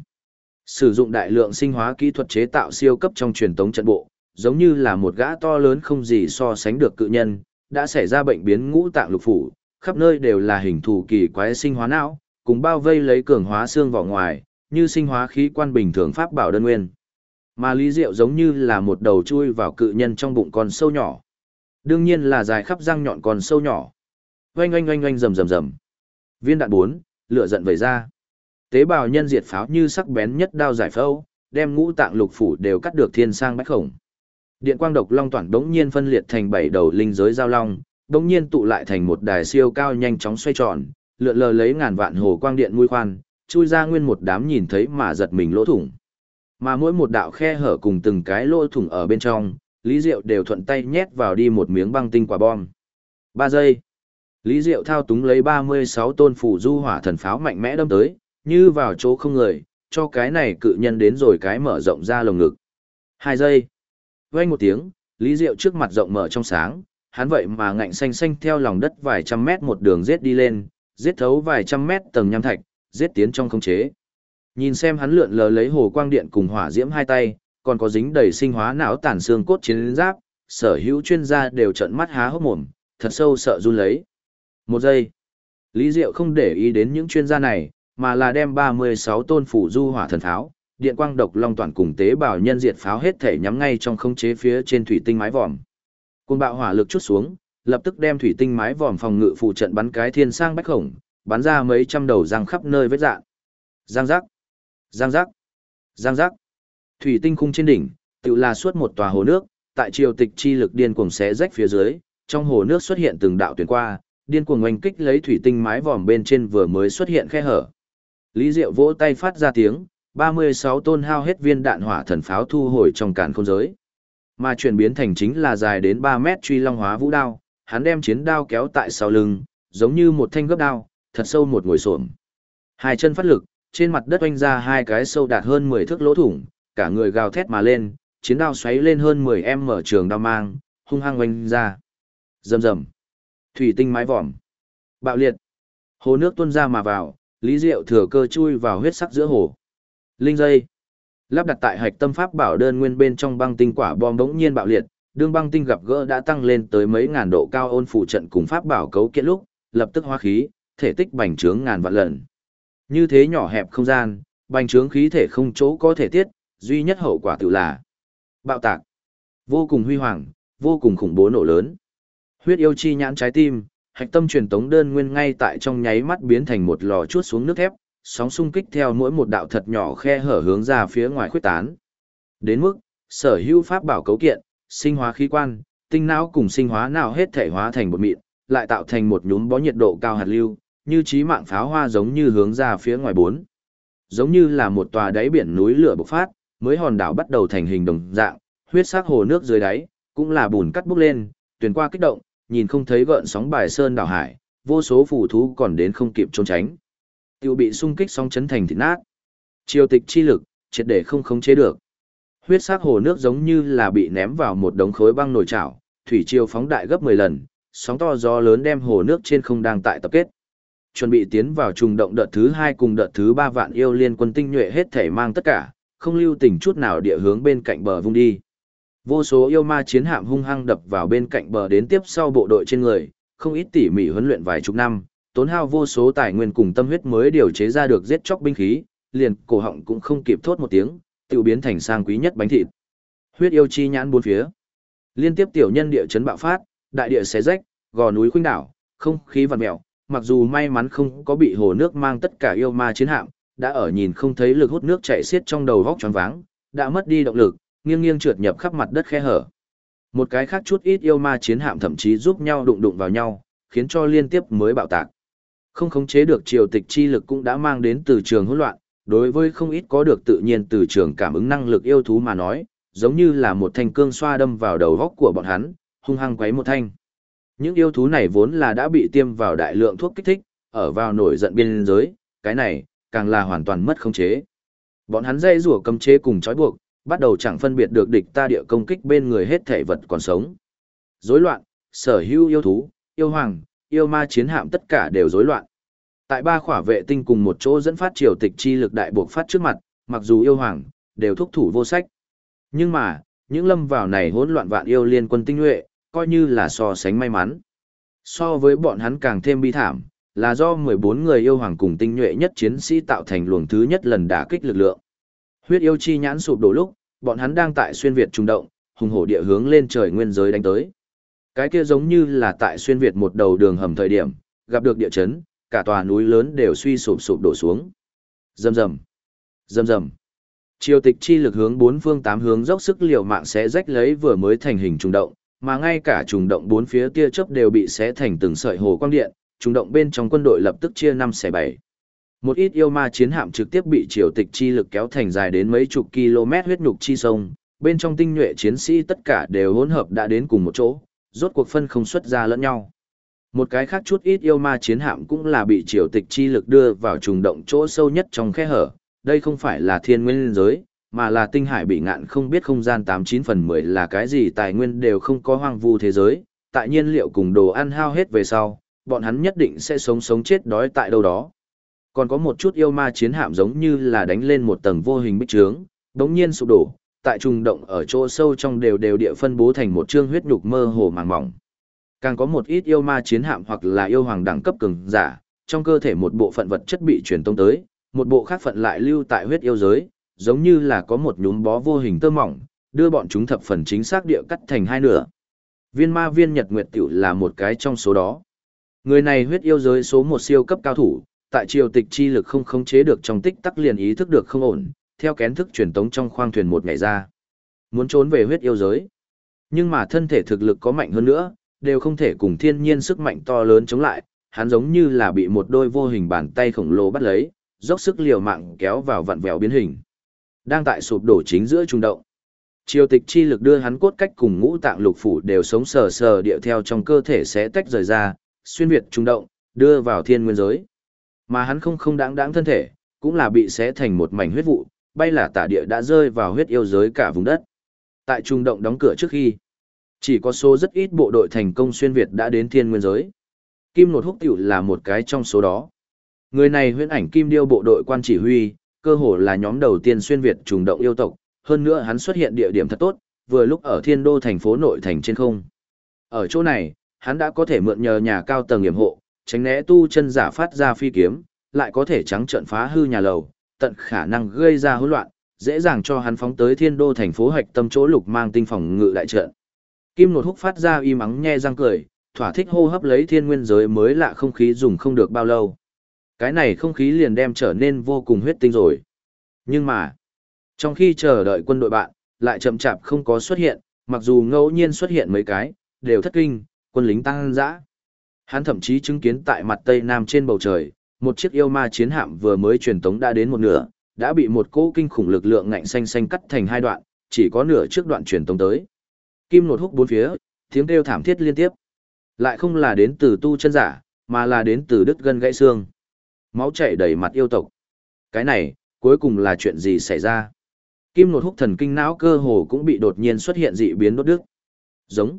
Sử dụng đại lượng sinh hóa kỹ thuật chế tạo siêu cấp trong truyền tống trận bộ, giống như là một gã to lớn không gì so sánh được cự nhân, đã xảy ra bệnh biến ngũ tạng lục phủ, khắp nơi đều là hình thù kỳ quái sinh hóa não, cùng bao vây lấy cường hóa xương vỏ ngoài, như sinh hóa khí quan bình thường pháp bảo đơn nguyên. Mà Lý Diệu giống như là một đầu chui vào cự nhân trong bụng con sâu nhỏ. Đương nhiên là dài khắp răng nhọn con sâu nhỏ. Oanh oanh oanh oanh rầm rầm rầm. Viên đạn 4, lửa giận vẩy ra. Tế bào nhân diệt pháo như sắc bén nhất đao giải phẫu, đem ngũ tạng lục phủ đều cắt được thiên sang bách khổng. Điện quang độc long toàn đống nhiên phân liệt thành 7 đầu linh giới giao long, đống nhiên tụ lại thành một đài siêu cao nhanh chóng xoay tròn, lượn lờ lấy ngàn vạn hồ quang điện mũi khoan, chui ra nguyên một đám nhìn thấy mà giật mình lỗ thủng. Mà mỗi một đạo khe hở cùng từng cái lỗ thủng ở bên trong, Lý Diệu đều thuận tay nhét vào đi một miếng băng tinh quả bom. 3 giây. Lý Diệu thao túng lấy 36 tôn phủ du hỏa thần pháo mạnh mẽ đâm tới, như vào chỗ không người, cho cái này cự nhân đến rồi cái mở rộng ra lồng ngực. 2 giây. Vang một tiếng, Lý Diệu trước mặt rộng mở trong sáng, hắn vậy mà ngạnh xanh xanh theo lòng đất vài trăm mét một đường giết đi lên, giết thấu vài trăm mét tầng nham thạch, giết tiến trong khống chế. Nhìn xem hắn lượn lờ lấy hồ quang điện cùng hỏa diễm hai tay, còn có dính đầy sinh hóa não tàn xương cốt chiến giáp, sở hữu chuyên gia đều trợn mắt há hốc mồm, thật sâu sợ run lấy. 1 giây. Lý Diệu không để ý đến những chuyên gia này, mà là đem 36 tôn phủ du hỏa thần pháo, điện quang độc long toàn cùng tế bào nhân diệt pháo hết thể nhắm ngay trong khống chế phía trên thủy tinh mái vòm. Cuồng bạo hỏa lực chút xuống, lập tức đem thủy tinh mái vòm phòng ngự phụ trận bắn cái thiên sang bách khổng, bắn ra mấy trăm đầu răng khắp nơi vết rạn. Giang giác, giang giác, giang giác. Thủy tinh khung trên đỉnh, tự là suốt một tòa hồ nước, tại triều tịch chi lực điên cuồng xé rách phía dưới, trong hồ nước xuất hiện từng đạo tuyến qua, điên cuồng oanh kích lấy thủy tinh mái vòm bên trên vừa mới xuất hiện khe hở. Lý Diệu vỗ tay phát ra tiếng, 36 tôn hao hết viên đạn hỏa thần pháo thu hồi trong càn khôn giới. Mà chuyển biến thành chính là dài đến 3 mét truy long hóa vũ đao, hắn đem chiến đao kéo tại sau lưng, giống như một thanh gấp đao, thật sâu một ngồi xổm. Hai chân phát lực, trên mặt đất oanh ra hai cái sâu đạt hơn 10 thước lỗ thủng, cả người gào thét mà lên, chiến đao xoáy lên hơn 10 mở trường đao mang, hung hăng oanh ra. Rầm rầm. Thủy tinh mái vòm. Bạo liệt. Hồ nước tuôn ra mà vào, Lý Diệu thừa cơ chui vào huyết sắc giữa hồ. Linh dây. Lắp đặt tại hạch tâm pháp bảo đơn nguyên bên trong băng tinh quả bom bỗng nhiên bạo liệt, đương băng tinh gặp gỡ đã tăng lên tới mấy ngàn độ cao ôn phụ trận cùng pháp bảo cấu kiện lúc, lập tức hóa khí, thể tích bành trướng ngàn vạn lần. Như thế nhỏ hẹp không gian, bành trướng khí thể không chỗ có thể tiết, duy nhất hậu quả tự là bạo tạc. Vô cùng huy hoàng, vô cùng khủng bố nổ lớn. Huyết yêu chi nhãn trái tim, hạch tâm truyền tống đơn nguyên ngay tại trong nháy mắt biến thành một lò chuốt xuống nước thép, sóng xung kích theo mỗi một đạo thật nhỏ khe hở hướng ra phía ngoài khuếch tán. Đến mức, sở hữu pháp bảo cấu kiện, sinh hóa khí quan, tinh não cùng sinh hóa não hết thể hóa thành bột mịn, lại tạo thành một nhúm bó nhiệt độ cao hạt lưu, như chí mạng pháo hoa giống như hướng ra phía ngoài bốn. Giống như là một tòa đáy biển núi lửa bộc phát, mới hòn đảo bắt đầu thành hình đồng dạng, huyết sắc hồ nước dưới đáy, cũng là bùn cắt bốc lên, tuyền qua kích động, nhìn không thấy gợn sóng bài sơn đảo hải, vô số phù thú còn đến không kịp trốn tránh. Tiêu bị xung kích sóng chấn thành thịt nát. Triều tịch chi lực, triệt để không khống chế được. Huyết sắc hồ nước giống như là bị ném vào một đống khối băng nồi chảo, thủy triều phóng đại gấp 10 lần, sóng to gió lớn đem hồ nước trên không đang tại tập kết. Chuẩn bị tiến vào trùng động đợt thứ 2 cùng đợt thứ 3 vạn yêu liên quân tinh nhuệ hết thể mang tất cả, không lưu tình chút nào địa hướng bên cạnh bờ vung đi. Vô số yêu ma chiến hạm hung hăng đập vào bên cạnh bờ đến tiếp sau bộ đội trên người, không ít tỉ mỉ huấn luyện vài chục năm, tốn hao vô số tài nguyên cùng tâm huyết mới điều chế ra được giết chóc binh khí, liền cổ họng cũng không kịp thốt một tiếng, tự biến thành sang quý nhất bánh thịt. Huyết yêu chi nhãn bốn phía. Liên tiếp tiểu nhân địa chấn bạo phát, đại địa xé rách, gò núi khuynh đảo, không khí vặn mèo, mặc dù may mắn không có bị hồ nước mang tất cả yêu ma chiến hạm, đã ở nhìn không thấy lực hút nước chảy xiết trong đầu vóc choáng váng, đã mất đi động lực, nghiêng nghiêng trượt nhập khắp mặt đất khe hở. Một cái khác chút ít yêu ma chiến hạm thậm chí giúp nhau đụng đụng vào nhau, khiến cho liên tiếp mới bạo tạc. Không khống chế được triều tịch chi lực cũng đã mang đến từ trường hỗn loạn, đối với không ít có được tự nhiên từ trường cảm ứng năng lực yêu thú mà nói, giống như là một thanh cương xoa đâm vào đầu góc của bọn hắn, hung hăng quấy một thanh. Những yêu thú này vốn là đã bị tiêm vào đại lượng thuốc kích thích, ở vào nổi giận biên giới, cái này càng là hoàn toàn mất khống chế. Bọn hắn dây rủa cầm chế cùng trói buộc, bắt đầu chẳng phân biệt được địch ta địa công kích bên người hết thể vật còn sống. Rối loạn, sở hữu yêu thú, yêu hoàng, yêu ma chiến hạm tất cả đều rối loạn. Tại ba khỏa vệ tinh cùng một chỗ dẫn phát triều tịch chi lực đại buộc phát trước mặt, mặc dù yêu hoàng đều thúc thủ vô sách. Nhưng mà, những lâm vào này hỗn loạn vạn yêu liên quân tinh nhuệ, coi như là so sánh may mắn. So với bọn hắn càng thêm bi thảm, là do 14 người yêu hoàng cùng tinh nhuệ nhất chiến sĩ tạo thành luồng thứ nhất lần đả kích lực lượng. Huyết yêu chi nhãn sụp đổ lúc, bọn hắn đang tại xuyên Việt trung động, hùng hổ địa hướng lên trời nguyên giới đánh tới. Cái kia giống như là tại xuyên Việt một đầu đường hầm thời điểm, gặp được địa chấn, cả tòa núi lớn đều suy sụp sụp đổ xuống. Rầm rầm, rầm rầm. Triều tịch chi lực hướng bốn phương tám hướng dốc sức liều mạng sẽ rách lấy vừa mới thành hình trùng động, mà ngay cả trùng động bốn phía tia chớp đều bị xé thành từng sợi hồ quang điện, trùng động bên trong quân đội lập tức chia 5 xẻ 7. Một ít yêu ma chiến hạm trực tiếp bị triều tịch chi lực kéo thành dài đến mấy chục km huyết nhục chi sông, bên trong tinh nhuệ chiến sĩ tất cả đều hỗn hợp đã đến cùng một chỗ, rốt cuộc phân không xuất ra lẫn nhau. Một cái khác chút ít yêu ma chiến hạm cũng là bị triều tịch chi lực đưa vào trùng động chỗ sâu nhất trong khe hở, đây không phải là thiên nguyên giới, mà là tinh hải bị ngạn không biết không gian 89 phần 10 là cái gì tài nguyên đều không có hoang vu thế giới, tại nhiên liệu cùng đồ ăn hao hết về sau, bọn hắn nhất định sẽ sống sống chết đói tại đâu đó. Còn có một chút yêu ma chiến hạm giống như là đánh lên một tầng vô hình bích trướng, đống nhiên sụp đổ, tại trùng động ở chỗ sâu trong đều địa phân bố thành một chương huyết nhục mơ hồ màng mỏng. Càng có một ít yêu ma chiến hạm hoặc là yêu hoàng đẳng cấp cường giả, trong cơ thể một bộ phận vật chất bị truyền tông tới, một bộ khác phận lại lưu tại huyết yêu giới, giống như là có một nhúm bó vô hình tơ mỏng, đưa bọn chúng thập phần chính xác địa cắt thành hai nửa. Viên ma viên Nhật Nguyệt Tiểu là một cái trong số đó. Người này huyết yêu giới số một siêu cấp cao thủ, tại triều tịch chi lực không khống chế được trong tích tắc liền ý thức được không ổn, theo kén thức truyền tống trong khoang thuyền một ngày ra. Muốn trốn về huyết yêu giới. Nhưng mà thân thể thực lực có mạnh hơn nữa, đều không thể cùng thiên nhiên sức mạnh to lớn chống lại, hắn giống như là bị một đôi vô hình bàn tay khổng lồ bắt lấy, dốc sức liều mạng kéo vào vặn vẹo biến hình. Đang tại sụp đổ chính giữa trung động. Triều tịch chi lực đưa hắn cốt cách cùng ngũ tạng lục phủ đều sống sờ sờ địa theo trong cơ thể sẽ tách rời ra, xuyên việt trung động, đưa vào thiên nguyên giới. Mà hắn không đáng đáng thân thể, cũng là bị xé thành một mảnh huyết vụ, bay là tả địa đã rơi vào huyết yêu giới cả vùng đất. Tại trung động đóng cửa trước khi, chỉ có số rất ít bộ đội thành công xuyên việt đã đến thiên nguyên giới. Kim Nột Húc tiểu là một cái trong số đó. Người này huyễn ảnh Kim Điêu bộ đội quan chỉ huy, cơ hồ là nhóm đầu tiên xuyên việt trùng động yêu tộc, hơn nữa hắn xuất hiện địa điểm thật tốt, vừa lúc ở Thiên Đô thành phố nội thành trên không. Ở chỗ này, hắn đã có thể mượn nhờ nhà cao tầng yểm hộ, tránh né tu chân giả phát ra phi kiếm, lại có thể trắng trợn phá hư nhà lầu, tận khả năng gây ra hỗn loạn, dễ dàng cho hắn phóng tới Thiên Đô thành phố hạch tâm chỗ Lục Mang tinh phòng ngự đại trận. Kim Nột Húc phát ra im ắng nhe răng cười, thỏa thích hô hấp lấy thiên nguyên giới mới lạ không khí dùng không được bao lâu. Cái này không khí liền đem trở nên vô cùng huyết tinh rồi. Nhưng mà, trong khi chờ đợi quân đội bạn, lại chậm chạp không có xuất hiện, mặc dù ngẫu nhiên xuất hiện mấy cái, đều thất kinh, quân lính tăng dã. Hắn thậm chí chứng kiến tại mặt tây nam trên bầu trời, một chiếc yêu ma chiến hạm vừa mới truyền tống đã đến một nửa, đã bị một cỗ kinh khủng lực lượng ngạnh xanh xanh cắt thành hai đoạn, chỉ có nửa trước đoạn truyền tống tới. Kim Nột Húc bốn phía, tiếng kêu thảm thiết liên tiếp. Lại không là đến từ tu chân giả, mà là đến từ đứt gân gãy xương. Máu chảy đầy mặt yêu tộc. Cái này, cuối cùng là chuyện gì xảy ra? Kim Nột Húc thần kinh não cơ hồ cũng bị đột nhiên xuất hiện dị biến đốt đứt. Giống.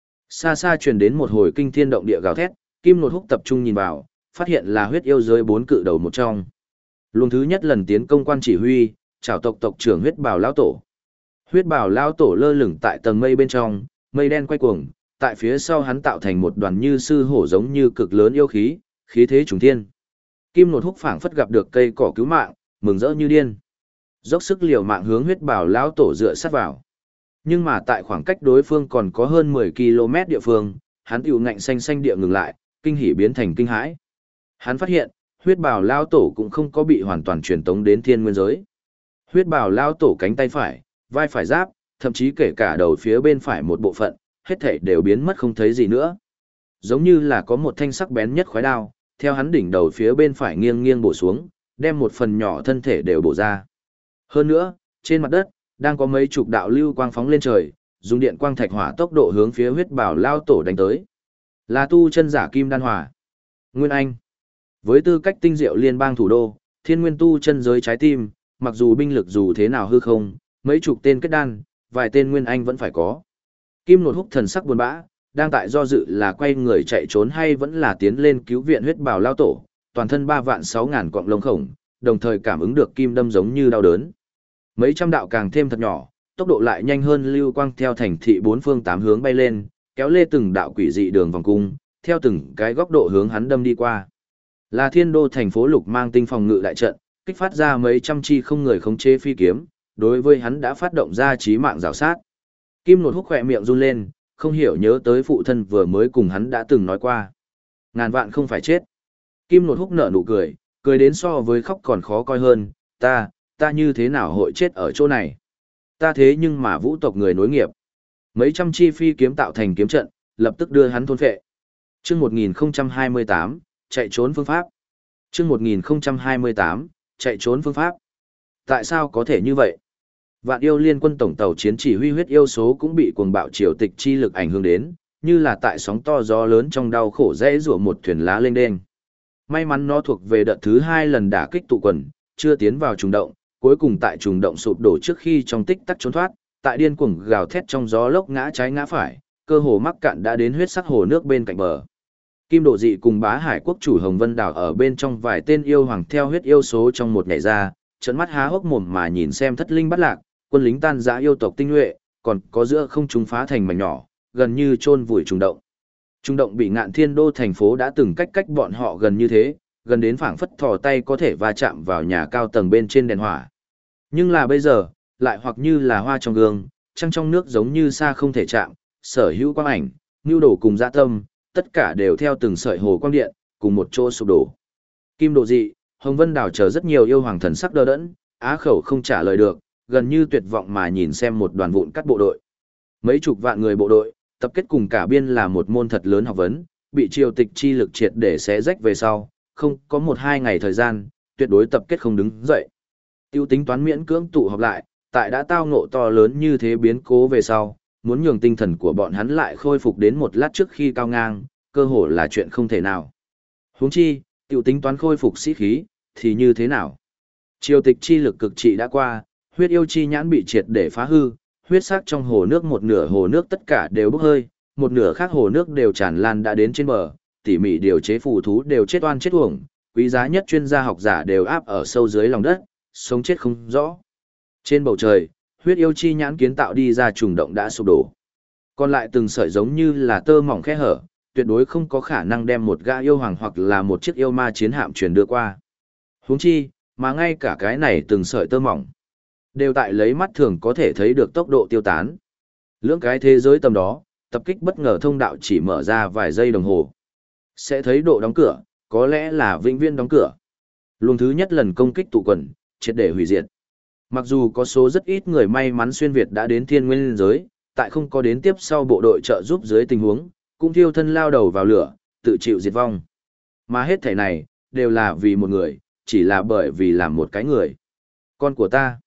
Xa xa truyền đến một hồi kinh thiên động địa gào thét, Kim Nột Húc tập trung nhìn vào, phát hiện là huyết yêu giới bốn cự đầu một trong. Luồng thứ nhất lần tiến công quan chỉ huy, chào tộc tộc trưởng huyết bào lão tổ. Huyết bào lão tổ lơ lửng tại tầng mây bên trong, mây đen quay cuồng, tại phía sau hắn tạo thành một đoàn như sư hổ giống như cực lớn yêu khí, khí thế trùng thiên. Kim Nột Húc phảng phất gặp được cây cỏ cứu mạng, mừng rỡ như điên. Dốc sức liều mạng hướng huyết bảo lão tổ dựa sát vào. Nhưng mà tại khoảng cách đối phương còn có hơn 10 km địa phương, hắn tiểu ngạnh xanh xanh địa ngừng lại, kinh hỉ biến thành kinh hãi. Hắn phát hiện, huyết bảo lão tổ cũng không có bị hoàn toàn truyền tống đến thiên nguyên giới. Huyết bảo lão tổ cánh tay phải, vai phải giáp, thậm chí kể cả đầu phía bên phải một bộ phận, hết thảy đều biến mất không thấy gì nữa. Giống như là có một thanh sắc bén nhất khói đao, theo hắn đỉnh đầu phía bên phải nghiêng nghiêng bổ xuống, đem một phần nhỏ thân thể đều bổ ra. Hơn nữa, trên mặt đất, đang có mấy chục đạo lưu quang phóng lên trời, dùng điện quang thạch hỏa tốc độ hướng phía huyết bảo lao tổ đánh tới. Là tu chân giả Kim Đan Hỏa. Nguyên Anh. Với tư cách tinh diệu liên bang thủ đô, thiên nguyên tu chân giới trái tim, mặc dù binh lực dù thế nào hư không, mấy chục tên kết đan, vài tên Nguyên Anh vẫn phải có. Kim Nột Húc thần sắc buồn bã, đang tại do dự là quay người chạy trốn hay vẫn là tiến lên cứu viện huyết bào lao tổ, toàn thân 3.600.000 cọng lông khổng, đồng thời cảm ứng được kim đâm giống như đau đớn. Mấy trăm đạo càng thêm thật nhỏ, tốc độ lại nhanh hơn lưu quang theo thành thị bốn phương tám hướng bay lên, kéo lê từng đạo quỷ dị đường vòng cung, theo từng cái góc độ hướng hắn đâm đi qua. Là Thiên Đô thành phố Lục Mang tinh phòng ngự đại trận, kích phát ra mấy trăm chi không người khống chế phi kiếm, đối với hắn đã phát động ra chí mạng rào sát. Kim Nột Húc khỏe miệng run lên, không hiểu nhớ tới phụ thân vừa mới cùng hắn đã từng nói qua. Ngàn vạn không phải chết. Kim Nột Húc nở nụ cười, cười đến so với khóc còn khó coi hơn, ta như thế nào hội chết ở chỗ này. Ta thế nhưng mà vũ tộc người nối nghiệp. Mấy trăm chi phi kiếm tạo thành kiếm trận, lập tức đưa hắn thôn phệ. Chương 1028, chạy trốn phương pháp. Chương 1028, chạy trốn phương pháp. Tại sao có thể như vậy? Vạn yêu liên quân tổng tàu chiến chỉ huy huyết yêu số cũng bị cuồng bạo triều tịch chi lực ảnh hưởng đến, như là tại sóng to gió lớn trong đau khổ dễ rủa một thuyền lá lênh đênh. May mắn nó thuộc về đợt thứ 2 lần đả kích tụ quần, chưa tiến vào trùng động, cuối cùng tại trùng động sụp đổ trước khi trong tích tắc trốn thoát, tại điên cuồng gào thét trong gió lốc ngã trái ngã phải, cơ hồ mắc cạn đã đến huyết sắc hồ nước bên cạnh bờ. Kim Độ Dị cùng Bá Hải quốc chủ Hồng Vân Đảo ở bên trong vài tên yêu hoàng theo huyết yêu số trong một nhảy ra, trợn mắt há hốc mồm mà nhìn xem thất linh bắt lạc, quân lính tan rã yêu tộc tinh nhuệ, còn có giữa không trung phá thành mảnh nhỏ, gần như chôn vùi trùng động. Trung động bị Ngạn Thiên Đô thành phố đã từng cách bọn họ gần như thế, gần đến phảng phất thò tay có thể va chạm vào nhà cao tầng bên trên đèn hỏa. Nhưng là bây giờ, lại hoặc như là hoa trong gương, trăng trong nước giống như xa không thể chạm, sở hữu quang ảnh, nhu đồ cùng dạ tâm, tất cả đều theo từng sợi hồ quang điện, cùng một chỗ sụp đổ. Kim Độ Dị, Hồng Vân Đảo chờ rất nhiều yêu hoàng thần sắc đờ đẫn, á khẩu không trả lời được, gần như tuyệt vọng mà nhìn xem một đoàn vụn cắt bộ đội. Mấy chục vạn người bộ đội, Tập kết cùng cả biên là một môn thật lớn học vấn, bị triều tịch chi lực triệt để xé rách về sau, không có 1-2 ngày thời gian, tuyệt đối tập kết không đứng dậy. Tiêu tính toán miễn cưỡng tụ họp lại, tại đã tao ngộ to lớn như thế biến cố về sau, muốn nhường tinh thần của bọn hắn lại khôi phục đến một lát trước khi cao ngang, cơ hồ là chuyện không thể nào. Huống chi, tiêu tính toán khôi phục sĩ khí, thì như thế nào? Triều tịch chi lực cực trị đã qua, huyết yêu chi nhãn bị triệt để phá hư, huyết sắc trong hồ nước một nửa hồ nước tất cả đều bốc hơi, một nửa khác hồ nước đều tràn lan đã đến trên bờ, tỉ mỉ điều chế phù thú đều chết oan chết uổng, quý giá nhất chuyên gia học giả đều áp ở sâu dưới lòng đất, sống chết không rõ. Trên bầu trời, huyết yêu chi nhãn kiến tạo đi ra trùng động đã sụp đổ. Còn lại từng sợi giống như là tơ mỏng khe hở, tuyệt đối không có khả năng đem một gã yêu hoàng hoặc là một chiếc yêu ma chiến hạm truyền đưa qua. Huống chi, mà ngay cả cái này từng sợi tơ mỏng, đều tại lấy mắt thường có thể thấy được tốc độ tiêu tán. Lưỡng cái thế giới tầm đó, tập kích bất ngờ thông đạo chỉ mở ra vài giây đồng hồ. Sẽ thấy độ đóng cửa, có lẽ là vĩnh viễn đóng cửa. Luồng thứ nhất lần công kích tụ quần, triệt để hủy diệt. Mặc dù có số rất ít người may mắn xuyên Việt đã đến thiên nguyên giới, tại không có đến tiếp sau bộ đội trợ giúp dưới tình huống, cũng thiêu thân lao đầu vào lửa, tự chịu diệt vong. Mà hết thảy này, đều là vì một người, chỉ là bởi vì làm một cái người. Con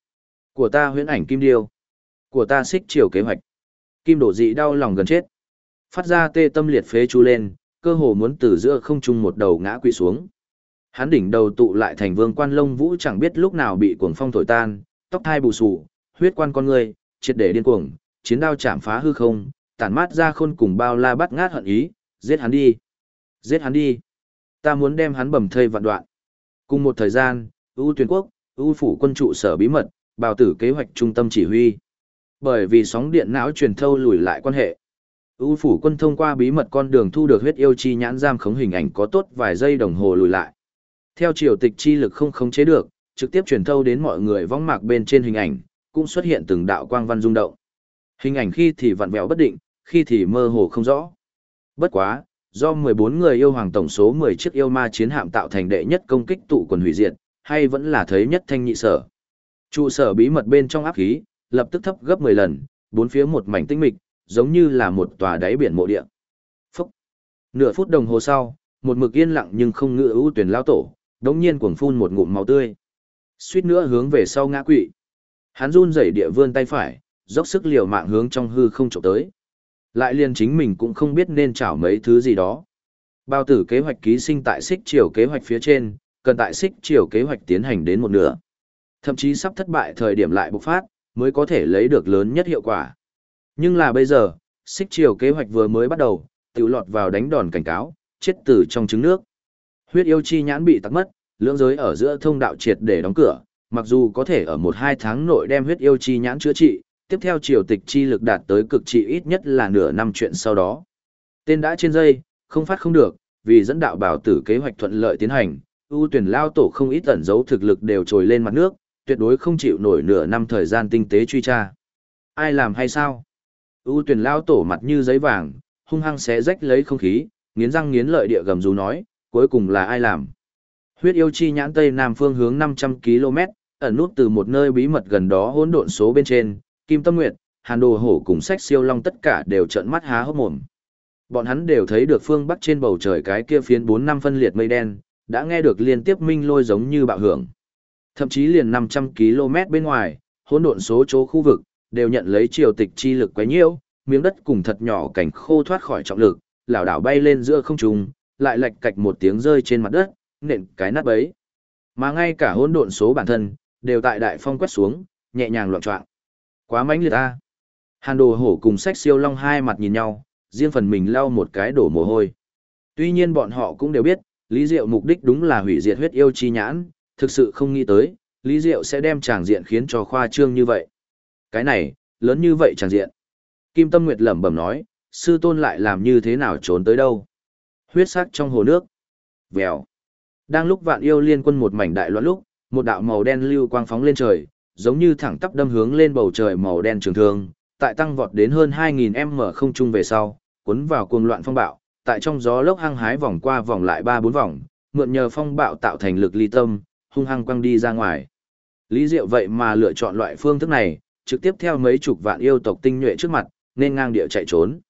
của ta huyễn ảnh kim điêu, của ta xích chiều kế hoạch. Kim đổ dị đau lòng gần chết. Phát ra tê tâm liệt phế chú lên, cơ hồ muốn từ giữa không trung một đầu ngã quỵ xuống. Hắn đỉnh đầu tụ lại thành vương quan lông vũ chẳng biết lúc nào bị cuồng phong thổi tan, tóc thai bù xù, huyết quan con người, triệt để điên cuồng, chiến đao chạm phá hư không, tản mát ra khôn cùng bao la bắt ngát hận ý, giết hắn đi. Giết hắn đi. Ta muốn đem hắn bầm thây vạn đoạn. Cùng một thời gian, ưu tuyển quốc, ưu phủ quân trụ sở bí mật, bào tử kế hoạch trung tâm chỉ huy. Bởi vì sóng điện não truyền thâu lùi lại quan hệ. ưu phủ quân thông qua bí mật con đường thu được huyết yêu chi nhãn giam khống hình ảnh có tốt vài giây đồng hồ lùi lại. Theo triều tịch chi lực không khống chế được, trực tiếp truyền thâu đến mọi người võng mạc bên trên hình ảnh, cũng xuất hiện từng đạo quang văn rung động. Hình ảnh khi thì vặn vẹo bất định, khi thì mơ hồ không rõ. Bất quá, do 14 người yêu hoàng tổng số 10 chiếc yêu ma chiến hạm tạo thành đệ nhất công kích tụ quần hủy diệt, hay vẫn là thấy nhất thanh nhị sở. Trụ sở bí mật bên trong áp khí, lập tức thấp gấp 10 lần, bốn phía một mảnh tĩnh mịch, giống như là một tòa đáy biển mộ địa. Phúc! Nửa phút đồng hồ sau, một mực yên lặng nhưng không ngự ưu tuyển lao tổ, đống nhiên cuồng phun một ngụm máu tươi. Suýt nữa hướng về sau ngã quỵ. Hắn run rẩy địa vươn tay phải, dốc sức liều mạng hướng trong hư không trộm tới. Lại liền chính mình cũng không biết nên chảo mấy thứ gì đó. Bao tử kế hoạch ký sinh tại xích chiều kế hoạch phía trên, cần tại xích chiều kế hoạch tiến hành đến một nửa. Thậm chí sắp thất bại thời điểm lại bộc phát, mới có thể lấy được lớn nhất hiệu quả. Nhưng là bây giờ, xích chiều kế hoạch vừa mới bắt đầu, tiểu lọt vào đánh đòn cảnh cáo, chết tử trong trứng nước. Huyết yêu chi nhãn bị tắc mất, lưỡng giới ở giữa thông đạo triệt để đóng cửa, mặc dù có thể ở 1-2 tháng nội đem huyết yêu chi nhãn chữa trị, tiếp theo triều tịch chi lực đạt tới cực trị ít nhất là nửa năm chuyện sau đó. Tên đã trên dây, không phát không được, vì dẫn đạo bảo tử kế hoạch thuận lợi tiến hành, ưu tuyển lao tổ không ít ẩn giấu thực lực đều trồi lên mặt nước, tuyệt đối không chịu nổi nửa năm thời gian tinh tế truy tra. Ai làm hay sao? Ưu tuyển lao tổ mặt như giấy vàng, hung hăng xé rách lấy không khí, nghiến răng nghiến lợi địa gầm rú nói, cuối cùng là ai làm? Huyết yêu chi nhãn tây nam phương hướng 500 km, ẩn nút từ một nơi bí mật gần đó hỗn độn số bên trên, Kim Tâm Nguyệt, Hàn Đồ Hổ cùng Sách Siêu Long tất cả đều trợn mắt há hốc mồm. Bọn hắn đều thấy được phương bắc trên bầu trời cái kia phiến 4-5 phân liệt mây đen, đã nghe được liên tiếp minh lôi giống như bạo hưởng. Thậm chí liền 500 km bên ngoài, hỗn độn số chỗ khu vực, đều nhận lấy triều tịch chi lực quấy nhiễu, miếng đất cùng thật nhỏ cảnh khô thoát khỏi trọng lực, lảo đảo bay lên giữa không trung, lại lạch cạch một tiếng rơi trên mặt đất, nện cái nát bấy. Mà ngay cả hỗn độn số bản thân, đều tại đại phong quét xuống, nhẹ nhàng loạn choạng. Quá mãnh liệt ta. Hàn Đồ Hổ cùng Sách Siêu Long hai mặt nhìn nhau, riêng phần mình lau một cái đổ mồ hôi. Tuy nhiên bọn họ cũng đều biết, Lý Diệu mục đích đúng là hủy diệt huyết yêu chi nhãn, thực sự không nghĩ tới, Lý Diệu sẽ đem tràng diện khiến cho khoa trương như vậy. Cái này, lớn như vậy tràng diện. Kim Tâm Nguyệt lẩm bẩm nói, sư tôn lại làm như thế nào trốn tới đâu. Huyết sắc trong hồ nước. Vèo. Đang lúc Vạn Yêu Liên Quân một mảnh đại loạn lúc, một đạo màu đen lưu quang phóng lên trời, giống như thẳng tắp đâm hướng lên bầu trời màu đen trường thương, tại tăng vọt đến hơn 2000m không trung về sau, cuốn vào cuồng loạn phong bạo, tại trong gió lốc hăng hái vòng qua vòng lại 3-4 vòng, mượn nhờ phong bạo tạo thành lực ly tâm, hung hăng quăng đi ra ngoài. Lý Diệu vậy mà lựa chọn loại phương thức này, trực tiếp theo mấy chục vạn yêu tộc tinh nhuệ trước mặt, nên ngang địa chạy trốn.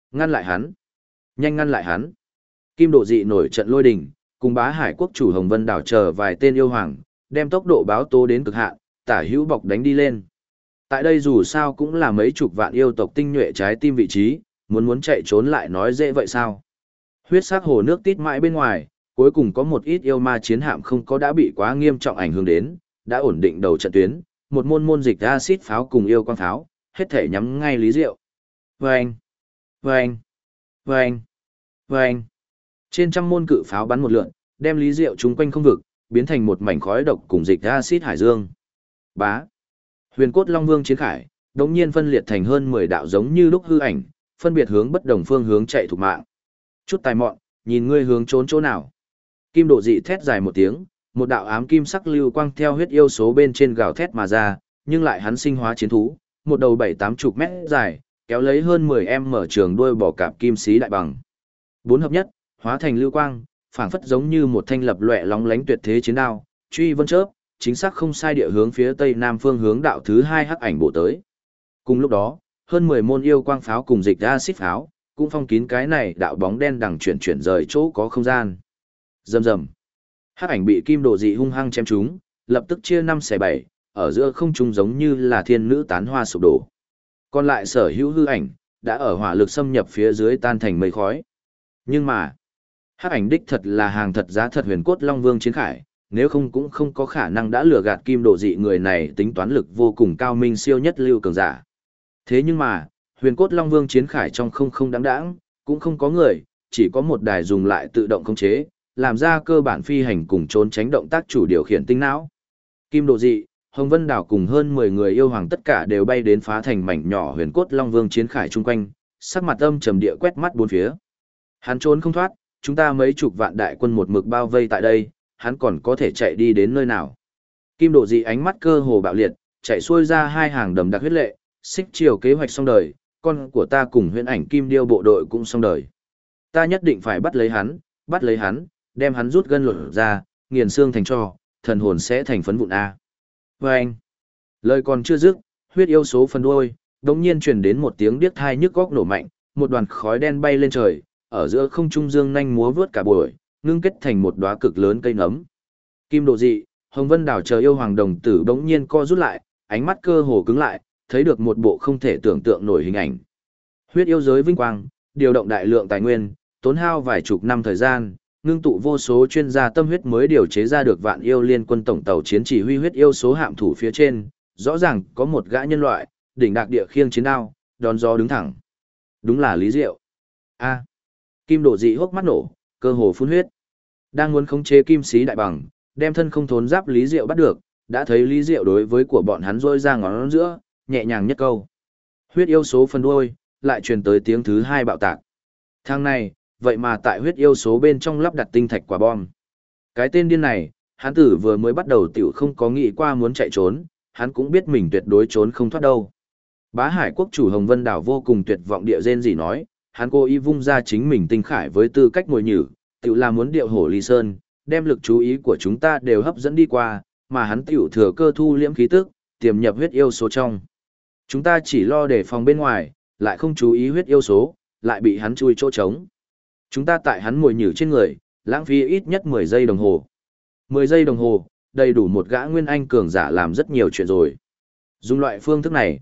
Ngăn lại hắn. Nhanh ngăn lại hắn. Kim Độ Dị nổi trận lôi đình, cùng Bá Hải quốc chủ Hồng Vân đảo chờ vài tên yêu hoàng, đem tốc độ báo tố đến cực hạn, tả hữu bọc đánh đi lên. Tại đây dù sao cũng là mấy chục vạn yêu tộc tinh nhuệ trái tim vị trí, muốn chạy trốn lại nói dễ vậy sao? Huyết sắc hồ nước tít mãi bên ngoài, cuối cùng có một ít yêu ma chiến hạm không có đã bị quá nghiêm trọng ảnh hưởng đến, đã ổn định đầu trận tuyến, một môn dịch acid pháo cùng yêu quang pháo, hết thể nhắm ngay Lý Diệu. Vâng! Vâng! Vâng! Vâng! Trên trăm môn cự pháo bắn một lượn, đem Lý Diệu chúng quanh không vực, biến thành một mảnh khói độc cùng dịch acid hải dương. Bá! Huyền cốt Long Vương chiến khải, đống nhiên phân liệt thành hơn 10 đạo giống như lúc hư ảnh, phân biệt hướng bất đồng phương hướng chạy thục mạng. Chút tài mọn, nhìn ngươi hướng trốn chỗ nào. Kim Độ Dị thét dài một tiếng, một đạo ám kim sắc lưu quang theo huyết yêu số bên trên gào thét mà ra, nhưng lại hắn sinh hóa chiến thú, một đầu 7-80 mét dài, kéo lấy hơn 10 mở trường đuôi bò cạp kim xí đại bằng. Bốn hợp nhất, hóa thành lưu quang, phảng phất giống như một thanh lập lòe lóng lánh tuyệt thế chiến đao, truy vân chớp, chính xác không sai địa hướng phía tây nam phương hướng đạo thứ 2 hắc ảnh bộ tới. Cùng lúc đó, hơn 10 môn yêu quang pháo cùng dịch acid pháo, cũng phong kín cái này đạo bóng đen đằng chuyển rời chỗ có không gian. Rầm rầm. Hắc ảnh bị Kim Độ Dị hung hăng chém trúng, lập tức chia 5 xẻ 7, ở giữa không trung giống như là thiên nữ tán hoa sụp đổ. Còn lại sở hữu hư ảnh, đã ở hỏa lực xâm nhập phía dưới tan thành mây khói. Nhưng mà, hắc ảnh đích thật là hàng thật giá thật Huyền cốt Long Vương chiến khải, nếu không cũng không có khả năng đã lừa gạt Kim Độ Dị người này tính toán lực vô cùng cao minh siêu nhất lưu cường giả. Thế nhưng mà, Huyền cốt Long Vương chiến khải trong không đáng đáng, cũng không có người, chỉ có một đài dùng lại tự động khống chế, làm ra cơ bản phi hành cùng trốn tránh động tác chủ điều khiển tinh não. Kim Độ Dị, Hồng Vân Đảo cùng hơn 10 người yêu hoàng tất cả đều bay đến phá thành mảnh nhỏ Huyền cốt Long Vương chiến khải chung quanh, sắc mặt âm trầm địa quét mắt bốn phía. Hắn trốn không thoát, chúng ta mấy chục vạn đại quân một mực bao vây tại đây, hắn còn có thể chạy đi đến nơi nào. Kim Độ Dị ánh mắt cơ hồ bạo liệt, chạy xuôi ra hai hàng đầm đặc huyết lệ, xích chiều kế hoạch xong đời, con của ta cùng Huyễn Ảnh Kim Điêu bộ đội cũng xong đời. Ta nhất định phải bắt lấy hắn, đem hắn rút gân lột ra, nghiền xương thành tro, thần hồn sẽ thành phấn vụn A. Và anh, lời còn chưa dứt, huyết yêu số phần đuôi, đống nhiên truyền đến một tiếng điếc thai nhức góc nổ mạnh, một đoàn khói đen bay lên trời, ở giữa không trung dương nhanh múa vướt cả buổi, ngưng kết thành một đóa cực lớn cây nấm. Kim Độ Dị, Hồng Vân Đảo chờ yêu hoàng đồng tử đống nhiên co rút lại, ánh mắt cơ hồ cứng lại, thấy được một bộ không thể tưởng tượng nổi hình ảnh. Huyết yêu giới vinh quang, điều động đại lượng tài nguyên, tốn hao vài chục năm thời gian, ngưng tụ vô số chuyên gia tâm huyết mới điều chế ra được vạn yêu liên quân tổng tàu chiến chỉ huy huyết yêu số hạm thủ phía trên, rõ ràng có một gã nhân loại, đỉnh đạc địa khiêng chiến đao, đón gió đứng thẳng. Đúng là Lý Diệu. A. Kim Độ Dị hốc mắt nổ, cơ hồ phun huyết. Đang muốn khống chế kim sĩ đại bằng, đem thân không thốn giáp Lý Diệu bắt được, đã thấy Lý Diệu đối với của bọn hắn rôi ra ngón giữa, nhẹ nhàng nhất câu. Huyết yêu số phần đuôi, lại truyền tới tiếng thứ 2 bạo tạc. Thang này, vậy mà tại huyết yêu số bên trong lắp đặt tinh thạch quả bom. Cái tên điên này, hắn tử vừa mới bắt đầu tiểu không có nghĩ qua muốn chạy trốn, hắn cũng biết mình tuyệt đối trốn không thoát đâu. Bá Hải quốc chủ Hồng Vân Đảo vô cùng tuyệt vọng địa rên gì nói, hắn cố ý vung ra chính mình tinh khải với tư cách mồi nhử, tiểu là muốn điệu hổ ly sơn, đem lực chú ý của chúng ta đều hấp dẫn đi qua, mà hắn tiểu thừa cơ thu liễm khí tức, tiềm nhập huyết yêu số trong. Chúng ta chỉ lo đề phòng bên ngoài, lại không chú ý huyết yêu số, lại bị hắn chui chỗ trống. Chúng ta tại hắn mồi nhử trên người, lãng phí ít nhất 10 giây đồng hồ. 10 giây đồng hồ, đầy đủ một gã nguyên anh cường giả làm rất nhiều chuyện rồi. Dùng loại phương thức này,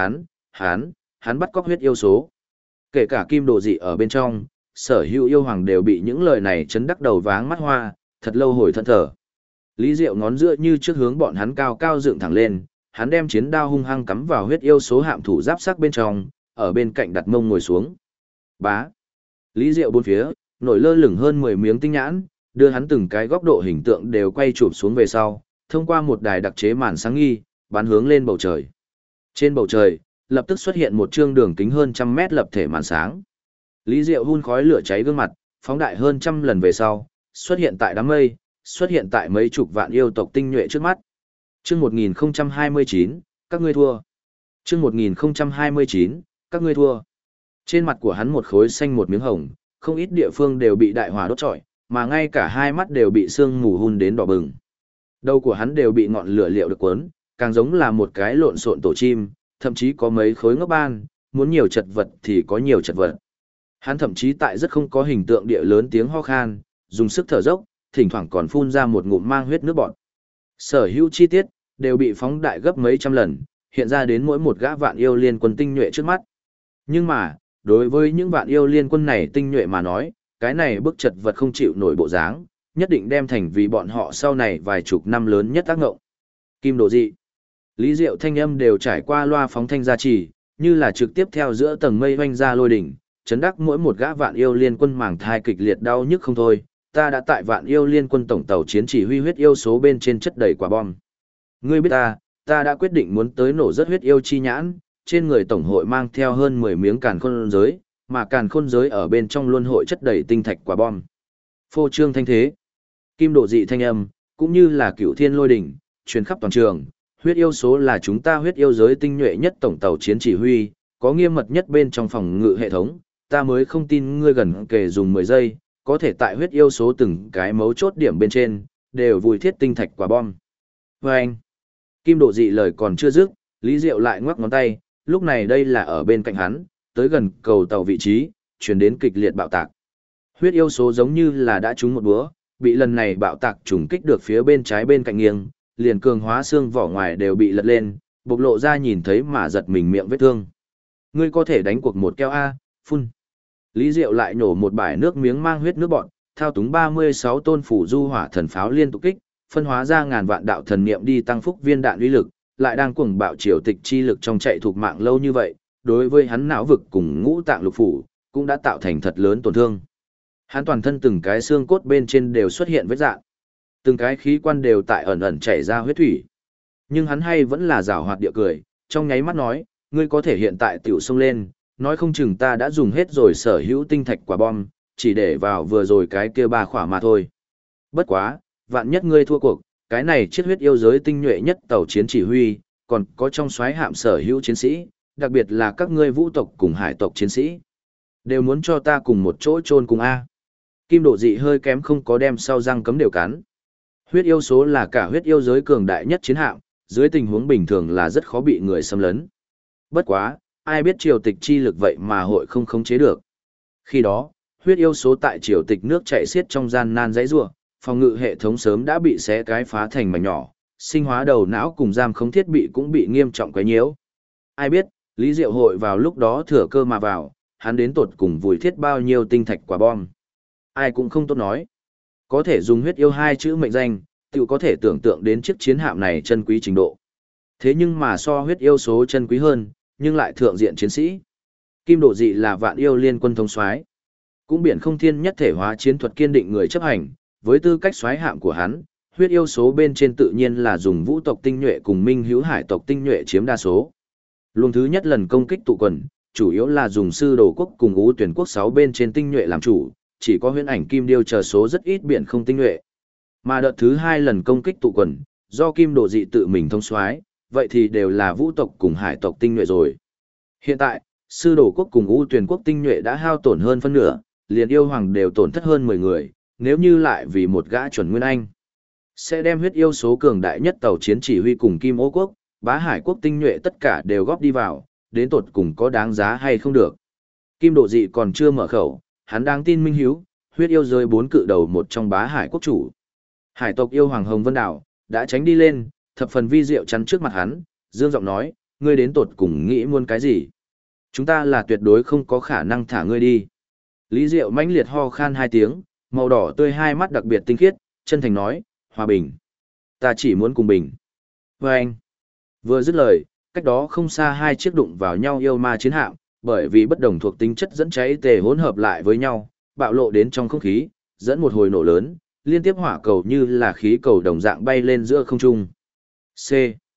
hắn bắt cóc huyết yêu số. Kể cả Kim Độ Dị ở bên trong, sở hữu yêu hoàng đều bị những lời này chấn đắc đầu váng mắt hoa, thật lâu hồi thẫn thở. Lý Diệu ngón giữa như trước hướng bọn hắn cao cao dựng thẳng lên, hắn đem chiến đao hung hăng cắm vào huyết yêu số hạm thủ giáp sắc bên trong, ở bên cạnh đặt mông ngồi xuống. Bá. Lý Diệu bốn phía, nổi lơ lửng hơn 10 miếng tinh nhãn, đưa hắn từng cái góc độ hình tượng đều quay chụp xuống về sau, thông qua một đài đặc chế màn sáng nghi, bắn hướng lên bầu trời. Trên bầu trời, lập tức xuất hiện một trương đường kính hơn 100 mét lập thể màn sáng. Lý Diệu hun khói lửa cháy gương mặt, phóng đại hơn 100 lần về sau, xuất hiện tại đám mây, xuất hiện tại mấy chục vạn yêu tộc tinh nhuệ trước mắt. Chương 1029, các ngươi thua. Chương 1029, các ngươi thua. Trên mặt của hắn một khối xanh một miếng hồng, không ít địa phương đều bị đại hỏa đốt trọi, mà ngay cả hai mắt đều bị sương mù hun đến đỏ bừng. Đầu của hắn đều bị ngọn lửa liệu được cuốn, càng giống là một cái lộn xộn tổ chim, thậm chí có mấy khối ngốc ban, muốn nhiều chật vật thì có nhiều chật vật. Hắn thậm chí tại rất không có hình tượng địa lớn tiếng ho khan, dùng sức thở dốc, thỉnh thoảng còn phun ra một ngụm mang huyết nước bọt. Sở hữu chi tiết đều bị phóng đại gấp mấy trăm lần, hiện ra đến mỗi một gã vạn yêu liên quân tinh nhuệ trước mắt. Nhưng mà, đối với những vạn yêu liên quân này tinh nhuệ mà nói, cái này bức chật vật không chịu nổi bộ dáng, nhất định đem thành vì bọn họ sau này vài chục năm lớn nhất tác ngộng. Kim Độ Dị. Lý Diệu thanh âm đều trải qua loa phóng thanh gia trì, như là trực tiếp theo giữa tầng mây vanh ra lôi đỉnh, chấn đắc mỗi một gã vạn yêu liên quân màng thai kịch liệt đau nhức không thôi. Ta đã tại vạn yêu liên quân tổng tàu chiến chỉ huy huyết yêu số bên trên chất đầy quả bom. Ngươi biết ta đã quyết định muốn tới nổ rất huyết yêu chi nhãn, trên người tổng hội mang theo hơn 10 miếng càn khôn giới, mà càn khôn giới ở bên trong luôn hội chất đầy tinh thạch quả bom. Phô trương thanh thế, Kim Độ Dị thanh âm, cũng như là cửu thiên lôi đỉnh, truyền khắp toàn trường. Huyết yêu số là chúng ta huyết yêu giới tinh nhuệ nhất tổng tàu chiến chỉ huy, có nghiêm mật nhất bên trong phòng ngự hệ thống, ta mới không tin ngươi gần kề dùng 10 giây, có thể tại huyết yêu số từng cái mấu chốt điểm bên trên, đều vùi thiết tinh thạch quả bom. Và anh, Kim Độ Dị lời còn chưa dứt, Lý Diệu lại ngoắc ngón tay, lúc này đây là ở bên cạnh hắn, tới gần cầu tàu vị trí, chuyển đến kịch liệt bạo tạc. Huyết yêu số giống như là đã trúng một búa, bị lần này bạo tạc trùng kích được phía bên trái bên cạnh nghiêng, liền cường hóa xương vỏ ngoài đều bị lật lên, bộc lộ ra nhìn thấy mà giật mình miệng vết thương. Ngươi có thể đánh cuộc một keo A, phun. Lý Diệu lại nổ một bãi nước miếng mang huyết nước bọt, thao túng 36 tôn phủ du hỏa thần pháo liên tục kích, phân hóa ra ngàn vạn đạo thần niệm đi tăng phúc viên đạn uy lực, lại đang cuồng bạo triều tịch chi lực trong chạy thuộc mạng lâu như vậy, đối với hắn não vực cùng ngũ tạng lục phủ, cũng đã tạo thành thật lớn tổn thương. Hắn toàn thân từng cái xương cốt bên trên đều xuất hiện vết rạn, từng cái khí quan đều tại ẩn ẩn chảy ra huyết thủy. Nhưng hắn hay vẫn là giảo hoạt địa cười, trong nháy mắt nói, ngươi có thể hiện tại tiểu xông lên, nói không chừng ta đã dùng hết rồi sở hữu tinh thạch quả bom, chỉ để vào vừa rồi cái kia ba khỏa mà thôi. Bất quá, vạn nhất ngươi thua cuộc, cái này chiếc huyết yêu giới tinh nhuệ nhất tàu chiến chỉ huy, còn có trong soái hạm sở hữu chiến sĩ, đặc biệt là các ngươi vũ tộc cùng hải tộc chiến sĩ, đều muốn cho ta cùng một chỗ chôn cùng A. Kim Độ Dị hơi kém không có đem sau răng cấm đều cắn. Huyết yêu số là cả huyết yêu giới cường đại nhất chiến hạm, dưới tình huống bình thường là rất khó bị người xâm lấn. Bất quá, ai biết triều tịch chi lực vậy mà hội không khống chế được. Khi đó, huyết yêu số tại triều tịch nước chảy xiết trong gian nan dãy rủa, phòng ngự hệ thống sớm đã bị xé cái phá thành mảnh nhỏ, sinh hóa đầu não cùng giam khống thiết bị cũng bị nghiêm trọng quấy nhiễu. Ai biết, Lý Diệu hội vào lúc đó thừa cơ mà vào, hắn đến tột cùng vùi thiết bao nhiêu tinh thạch quả bom. Ai cũng không tốt nói. Có thể dùng huyết yêu hai chữ mệnh danh, tự có thể tưởng tượng đến chiếc chiến hạm này chân quý trình độ. Thế nhưng mà so huyết yêu số chân quý hơn, nhưng lại thượng diện chiến sĩ. Kim Độ Dị là vạn yêu liên quân thống soái, cũng biển không thiên nhất thể hóa chiến thuật kiên định người chấp hành, với tư cách soái hạm của hắn, huyết yêu số bên trên tự nhiên là dùng vũ tộc tinh nhuệ cùng minh hữu hải tộc tinh nhuệ chiếm đa số. Luồng thứ nhất lần công kích tụ quần, chủ yếu là dùng sư đồ quốc cùng ú tuyển quốc 6 bên trên tinh nhuệ làm chủ, chỉ có huyễn ảnh kim điêu chờ số rất ít biển không tinh nhuệ. Mà đợt thứ 2 lần công kích tụ quần, do Kim Độ Dị tự mình thông soái, vậy thì đều là vũ tộc cùng hải tộc tinh nhuệ rồi. Hiện tại, sư đồ quốc cùng ú tuyển quốc tinh nhuệ đã hao tổn hơn phân nửa, liền yêu hoàng đều tổn thất hơn 10 người, nếu như lại vì một gã chuẩn nguyên anh, sẽ đem huyết yêu số cường đại nhất tàu chiến chỉ huy cùng Kim Ô quốc, Bá Hải quốc tinh nhuệ tất cả đều góp đi vào, đến tột cùng có đáng giá hay không được. Kim Độ Dị còn chưa mở khẩu, hắn đang tin minh hiếu, huyết yêu giới 4 cự đầu một trong Bá Hải quốc chủ. Hải tộc yêu hoàng Hồng Vân Đảo đã tránh đi lên, thập phần vi diệu chắn trước mặt hắn, dương giọng nói, ngươi đến tột cùng nghĩ muốn cái gì? Chúng ta là tuyệt đối không có khả năng thả ngươi đi. Lý Diệu mãnh liệt ho khan 2 tiếng, màu đỏ tươi hai mắt đặc biệt tinh khiết, chân thành nói, hòa bình. Ta chỉ muốn cùng bình. Và anh, vừa dứt lời, cách đó không xa hai chiếc đụng vào nhau yêu ma chiến hạm, bởi vì bất đồng thuộc tính chất dẫn cháy tề hỗn hợp lại với nhau, bạo lộ đến trong không khí, dẫn một hồi nổ lớn, liên tiếp hỏa cầu như là khí cầu đồng dạng bay lên giữa không trung. C.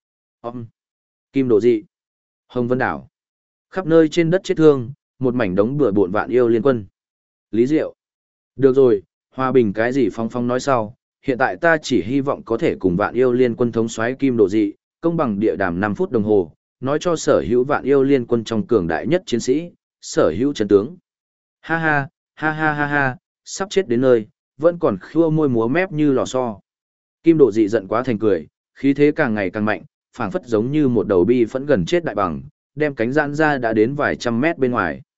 Kim Độ Dị, Hồng Vân Đảo. Khắp nơi trên đất chết thương, một mảnh đống bừa bộn vạn yêu liên quân. Lý Diệu. Được rồi, hòa bình cái gì Phong Phong nói sau, hiện tại ta chỉ hy vọng có thể cùng vạn yêu liên quân thống soái Kim Độ Dị, công bằng địa đàm 5 phút đồng hồ, nói cho sở hữu vạn yêu liên quân trong cường đại nhất chiến sĩ, sở hữu chân tướng. Ha ha, ha ha ha ha, sắp chết đến nơi, vẫn còn khua môi múa mép như lò xo. Kim Độ Dị giận quá thành cười, khí thế càng ngày càng mạnh, phảng phất giống như một đầu bi phẫn gần chết đại bằng, đem cánh giãn ra đã đến vài trăm mét bên ngoài.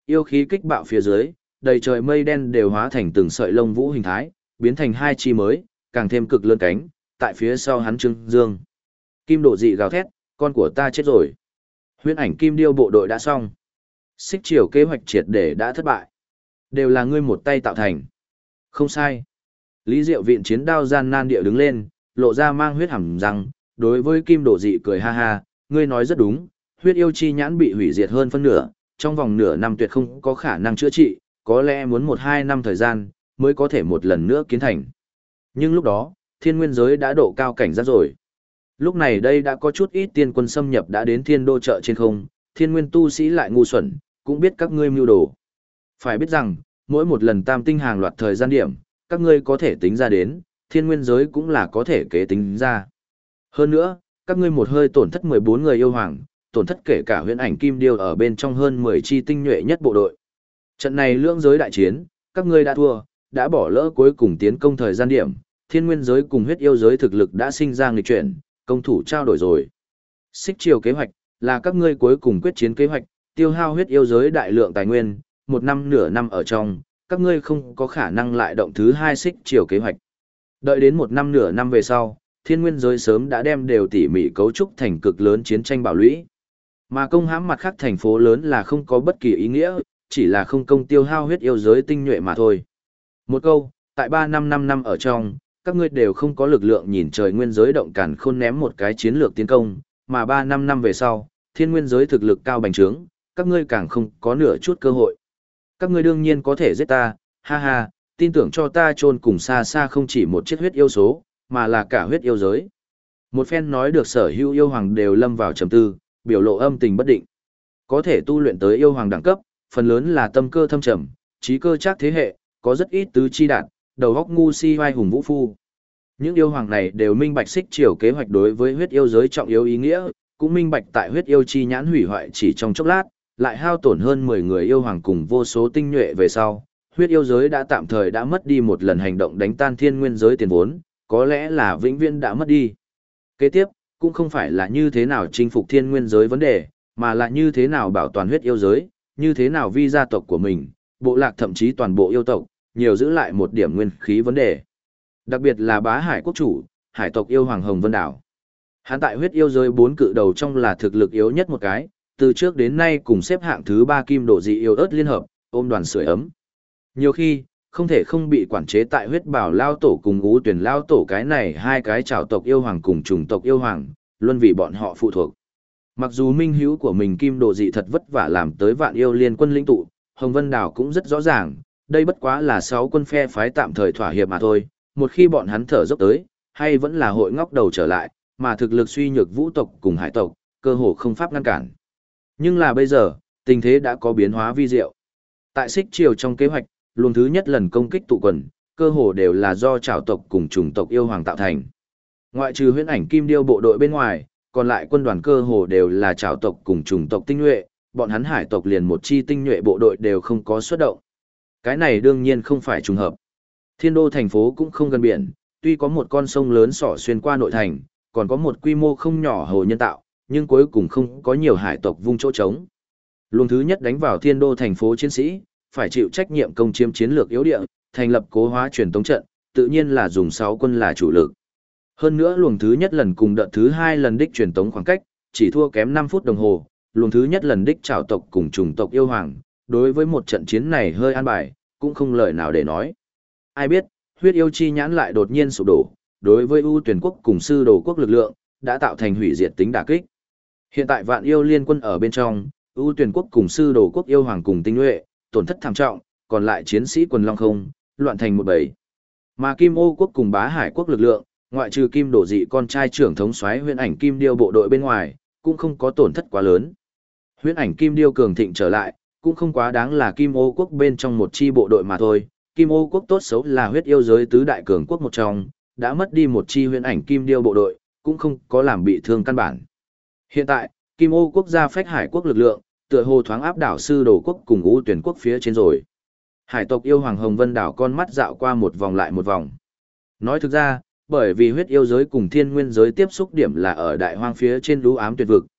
Yêu khí kích bạo phía dưới, đầy trời mây đen đều hóa thành từng sợi lông vũ hình thái, biến thành hai chi mới, càng thêm cực lớn cánh, tại phía sau hắn trưng dương. Kim Độ Dị gào thét, con của ta chết rồi. Huyễn Ảnh Kim Điêu bộ đội đã xong. Xích Triều kế hoạch triệt để đã thất bại. Đều là ngươi một tay tạo thành. Không sai. Lý Diệu viện chiến đao gian nan địa đứng lên, lộ ra mang huyết hàm răng, đối với Kim Độ Dị cười ha ha, ngươi nói rất đúng, huyết yêu chi nhãn bị hủy diệt hơn phân nửa, trong vòng nửa năm tuyệt không có khả năng chữa trị, có lẽ muốn 1-2 năm thời gian, mới có thể một lần nữa kiến thành. Nhưng lúc đó, thiên nguyên giới đã độ cao cảnh giác rồi. Lúc này đây đã có chút ít tiên quân xâm nhập đã đến thiên đô chợ trên không, thiên nguyên tu sĩ lại ngu xuẩn, cũng biết các ngươi mưu đồ. Phải biết rằng, mỗi một lần tam tinh hàng loạt thời gian điểm, các ngươi có thể tính ra đến, thiên nguyên giới cũng là có thể kế tính ra. Hơn nữa, các ngươi một hơi tổn thất 14 người yêu hoàng, tổn thất kể cả huyễn ảnh kim điêu ở bên trong hơn 10 chi tinh nhuệ nhất bộ đội. Trận này lưỡng giới đại chiến, các ngươi đã thua, đã bỏ lỡ cuối cùng tiến công thời gian điểm, thiên nguyên giới cùng huyết yêu giới thực lực đã sinh ra nghịch chuyển, công thủ trao đổi rồi. Xích Triều kế hoạch là các ngươi cuối cùng quyết chiến kế hoạch, tiêu hao huyết yêu giới đại lượng tài nguyên, 1 năm nửa năm ở trong, các ngươi không có khả năng lại động thứ 2 Xích Triều kế hoạch. Đợi đến 1 năm nửa năm về sau, thiên nguyên giới sớm đã đem đều tỉ mỉ cấu trúc thành cực lớn chiến tranh bảo lũy. Mà công hãm mặt khác thành phố lớn là không có bất kỳ ý nghĩa, chỉ là không công tiêu hao huyết yêu giới tinh nhuệ mà thôi. Một câu, tại 3 năm ở trong, các ngươi đều không có lực lượng nhìn trời nguyên giới động càn khôn ném một cái chiến lược tiến công, mà 3 năm về sau, thiên nguyên giới thực lực cao bành trướng, các ngươi càng không có nửa chút cơ hội. Các ngươi đương nhiên có thể giết ta, ha ha, tin tưởng cho ta chôn cùng xa xa không chỉ một chiếc huyết yêu số, mà là cả huyết yêu giới. Một phen nói được sở hữu yêu hoàng đều lâm vào trầm tư, biểu lộ âm tình bất định. Có thể tu luyện tới yêu hoàng đẳng cấp, phần lớn là tâm cơ thâm trầm, trí cơ chắc thế hệ, có rất ít tứ chi đạt, đầu óc ngu si vai hùng vũ phu. Những yêu hoàng này đều minh bạch Xích Triều kế hoạch đối với huyết yêu giới trọng yếu ý nghĩa, cũng minh bạch tại huyết yêu chi nhãn hủy hoại chỉ trong chốc lát, lại hao tổn hơn 10 người yêu hoàng cùng vô số tinh nhuệ về sau, huyết yêu giới đã tạm thời đã mất đi một lần hành động đánh tan thiên nguyên giới tiền vốn, có lẽ là vĩnh viễn đã mất đi. Kế tiếp, cũng không phải là như thế nào chinh phục thiên nguyên giới vấn đề, mà là như thế nào bảo toàn huyết yêu giới, như thế nào vi gia tộc của mình, bộ lạc thậm chí toàn bộ yêu tộc, nhiều giữ lại một điểm nguyên khí vấn đề. Đặc biệt là Bá Hải quốc chủ, hải tộc yêu hoàng Hồng Vân Đảo. Hắn tại huyết yêu giới 4 cự đầu trong là thực lực yếu nhất một cái, từ trước đến nay cùng xếp hạng thứ 3 Kim Độ Dị yêu ớt liên hợp, ôm đoàn sưởi ấm. Nhiều khi, không thể không bị quản chế tại huyết bảo lao tổ cùng ú tuyển lao tổ cái này hai cái trảo tộc yêu hoàng cùng chủng tộc yêu hoàng, luôn vì bọn họ phụ thuộc. Mặc dù minh hữu của mình Kim Độ Dị thật vất vả làm tới vạn yêu liên quân lĩnh tụ, Hồng Vân Đảo cũng rất rõ ràng, đây bất quá là 6 quân phe phái tạm thời thỏa hiệp mà thôi, một khi bọn hắn thở dốc tới, hay vẫn là hội ngóc đầu trở lại, mà thực lực suy nhược vũ tộc cùng hải tộc, cơ hồ không pháp ngăn cản. Nhưng là bây giờ, tình thế đã có biến hóa vi diệu. Tại Xích Triều trong kế hoạch, luồng thứ nhất lần công kích tụ quần, cơ hồ đều là do trảo tộc cùng chủng tộc yêu hoàng tạo thành. Ngoại trừ huyễn ảnh kim điêu bộ đội bên ngoài, còn lại quân đoàn cơ hồ đều là trảo tộc cùng chủng tộc tinh nhuệ, bọn hắn hải tộc liền một chi tinh nhuệ bộ đội đều không có xuất động. Cái này đương nhiên không phải trùng hợp. Thiên đô thành phố cũng không gần biển, tuy có một con sông lớn xỏ xuyên qua nội thành, còn có một quy mô không nhỏ hồ nhân tạo, nhưng cuối cùng không có nhiều hải tộc vung chỗ trống. Luồng thứ nhất đánh vào thiên đô thành phố chiến sĩ, phải chịu trách nhiệm công chiếm chiến lược yếu địa, thành lập cố hóa truyền tống trận, tự nhiên là dùng 6 quân là chủ lực. Hơn nữa luồng thứ nhất lần cùng đợt thứ 2 lần đích truyền tống khoảng cách, chỉ thua kém 5 phút đồng hồ, luồng thứ nhất lần đích trảo tộc cùng chủng tộc yêu hoàng, đối với một trận chiến này hơi an bài, cũng không lời nào để nói. Ai biết, huyết yêu chi nhãn lại đột nhiên sụp đổ, đối với ưu tuyển quốc cùng sư đồ quốc lực lượng, đã tạo thành hủy diệt tính đả kích. Hiện tại vạn yêu liên quân ở bên trong, ưu tuyển quốc cùng sư đồ quốc yêu hoàng cùng tinh nhuệ, tổn thất thảm trọng, còn lại chiến sĩ quần long không, loạn thành một bầy. Mà Kim Ô quốc cùng Bá Hải quốc lực lượng, ngoại trừ Kim Độ Dị con trai trưởng thống soái huyễn ảnh Kim Điêu bộ đội bên ngoài, cũng không có tổn thất quá lớn. Huyễn ảnh Kim Điêu cường thịnh trở lại, cũng không quá đáng là Kim Ô quốc bên trong một chi bộ đội mà thôi. Kim Ô quốc tốt xấu là huyết yêu giới tứ đại cường quốc một trong, đã mất đi một chi huyễn ảnh Kim Điêu bộ đội, cũng không có làm bị thương căn bản. Hiện tại, Kim Ô quốc gia phách hải quốc lực lượng, tựa hồ thoáng áp đảo sư đồ quốc cùng ưu tuyển quốc phía trên rồi. Hải tộc yêu hoàng Hồng Vân Đảo con mắt dạo qua một vòng lại một vòng. Nói thực ra, bởi vì huyết yêu giới cùng thiên nguyên giới tiếp xúc điểm là ở đại hoang phía trên đú ám tuyệt vực,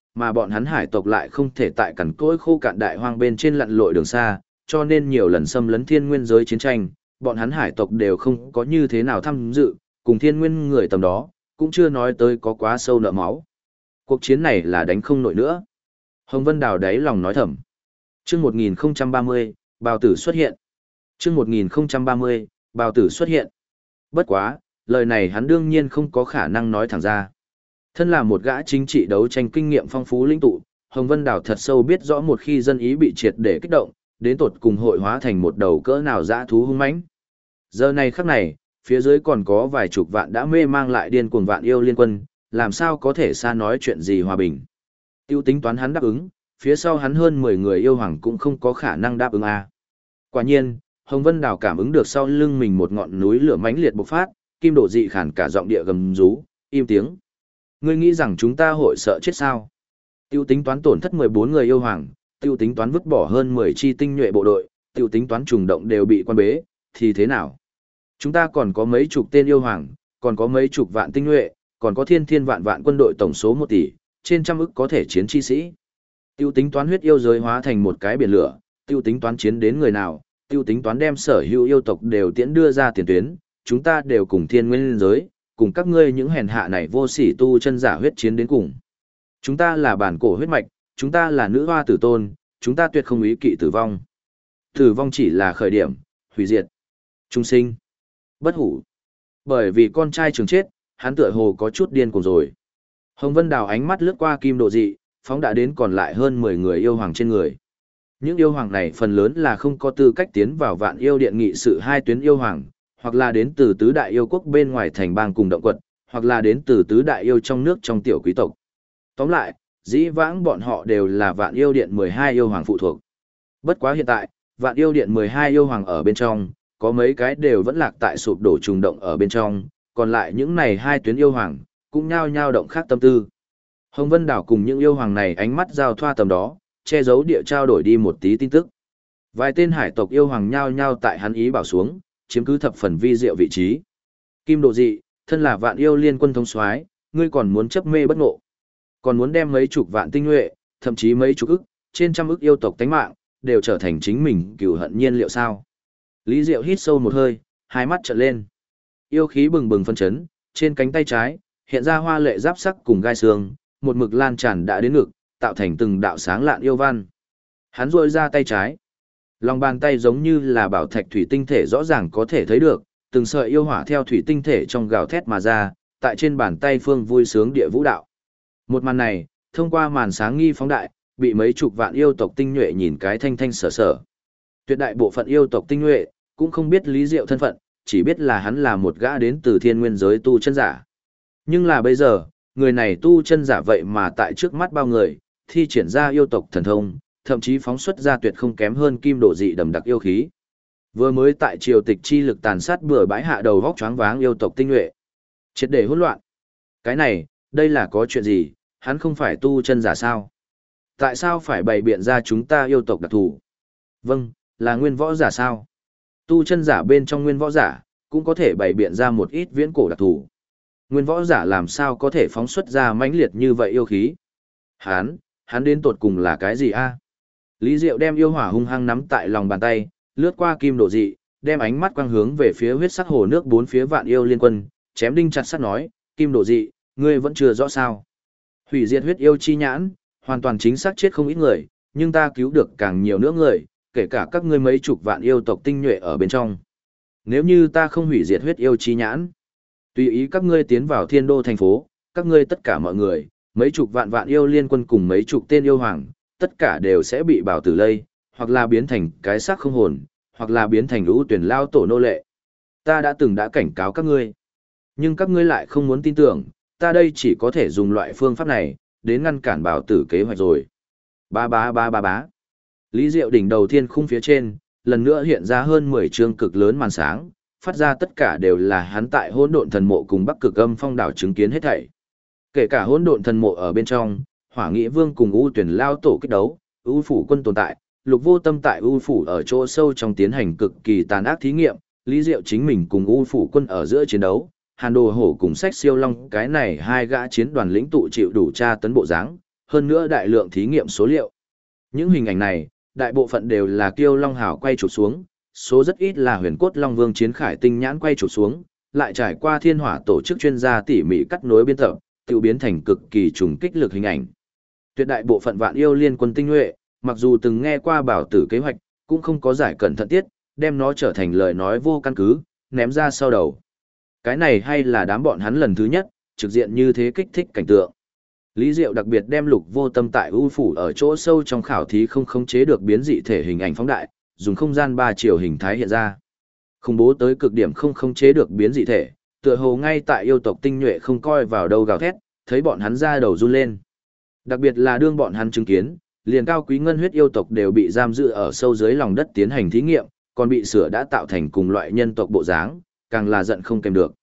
mà bọn hắn hải tộc lại không thể tại cằn cỗi khô cạn đại hoang bên trên lặn lội đường xa, cho nên nhiều lần xâm lấn thiên nguyên giới chiến tranh, bọn hắn hải tộc đều không có như thế nào tham dự, cùng thiên nguyên người tầm đó, cũng chưa nói tới có quá sâu nợ máu. Cuộc chiến này là đánh không nổi nữa. Hồng Vân Đào đáy lòng nói thầm. Chương 1030, bào tử xuất hiện. Chương 1030, bào tử xuất hiện. Bất quá, lời này hắn đương nhiên không có khả năng nói thẳng ra. Thân là một gã chính trị đấu tranh kinh nghiệm phong phú lĩnh tụ, Hồng Vân Đào thật sâu biết rõ một khi dân ý bị triệt để kích động, đến tột cùng hội hóa thành một đầu cỡ nào dã thú hung mãnh. Giờ này khắc này, phía dưới còn có vài chục vạn đã mê mang lại điên cuồng vạn yêu liên quân, làm sao có thể xa nói chuyện gì hòa bình. Tiêu tính toán hắn đáp ứng, phía sau hắn hơn 10 người yêu hoàng cũng không có khả năng đáp ứng a. Quả nhiên, Hồng Vân Đào cảm ứng được sau lưng mình một ngọn núi lửa mãnh liệt bộc phát, kim độ dị khản cả giọng địa gầm rú, im tiếng. Ngươi nghĩ rằng chúng ta hội sợ chết sao? Tiêu tính toán tổn thất 14 người yêu hoàng, tiêu tính toán vứt bỏ hơn 10 chi tinh nhuệ bộ đội, tiêu tính toán trùng động đều bị quan bế, thì thế nào? Chúng ta còn có mấy chục tên yêu hoàng, còn có mấy chục vạn tinh nhuệ, còn có thiên thiên vạn vạn quân đội tổng số 1 tỷ, trên trăm ức có thể chiến chi sĩ. Tiêu tính toán huyết yêu giới hóa thành một cái biển lửa, tiêu tính toán chiến đến người nào, tiêu tính toán đem sở hữu yêu tộc đều tiễn đưa ra tiền tuyến, chúng ta đều cùng thiên nguyên giới, cùng các ngươi những hèn hạ này vô sỉ tu chân giả huyết chiến đến cùng. Chúng ta là bản cổ huyết mạch, chúng ta là nữ hoa tử tôn, chúng ta tuyệt không ý kỵ tử vong. Tử vong chỉ là khởi điểm, hủy diệt, trung sinh, bất hủ. Bởi vì con trai trường chết, hắn tựa hồ có chút điên cuồng rồi. Hồng Vân Đào ánh mắt lướt qua kim độ dị, phóng đã đến còn lại hơn 10 người yêu hoàng trên người. Những yêu hoàng này phần lớn là không có tư cách tiến vào vạn yêu điện nghị sự hai tuyến yêu hoàng, hoặc là đến từ tứ đại yêu quốc bên ngoài thành bang cùng động quật, hoặc là đến từ tứ đại yêu trong nước trong tiểu quý tộc. Tóm lại, dĩ vãng bọn họ đều là vạn yêu điện 12 yêu hoàng phụ thuộc. Bất quá hiện tại, vạn yêu điện 12 yêu hoàng ở bên trong, có mấy cái đều vẫn lạc tại sụp đổ trùng động ở bên trong, còn lại những này hai tuyến yêu hoàng, cũng nhao nhao động khác tâm tư. Hồng Vân Đảo cùng những yêu hoàng này ánh mắt giao thoa tầm đó, che giấu địa trao đổi đi một tí tin tức. Vài tên hải tộc yêu hoàng nhao nhao tại hắn ý bảo xuống, chiếm cứ thập phần vi diệu vị trí. Kim độ dị, thân là vạn yêu liên quân thống soái, ngươi còn muốn chấp mê bất ngộ. Còn muốn đem mấy chục vạn tinh nhuệ, thậm chí mấy chục ức, trên trăm ức yêu tộc tánh mạng, đều trở thành chính mình cừu hận nhiên liệu sao. Lý Diệu hít sâu một hơi, hai mắt trợn lên. Yêu khí bừng bừng phân chấn, trên cánh tay trái, hiện ra hoa lệ giáp sắc cùng gai xương, một mực lan tràn đã đến ngực, tạo thành từng đạo sáng lạn yêu văn. Hắn rôi ra tay trái. Lòng bàn tay giống như là bảo thạch thủy tinh thể rõ ràng có thể thấy được, từng sợi yêu hỏa theo thủy tinh thể trong gào thét mà ra, tại trên bàn tay phương vui sướng địa vũ đạo. Một màn này, thông qua màn sáng nghi phóng đại, bị mấy chục vạn yêu tộc tinh nhuệ nhìn cái thanh thanh sở sở. Tuyệt đại bộ phận yêu tộc tinh nhuệ, cũng không biết Lý Diệu thân phận, chỉ biết là hắn là một gã đến từ thiên nguyên giới tu chân giả. Nhưng là bây giờ, người này tu chân giả vậy mà tại trước mắt bao người, thi triển ra yêu tộc thần thông, thậm chí phóng xuất ra tuyệt không kém hơn kim độ dị đầm đặc yêu khí. Vừa mới tại triều tịch chi lực tàn sát bừa bãi hạ đầu vóc choáng váng yêu tộc tinh nhuệ. Triệt để hỗn loạn. Cái này, đây là có chuyện gì, hắn không phải tu chân giả sao? Tại sao phải bày biện ra chúng ta yêu tộc đặc thù? Vâng, là nguyên võ giả sao? Tu chân giả bên trong nguyên võ giả, cũng có thể bày biện ra một ít viễn cổ đặc thù. Nguyên võ giả làm sao có thể phóng xuất ra mãnh liệt như vậy yêu khí? Hắn đến tột cùng là cái gì a? Lý Diệu đem yêu hỏa hung hăng nắm tại lòng bàn tay, lướt qua kim độ dị, đem ánh mắt quang hướng về phía huyết sắc hồ nước bốn phía vạn yêu liên quân, chém đinh chặt sắt nói, kim độ dị, ngươi vẫn chưa rõ sao? Hủy diệt huyết yêu chi nhãn, hoàn toàn chính xác chết không ít người, nhưng ta cứu được càng nhiều nữa người, kể cả các ngươi mấy chục vạn yêu tộc tinh nhuệ ở bên trong. Nếu như ta không hủy diệt huyết yêu chi nhãn, tùy ý các ngươi tiến vào thiên đô thành phố, các ngươi tất cả mọi người, mấy chục vạn vạn yêu liên quân cùng mấy chục tên yêu hoàng, tất cả đều sẽ bị bảo tử lây, hoặc là biến thành cái xác không hồn, hoặc là biến thành lũ tuyển lao tổ nô lệ. Ta đã cảnh cáo các ngươi, nhưng các ngươi lại không muốn tin tưởng, ta đây chỉ có thể dùng loại phương pháp này, đến ngăn cản bảo tử kế hoạch rồi. Bá. Lý Diệu đỉnh đầu thiên khung phía trên, lần nữa hiện ra hơn 10 chương cực lớn màn sáng, phát ra tất cả đều là hắn tại hỗn độn thần mộ cùng Bắc Cực Âm Phong đảo chứng kiến hết thảy. Kể cả hỗn độn thần mộ ở bên trong, Hỏa Nghị Vương cùng U Tuyển lao tổ kích đấu, U phủ quân tồn tại, Lục Vô Tâm tại U phủ ở chỗ sâu trong tiến hành cực kỳ tàn ác thí nghiệm, Lý Diệu chính mình cùng U phủ quân ở giữa chiến đấu, Hàn Đồ Hổ cùng Sách Siêu Long, cái này hai gã chiến đoàn lĩnh tụ chịu đủ tra tấn bộ dáng, hơn nữa đại lượng thí nghiệm số liệu. Những hình ảnh này, đại bộ phận đều là Kiêu Long Hào quay chụp xuống, số rất ít là Huyền Cốt Long Vương Chiến Khải Tinh nhãn quay chụp xuống, lại trải qua Thiên Hỏa tổ chức chuyên gia tỉ mỉ cắt nối biên tập, tự biến thành cực kỳ trùng kích lực hình ảnh. Tuyệt đại bộ phận Vạn Yêu Liên quân tinh nhuệ, mặc dù từng nghe qua bảo tử kế hoạch, cũng không có giải cẩn thận tiết, đem nó trở thành lời nói vô căn cứ, ném ra sau đầu. Cái này hay là đám bọn hắn lần thứ nhất, trực diện như thế kích thích cảnh tượng. Lý Diệu đặc biệt đem Lục Vô Tâm tại ưu phủ ở chỗ sâu trong khảo thí không khống chế được biến dị thể hình ảnh phóng đại, dùng không gian 3 chiều hình thái hiện ra. Khủng bố tới cực điểm không khống chế được biến dị thể, tựa hồ ngay tại yêu tộc tinh nhuệ không coi vào đâu gào thét, thấy bọn hắn ra đầu run lên. Đặc biệt là đương bọn hắn chứng kiến, liền cao quý ngân huyết yêu tộc đều bị giam giữ ở sâu dưới lòng đất tiến hành thí nghiệm, còn bị sửa đã tạo thành cùng loại nhân tộc bộ dáng, càng là giận không kèm được.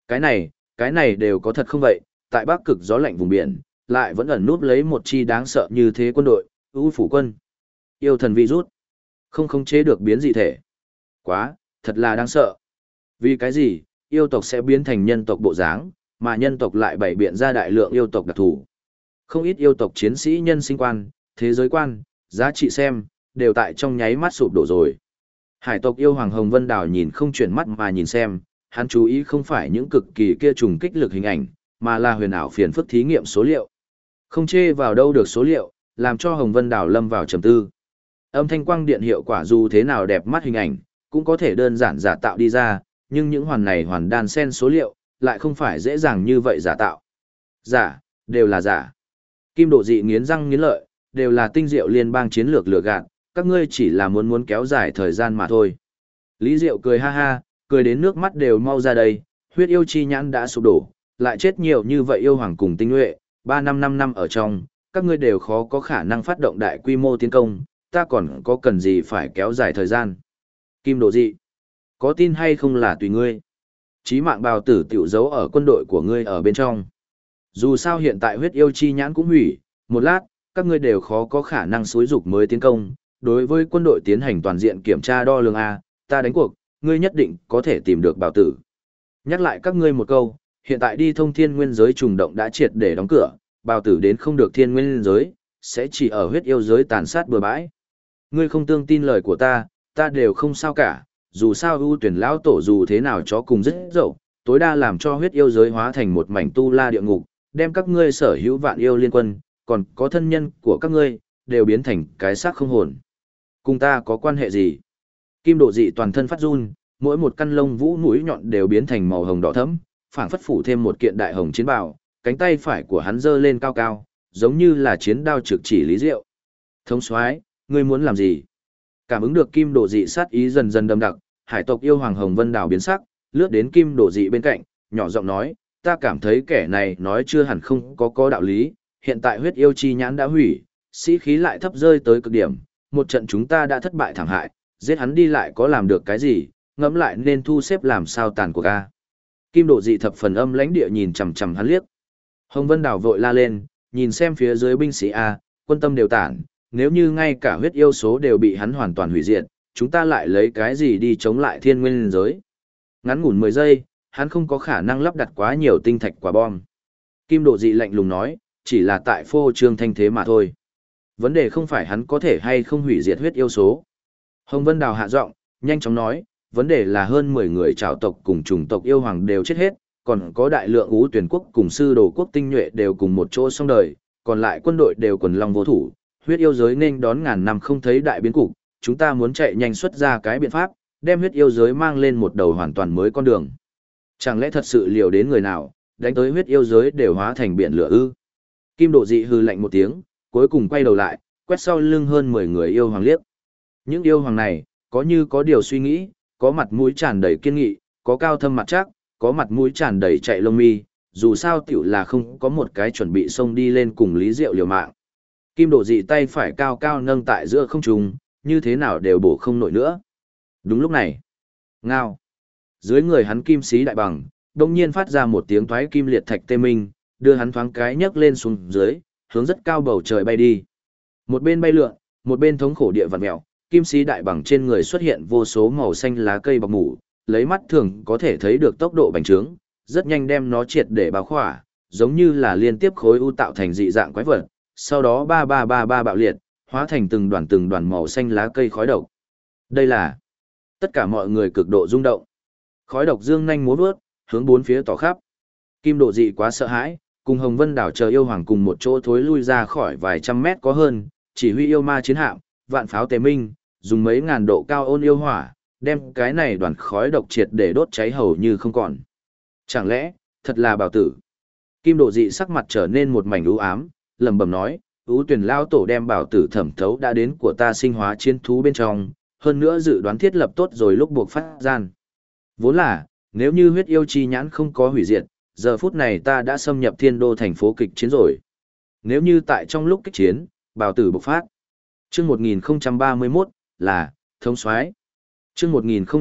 Cái này đều có thật không vậy, tại Bắc Cực gió lạnh vùng biển, lại vẫn ẩn núp lấy một chi đáng sợ như thế quân đội, ưu phủ quân. Yêu thần virus, không khống chế được biến dị thể. Quá, thật là đáng sợ. Vì cái gì, yêu tộc sẽ biến thành nhân tộc bộ dáng, mà nhân tộc lại bày biện ra đại lượng yêu tộc đặc thù. Không ít yêu tộc chiến sĩ nhân sinh quan, thế giới quan, giá trị xem, đều tại trong nháy mắt sụp đổ rồi. Hải tộc yêu Hoàng Hồng Vân Đào nhìn không chuyển mắt mà nhìn xem, hắn chú ý không phải những cực kỳ kia trùng kích lực hình ảnh, mà là huyền ảo phiền phức thí nghiệm số liệu. Không chê vào đâu được số liệu, làm cho Hồng Vân Đào lâm vào trầm tư. Âm thanh quang điện hiệu quả dù thế nào đẹp mắt hình ảnh, cũng có thể đơn giản giả tạo đi ra, nhưng những hoàn này hoàn đan xen số liệu, lại không phải dễ dàng như vậy giả tạo. Giả, đều là giả. Kim Độ Dị nghiến răng nghiến lợi, đều là tinh diệu liên bang chiến lược lừa gạt, các ngươi chỉ là muốn kéo dài thời gian mà thôi. Lý Diệu cười ha ha, cười đến nước mắt đều mau ra đây, huyết yêu chi nhãn đã sụp đổ, lại chết nhiều như vậy yêu hoàng cùng tinh nhuệ, 5 năm ở trong, các ngươi đều khó có khả năng phát động đại quy mô tiến công, ta còn có cần gì phải kéo dài thời gian. Kim Độ Dị, có tin hay không là tùy ngươi. Chí mạng bào tử tiểu giấu ở quân đội của ngươi ở bên trong. Dù sao hiện tại huyết yêu chi nhãn cũng hủy, một lát, các ngươi đều khó có khả năng xúi dục mới tiến công, đối với quân đội tiến hành toàn diện kiểm tra đo lường A, ta đánh cuộc, ngươi nhất định có thể tìm được bào tử. Nhắc lại các ngươi một câu, hiện tại đi thông thiên nguyên giới trùng động đã triệt để đóng cửa, bào tử đến không được thiên nguyên giới, sẽ chỉ ở huyết yêu giới tàn sát bừa bãi. Ngươi không tương tin lời của ta đều không sao cả, dù sao ưu tuyển lão tổ dù thế nào chó cùng rất dậu, tối đa làm cho huyết yêu giới hóa thành một mảnh tu la địa ngục, đem các ngươi sở hữu vạn yêu liên quân, còn có thân nhân của các ngươi, đều biến thành cái xác không hồn. Cùng ta có quan hệ gì? Kim Độ Dị toàn thân phát run, mỗi một căn lông vũ mũi nhọn đều biến thành màu hồng đỏ thẫm, phảng phất phủ thêm một kiện đại hồng chiến bào, cánh tay phải của hắn giơ lên cao cao, giống như là chiến đao trực chỉ Lý Diệu. Thống soái, ngươi muốn làm gì? Cảm ứng được Kim Độ Dị sát ý dần dần đậm đặc, hải tộc yêu Hoàng Hồng Vân Đào biến sắc, lướt đến Kim Độ Dị bên cạnh, nhỏ giọng nói, ta cảm thấy kẻ này nói chưa hẳn không có đạo lý, hiện tại huyết yêu chi nhãn đã hủy, sĩ khí lại thấp rơi tới cực điểm, một trận chúng ta đã thất bại thảm hại, giết hắn đi lại có làm được cái gì, ngẫm lại nên thu xếp làm sao tàn cuộc a. Kim Độ Dị thập phần âm lãnh địa nhìn chằm chằm hắn liếc. Hồng Vân Đào vội la lên, nhìn xem phía dưới binh sĩ a, quân tâm đều tản, nếu như ngay cả huyết yêu số đều bị hắn hoàn toàn hủy diệt, chúng ta lại lấy cái gì đi chống lại thiên nguyên giới. Ngắn ngủn 10 giây, hắn không có khả năng lắp đặt quá nhiều tinh thạch quả bom. Kim Độ Dị lạnh lùng nói, chỉ là tại phô trương thanh thế mà thôi. Vấn đề không phải hắn có thể hay không hủy diệt huyết yêu số. Hồng Vân Đào hạ giọng, nhanh chóng nói, vấn đề là hơn 10 người trảo tộc cùng chủng tộc yêu hoàng đều chết hết, còn có đại lượng Ú Tuyển quốc cùng Sư Đồ quốc tinh nhuệ đều cùng một chỗ xong đời, còn lại quân đội đều quần long vô thủ, huyết yêu giới nên đón ngàn năm không thấy đại biến cục, chúng ta muốn chạy nhanh xuất ra cái biện pháp, đem huyết yêu giới mang lên một đầu hoàn toàn mới con đường. Chẳng lẽ thật sự liều đến người nào, đánh tới huyết yêu giới đều hóa thành biển lửa ư? Kim Độ Dị hừ lạnh một tiếng, cuối cùng quay đầu lại, quét sau lưng hơn 10 người yêu hoàng liếc. Những yêu hoàng này, có như có điều suy nghĩ, có mặt mũi tràn đầy kiên nghị, có cao thâm mặt chắc, có mặt mũi tràn đầy chạy lông mi, dù sao tiểu là không có một cái chuẩn bị xông đi lên cùng Lý Diệu liều mạng. Kim Độ Dị tay phải cao cao nâng tại giữa không trung, như thế nào đều bổ không nổi nữa. Đúng lúc này, ngao. Dưới người hắn kim sĩ đại bằng, đông nhiên phát ra một tiếng thoái kim liệt thạch tê minh, đưa hắn thoáng cái nhấc lên xuống dưới, hướng rất cao bầu trời bay đi. Một bên bay lượn, một bên thống khổ địa vặn mèo, kim sĩ đại bằng trên người xuất hiện vô số màu xanh lá cây bọc mủ, lấy mắt thường có thể thấy được tốc độ bành trướng, rất nhanh đem nó triệt để bao khỏa, giống như là liên tiếp khối u tạo thành dị dạng quái vật, sau đó ba ba ba ba bạo liệt, hóa thành từng đoàn màu xanh lá cây khói độc. Đây là tất cả mọi người cực độ rung động. Khói độc dương nhanh múa vớt, hướng bốn phía tỏ khắp. Kim Độ Dị quá sợ hãi, cùng Hồng Vân Đảo chờ yêu hoàng cùng một chỗ thối lui ra khỏi vài trăm mét có hơn, chỉ huy yêu ma chiến hạm, vạn pháo tề minh, dùng mấy ngàn độ cao ôn yêu hỏa, đem cái này đoàn khói độc triệt để đốt cháy hầu như không còn. Chẳng lẽ, thật là Bảo Tử? Kim Độ Dị sắc mặt trở nên một mảnh u ám, lẩm bẩm nói, Ú Tuyển lao tổ đem Bảo Tử thẩm thấu đã đến của ta sinh hóa chiến thú bên trong, hơn nữa dự đoán thiết lập tốt rồi lúc buộc phát gian. Vốn là, nếu như huyết yêu chi nhãn không có hủy diệt, giờ phút này ta đã xâm nhập thiên đô thành phố kịch chiến rồi. Nếu như tại trong lúc kích chiến, Bảo Tử bộc phát. Chương 1031 là thống soái. Chương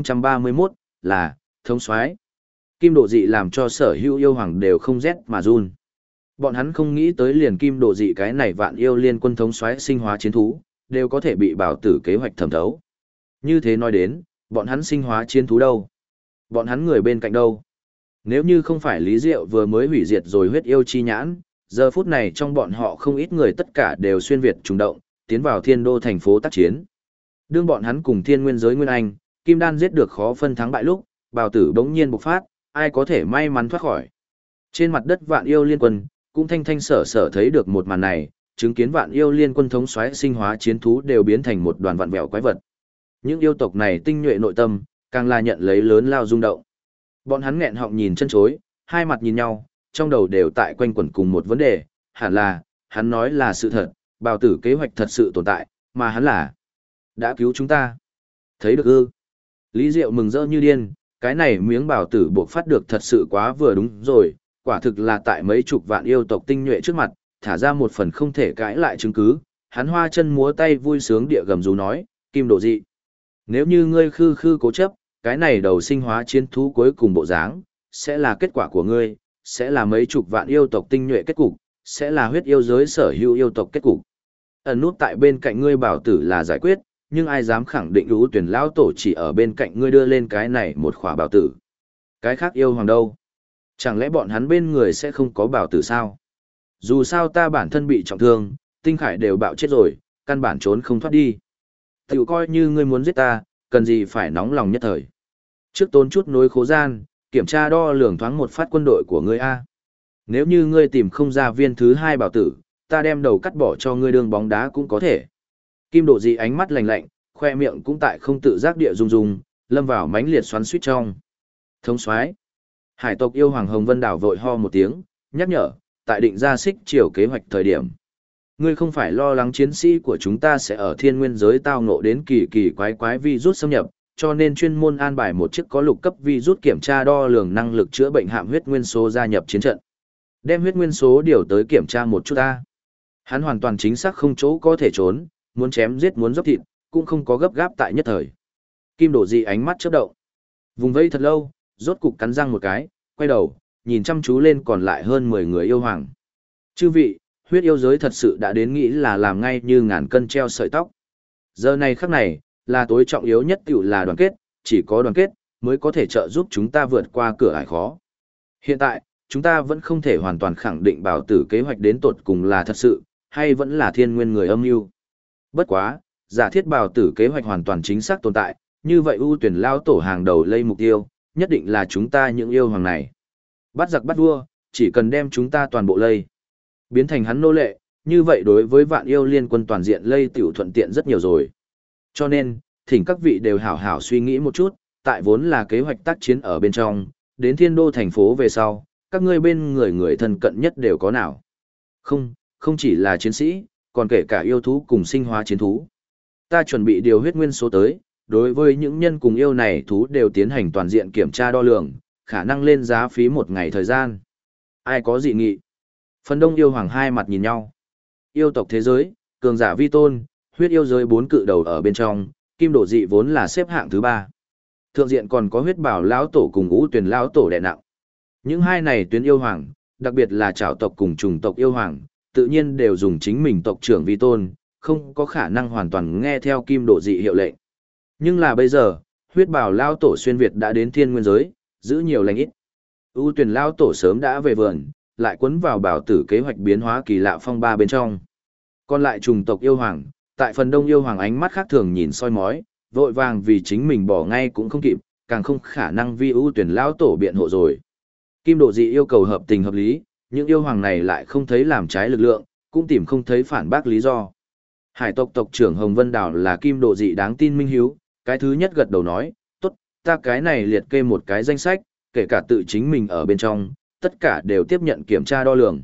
1031 là thống soái. Kim Độ Dị làm cho sở hữu yêu hoàng đều không rét mà run. Bọn hắn không nghĩ tới liền Kim Độ Dị cái này vạn yêu liên quân thống soái sinh hóa chiến thú, đều có thể bị Bảo Tử kế hoạch thẩm thấu. Như thế nói đến, bọn hắn sinh hóa chiến thú đâu? Bọn hắn người bên cạnh đâu? Nếu như không phải Lý Diệu vừa mới hủy diệt rồi huyết yêu chi nhãn, giờ phút này trong bọn họ không ít người tất cả đều xuyên Việt trùng động, tiến vào thiên đô thành phố tác chiến. Đương bọn hắn cùng thiên nguyên giới Nguyên Anh, Kim Đan giết được khó phân thắng bại lúc, Bảo Tử bỗng nhiên bộc phát, ai có thể may mắn thoát khỏi. Trên mặt đất vạn yêu liên quân, cũng thanh thanh sở sở thấy được một màn này, chứng kiến vạn yêu liên quân thống soái sinh hóa chiến thú đều biến thành một đoàn vạn vẹo quái vật. Những yêu tộc này tinh nhuệ nội tâm, càng là nhận lấy lớn lao rung động. Bọn hắn nghẹn họng nhìn chân chối, hai mặt nhìn nhau, trong đầu đều tại quanh quẩn cùng một vấn đề, hẳn là, hắn nói là sự thật, Bảo Tử kế hoạch thật sự tồn tại, mà hắn là đã cứu chúng ta. Thấy được ư? Lý Diệu mừng rỡ như điên, cái này miếng Bảo Tử buộc phát được thật sự quá vừa đúng rồi, quả thực là tại mấy chục vạn yêu tộc tinh nhuệ trước mặt, thả ra một phần không thể cãi lại chứng cứ. Hắn hoa chân múa tay vui sướng địa gầm rú nói, Kim Độ Dị, nếu như ngươi khư khư cố chấp, cái này đầu sinh hóa chiến thú cuối cùng bộ dáng, sẽ là kết quả của ngươi, sẽ là mấy chục vạn yêu tộc tinh nhuệ kết cục, sẽ là huyết yêu giới sở hữu yêu tộc kết cục. Ẩn nút tại bên cạnh ngươi Bảo Tử là giải quyết, nhưng ai dám khẳng định Ú Tuyển lão tổ chỉ ở bên cạnh ngươi đưa lên cái này một khỏa Bảo Tử. Cái khác yêu hoàng đâu? Chẳng lẽ bọn hắn bên người sẽ không có Bảo Tử sao? Dù sao ta bản thân bị trọng thương, tinh khải đều bạo chết rồi, căn bản trốn không thoát đi. Tiểu coi như ngươi muốn giết ta, cần gì phải nóng lòng nhất thời. Trước tốn chút nối khố gian, kiểm tra đo lường thoáng một phát quân đội của ngươi A. Nếu như ngươi tìm không ra viên thứ hai Bảo Tử, ta đem đầu cắt bỏ cho ngươi đường bóng đá cũng có thể. Kim Độ Dị ánh mắt lạnh lạnh, khoe miệng cũng tại không tự giác địa rung rung, lâm vào mãnh liệt xoắn xuýt trong. Thống soái, hải tộc yêu hoàng Hồng Vân Đảo vội ho một tiếng, nhắc nhở, tại định ra xích chiều kế hoạch thời điểm. Ngươi không phải lo lắng chiến sĩ của chúng ta sẽ ở thiên nguyên giới tao ngộ đến kỳ kỳ quái quái virus xâm nhập, cho nên chuyên môn an bài một chiếc có lục cấp virus kiểm tra đo lường năng lực chữa bệnh hạm huyết nguyên số gia nhập chiến trận. Đem huyết nguyên số điều tới kiểm tra một chút ta. Hắn hoàn toàn chính xác không chỗ có thể trốn, muốn chém giết muốn dốc thịt, cũng không có gấp gáp tại nhất thời. Kim Độ Dị ánh mắt chớp động. Vùng vây thật lâu, rốt cục cắn răng một cái, quay đầu, nhìn chăm chú lên còn lại hơn 10 người yêu hoàng. Chư vị, huyết yêu giới thật sự đã đến nghĩ là làm ngay như ngàn cân treo sợi tóc. Giờ này khắc này, là tối trọng yếu nhất tiểu là đoàn kết, chỉ có đoàn kết mới có thể trợ giúp chúng ta vượt qua cửa ải khó. Hiện tại, chúng ta vẫn không thể hoàn toàn khẳng định Bảo Tử kế hoạch đến tột cùng là thật sự, hay vẫn là thiên nguyên người âm mưu. Bất quá, giả thiết Bảo Tử kế hoạch hoàn toàn chính xác tồn tại, như vậy ưu tuyển lao tổ hàng đầu lây mục tiêu, nhất định là chúng ta những yêu hoàng này. Bắt giặc bắt vua, chỉ cần đem chúng ta toàn bộ lây, biến thành hắn nô lệ, như vậy đối với vạn yêu liên quân toàn diện lây tiểu thuận tiện rất nhiều rồi. Cho nên, thỉnh các vị đều hảo hảo suy nghĩ một chút, tại vốn là kế hoạch tác chiến ở bên trong, đến thiên đô thành phố về sau, các ngươi bên người thân cận nhất đều có nào. Không chỉ là chiến sĩ, còn kể cả yêu thú cùng sinh hóa chiến thú. Ta chuẩn bị điều huyết nguyên số tới, đối với những nhân cùng yêu này thú đều tiến hành toàn diện kiểm tra đo lường, khả năng lên giá phí một ngày thời gian. Ai có dị nghị? Phần đông yêu hoàng hai mặt nhìn nhau. Yêu tộc thế giới, cường giả vi tôn, huyết yêu giới 4 cự đầu ở bên trong, Kim Độ Dị vốn là xếp hạng thứ 3. Thượng diện còn có huyết bảo lão tổ cùng Ngũ Tuyền lão tổ đè nặng. Những hai này tuyến yêu hoàng, đặc biệt là trảo tộc cùng trùng tộc yêu hoàng, tự nhiên đều dùng chính mình tộc trưởng vi tôn, không có khả năng hoàn toàn nghe theo Kim Độ Dị hiệu lệnh. Nhưng là bây giờ, huyết bảo lão tổ xuyên Việt đã đến thiên nguyên giới, giữ nhiều lành ít. Ngũ Tuyền lão tổ sớm đã về vườn, lại quấn vào Bảo Tử kế hoạch biến hóa kỳ lạ phong ba bên trong. Còn lại chủng tộc yêu hoàng, tại phần đông yêu hoàng ánh mắt khác thường nhìn soi mói, vội vàng vì chính mình bỏ ngay cũng không kịp, càng không khả năng vi ưu tuyển lão tổ biện hộ rồi. Kim Độ Dị yêu cầu hợp tình hợp lý, những yêu hoàng này lại không thấy làm trái lực lượng, cũng tìm không thấy phản bác lý do. Hải tộc tộc trưởng Hồng Vân Đảo là Kim Độ Dị đáng tin minh hiếu, cái thứ nhất gật đầu nói, tốt, ta cái này liệt kê một cái danh sách, kể cả tự chính mình ở bên trong, tất cả đều tiếp nhận kiểm tra đo lường.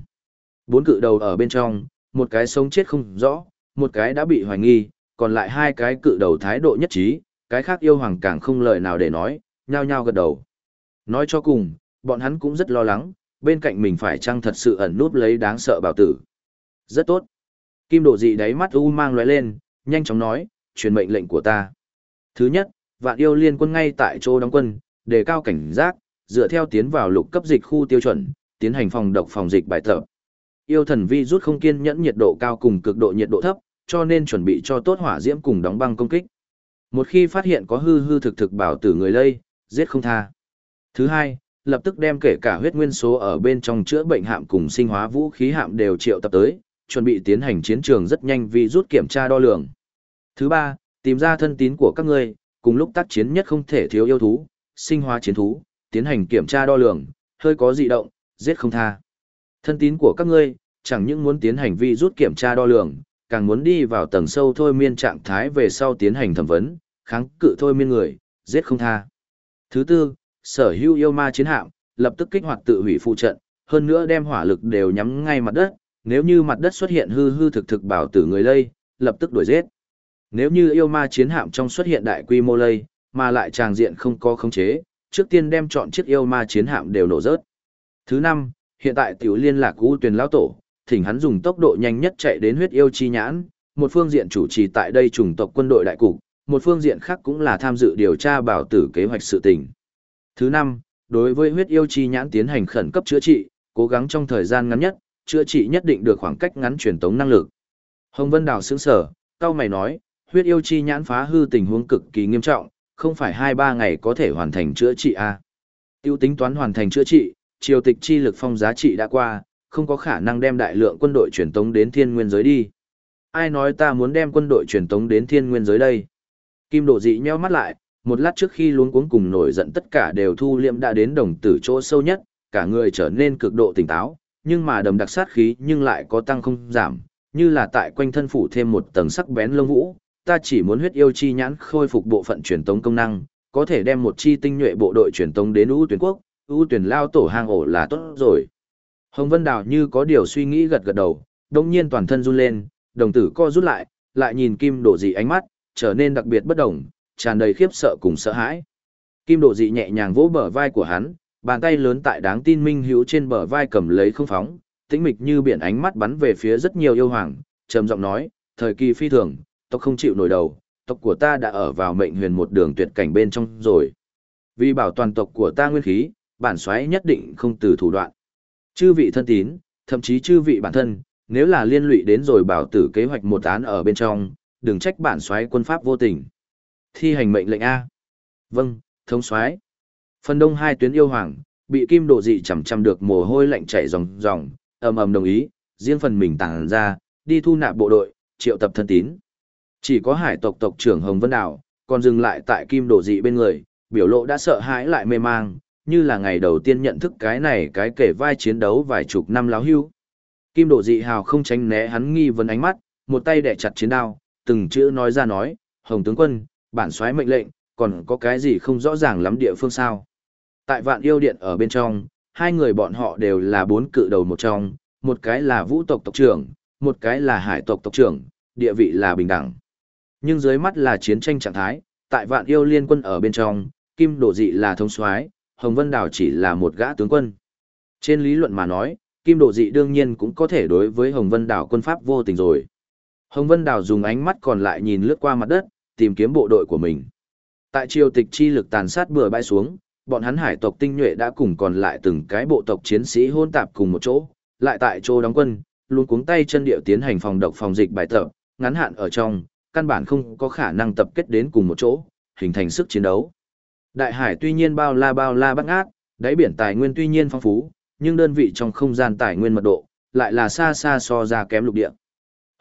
4 cự đầu ở bên trong, một cái sống chết không rõ, một cái đã bị hoài nghi, còn lại 2 cái cự đầu thái độ nhất trí, cái khác yêu hoàng càng không lời nào để nói, nhao nhao gật đầu. Nói cho cùng, bọn hắn cũng rất lo lắng, bên cạnh mình phải chăng thật sự ẩn núp lấy đáng sợ bảo tử. Rất tốt. Kim Độ Dị đáy mắt u mang lóe lên, nhanh chóng nói, truyền mệnh lệnh của ta. Thứ nhất, Vạn Yêu Liên Quân ngay tại chỗ đóng quân, đề cao cảnh giác, dựa theo tiến vào lục cấp dịch khu tiêu chuẩn, tiến hành phòng độc phòng dịch bài tập. Yêu thần vi rút không kiên nhẫn nhiệt độ cao cùng cực độ nhiệt độ thấp, cho nên chuẩn bị cho tốt hỏa diễm cùng đóng băng công kích. Một khi phát hiện có hư hư thực thực bảo tử người lây, giết không tha. Thứ hai, lập tức đem kể cả huyết nguyên số ở bên trong chữa bệnh hạm cùng sinh hóa vũ khí hạm đều triệu tập tới, chuẩn bị tiến hành chiến trường rất nhanh vì rút kiểm tra đo lường. Thứ ba, tìm ra thân tín của các ngươi, cùng lúc tác chiến nhất không thể thiếu yêu thú, sinh hóa chiến thú, tiến hành kiểm tra đo lường, hơi có dị động, giết không tha. Thân tín của các ngươi, chẳng những muốn tiến hành vi rút kiểm tra đo lường, càng muốn đi vào tầng sâu thôi miên trạng thái về sau tiến hành thẩm vấn, kháng cự thôi miên người, giết không tha. Thứ tư, sở hữu yêu ma chiến hạm, lập tức kích hoạt tự hủy phụ trận, hơn nữa đem hỏa lực đều nhắm ngay mặt đất, nếu như mặt đất xuất hiện hư hư thực thực bảo tử người lây, lập tức đuổi giết. Nếu như yêu ma chiến hạm trong xuất hiện đại quy mô lây, mà lại tràng diện không có khống chế, trước tiên đem chọn chiếc yêu ma chiến hạm đều nổ rớt. Thứ năm, hiện tại tiểu liên lạc U Tuyền lão tổ, thỉnh hắn dùng tốc độ nhanh nhất chạy đến huyết yêu chi nhãn, một phương diện chủ trì tại đây chủng tộc quân đội đại cục, một phương diện khác cũng là tham dự điều tra bảo tử kế hoạch sự tình. Thứ năm, đối với huyết yêu chi nhãn tiến hành khẩn cấp chữa trị, cố gắng trong thời gian ngắn nhất, chữa trị nhất định được khoảng cách ngắn truyền tống năng lực. Hồng Vân Đào sững sờ, cao mày nói, huyết yêu chi nhãn phá hư tình huống cực kỳ nghiêm trọng, không phải 2-3 ngày có thể hoàn thành chữa trị à. Tiêu tính toán hoàn thành chữa trị, triều tịch chi lực phong giá trị đã qua, không có khả năng đem đại lượng quân đội truyền tống đến thiên nguyên giới đi. Ai nói ta muốn đem quân đội truyền tống đến thiên nguyên giới đây? Kim Độ Dị nheo mắt lại, một lát trước khi luống cuống cùng nổi giận tất cả đều thu liệm đã đến đồng tử chỗ sâu nhất, cả người trở nên cực độ tỉnh táo, nhưng mà đầm đặc sát khí nhưng lại có tăng không giảm, như là tại quanh thân phủ thêm một tầng sắc bén lông vũ. Ta chỉ muốn huyết yêu chi nhãn khôi phục bộ phận truyền tống công năng, có thể đem một chi tinh nhuệ bộ đội truyền tống đến U Tuyển quốc, U Tuyển lao tổ hang ổ là tốt rồi. Hồng Vân Đào như có điều suy nghĩ gật gật đầu, đồng nhiên toàn thân run lên, đồng tử co rút lại, lại nhìn Kim Độ Dị ánh mắt, trở nên đặc biệt bất động, tràn đầy khiếp sợ cùng sợ hãi. Kim Độ Dị nhẹ nhàng vỗ bờ vai của hắn, bàn tay lớn tại đáng tin minh hữu trên bờ vai cầm lấy không phóng, tĩnh mịch như biển ánh mắt bắn về phía rất nhiều yêu hoàng, trầm giọng nói, thời kỳ phi thường, tộc không chịu nổi đầu, tộc của ta đã ở vào mệnh huyền một đường tuyệt cảnh bên trong rồi. Vì bảo toàn tộc của ta nguyên khí, bản soái nhất định không từ thủ đoạn. Chư vị thân tín, thậm chí chư vị bản thân, nếu là liên lụy đến rồi bảo tử kế hoạch một án ở bên trong, đừng trách bản soái quân pháp vô tình. Thi hành mệnh lệnh A. Vâng, thống soái. Phần đông 2 tuyến yêu hoàng, bị Kim Độ Dị chằm chằm được mồ hôi lạnh chảy ròng ròng, ầm ầm đồng ý, riêng phần mình tản ra, đi thu nạp bộ đội, triệu tập thân tín. Chỉ có hải tộc tộc trưởng Hồng Vân Đào, còn dừng lại tại Kim Độ Dị bên người, biểu lộ đã sợ hãi lại mê mang, như là ngày đầu tiên nhận thức cái này cái kể vai chiến đấu vài chục năm láo hưu. Kim Độ Dị hào không tránh né hắn nghi vấn ánh mắt, một tay đè chặt chiến đao, từng chữ nói ra nói, Hồng tướng quân, bản soái mệnh lệnh, còn có cái gì không rõ ràng lắm địa phương sao. Tại Vạn Yêu Điện ở bên trong, 2 người bọn họ đều là 4 cự đầu một trong, một cái là vũ tộc tộc trưởng, một cái là hải tộc tộc trưởng, địa vị là bình đẳng. Nhưng dưới mắt là chiến tranh trạng thái, tại Vạn Yêu Liên Quân ở bên trong, Kim Độ Dị là thống soái, Hồng Vân Đào chỉ là một gã tướng quân. Trên lý luận mà nói, Kim Độ Dị đương nhiên cũng có thể đối với Hồng Vân Đào quân pháp vô tình rồi. Hồng Vân Đào dùng ánh mắt còn lại nhìn lướt qua mặt đất, tìm kiếm bộ đội của mình. Tại triều tịch chi lực tàn sát bừa bãi xuống, bọn hắn hải tộc tinh nhuệ đã cùng còn lại từng cái bộ tộc chiến sĩ hôn tạp cùng một chỗ, lại tại chỗ đóng quân, luôn cuống tay chân điệu tiến hành phòng độc phòng dịch bài tập, ngắn hạn ở trong, căn bản không có khả năng tập kết đến cùng một chỗ, hình thành sức chiến đấu. Đại hải tuy nhiên bao la bát ngát, đáy biển tài nguyên tuy nhiên phong phú, nhưng đơn vị trong không gian tài nguyên mật độ lại là xa xa so ra kém lục địa.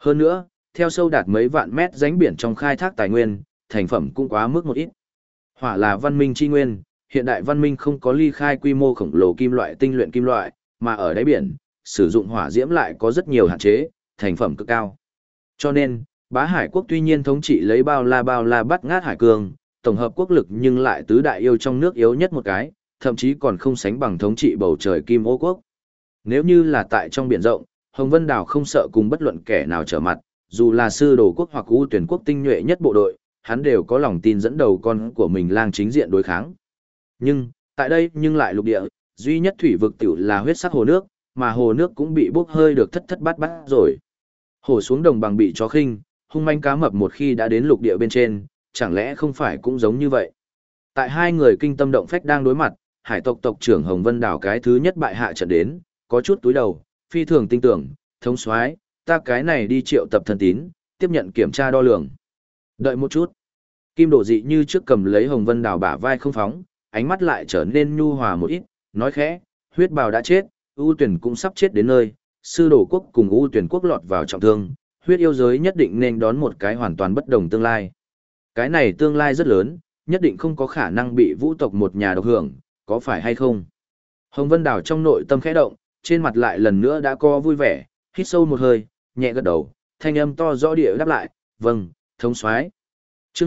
Hơn nữa, theo sâu đạt mấy vạn mét rãnh biển trong khai thác tài nguyên, thành phẩm cũng quá mức một ít. Hỏa là văn minh chi nguyên, hiện đại văn minh không có ly khai quy mô khổng lồ kim loại tinh luyện kim loại, mà ở đáy biển, sử dụng hỏa diễm lại có rất nhiều hạn chế, thành phẩm cực cao. Cho nên, Bá Hải quốc tuy nhiên thống trị lấy bao la bắt ngát hải cương, tổng hợp quốc lực nhưng lại tứ đại yêu trong nước yếu nhất một cái, thậm chí còn không sánh bằng thống trị bầu trời Kim Ô quốc. Nếu như là tại trong biển rộng, Hồng Vân Đảo không sợ cùng bất luận kẻ nào trở mặt, dù là sư đồ quốc hoặc ưu tuyển quốc tinh nhuệ nhất bộ đội, hắn đều có lòng tin dẫn đầu con của mình lang chính diện đối kháng. Nhưng, tại đây nhưng lại lục địa, duy nhất thủy vực tiểu là huyết sắc hồ nước, mà hồ nước cũng bị bốc hơi được thất thất bát bát rồi. Hồ xuống đồng bằng bị chó khinh, hung manh cá mập một khi đã đến lục địa bên trên, chẳng lẽ không phải cũng giống như vậy. Tại hai người kinh tâm động phách đang đối mặt, hải tộc tộc trưởng Hồng Vân Đảo cái thứ nhất bại hạ trận đến, có chút túi đầu, phi thường tinh tưởng, thống soái, ta cái này đi triệu tập thần tín, tiếp nhận kiểm tra đo lường. Đợi một chút. Kim Đổ Dị như trước cầm lấy Hồng Vân Đảo bả vai không phóng, ánh mắt lại trở nên nhu hòa một ít, nói khẽ, huyết bào đã chết, ưu tuyển cũng sắp chết đến nơi, sư đổ quốc cùng ưu tuyển quốc lọt vào trọng thương, huyết yêu giới nhất định nên đón một cái hoàn toàn bất đồng tương lai. Cái này tương lai rất lớn, nhất định không có khả năng bị vũ tộc một nhà độc hưởng, có phải hay không? Hồng Vân Đảo trong nội tâm khẽ động, trên mặt lại lần nữa đã co vui vẻ, hít sâu một hơi, nhẹ gật đầu, thanh âm to rõ địa đáp lại, vâng, thống soái. Chương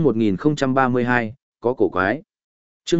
1032, có cổ quái. Chương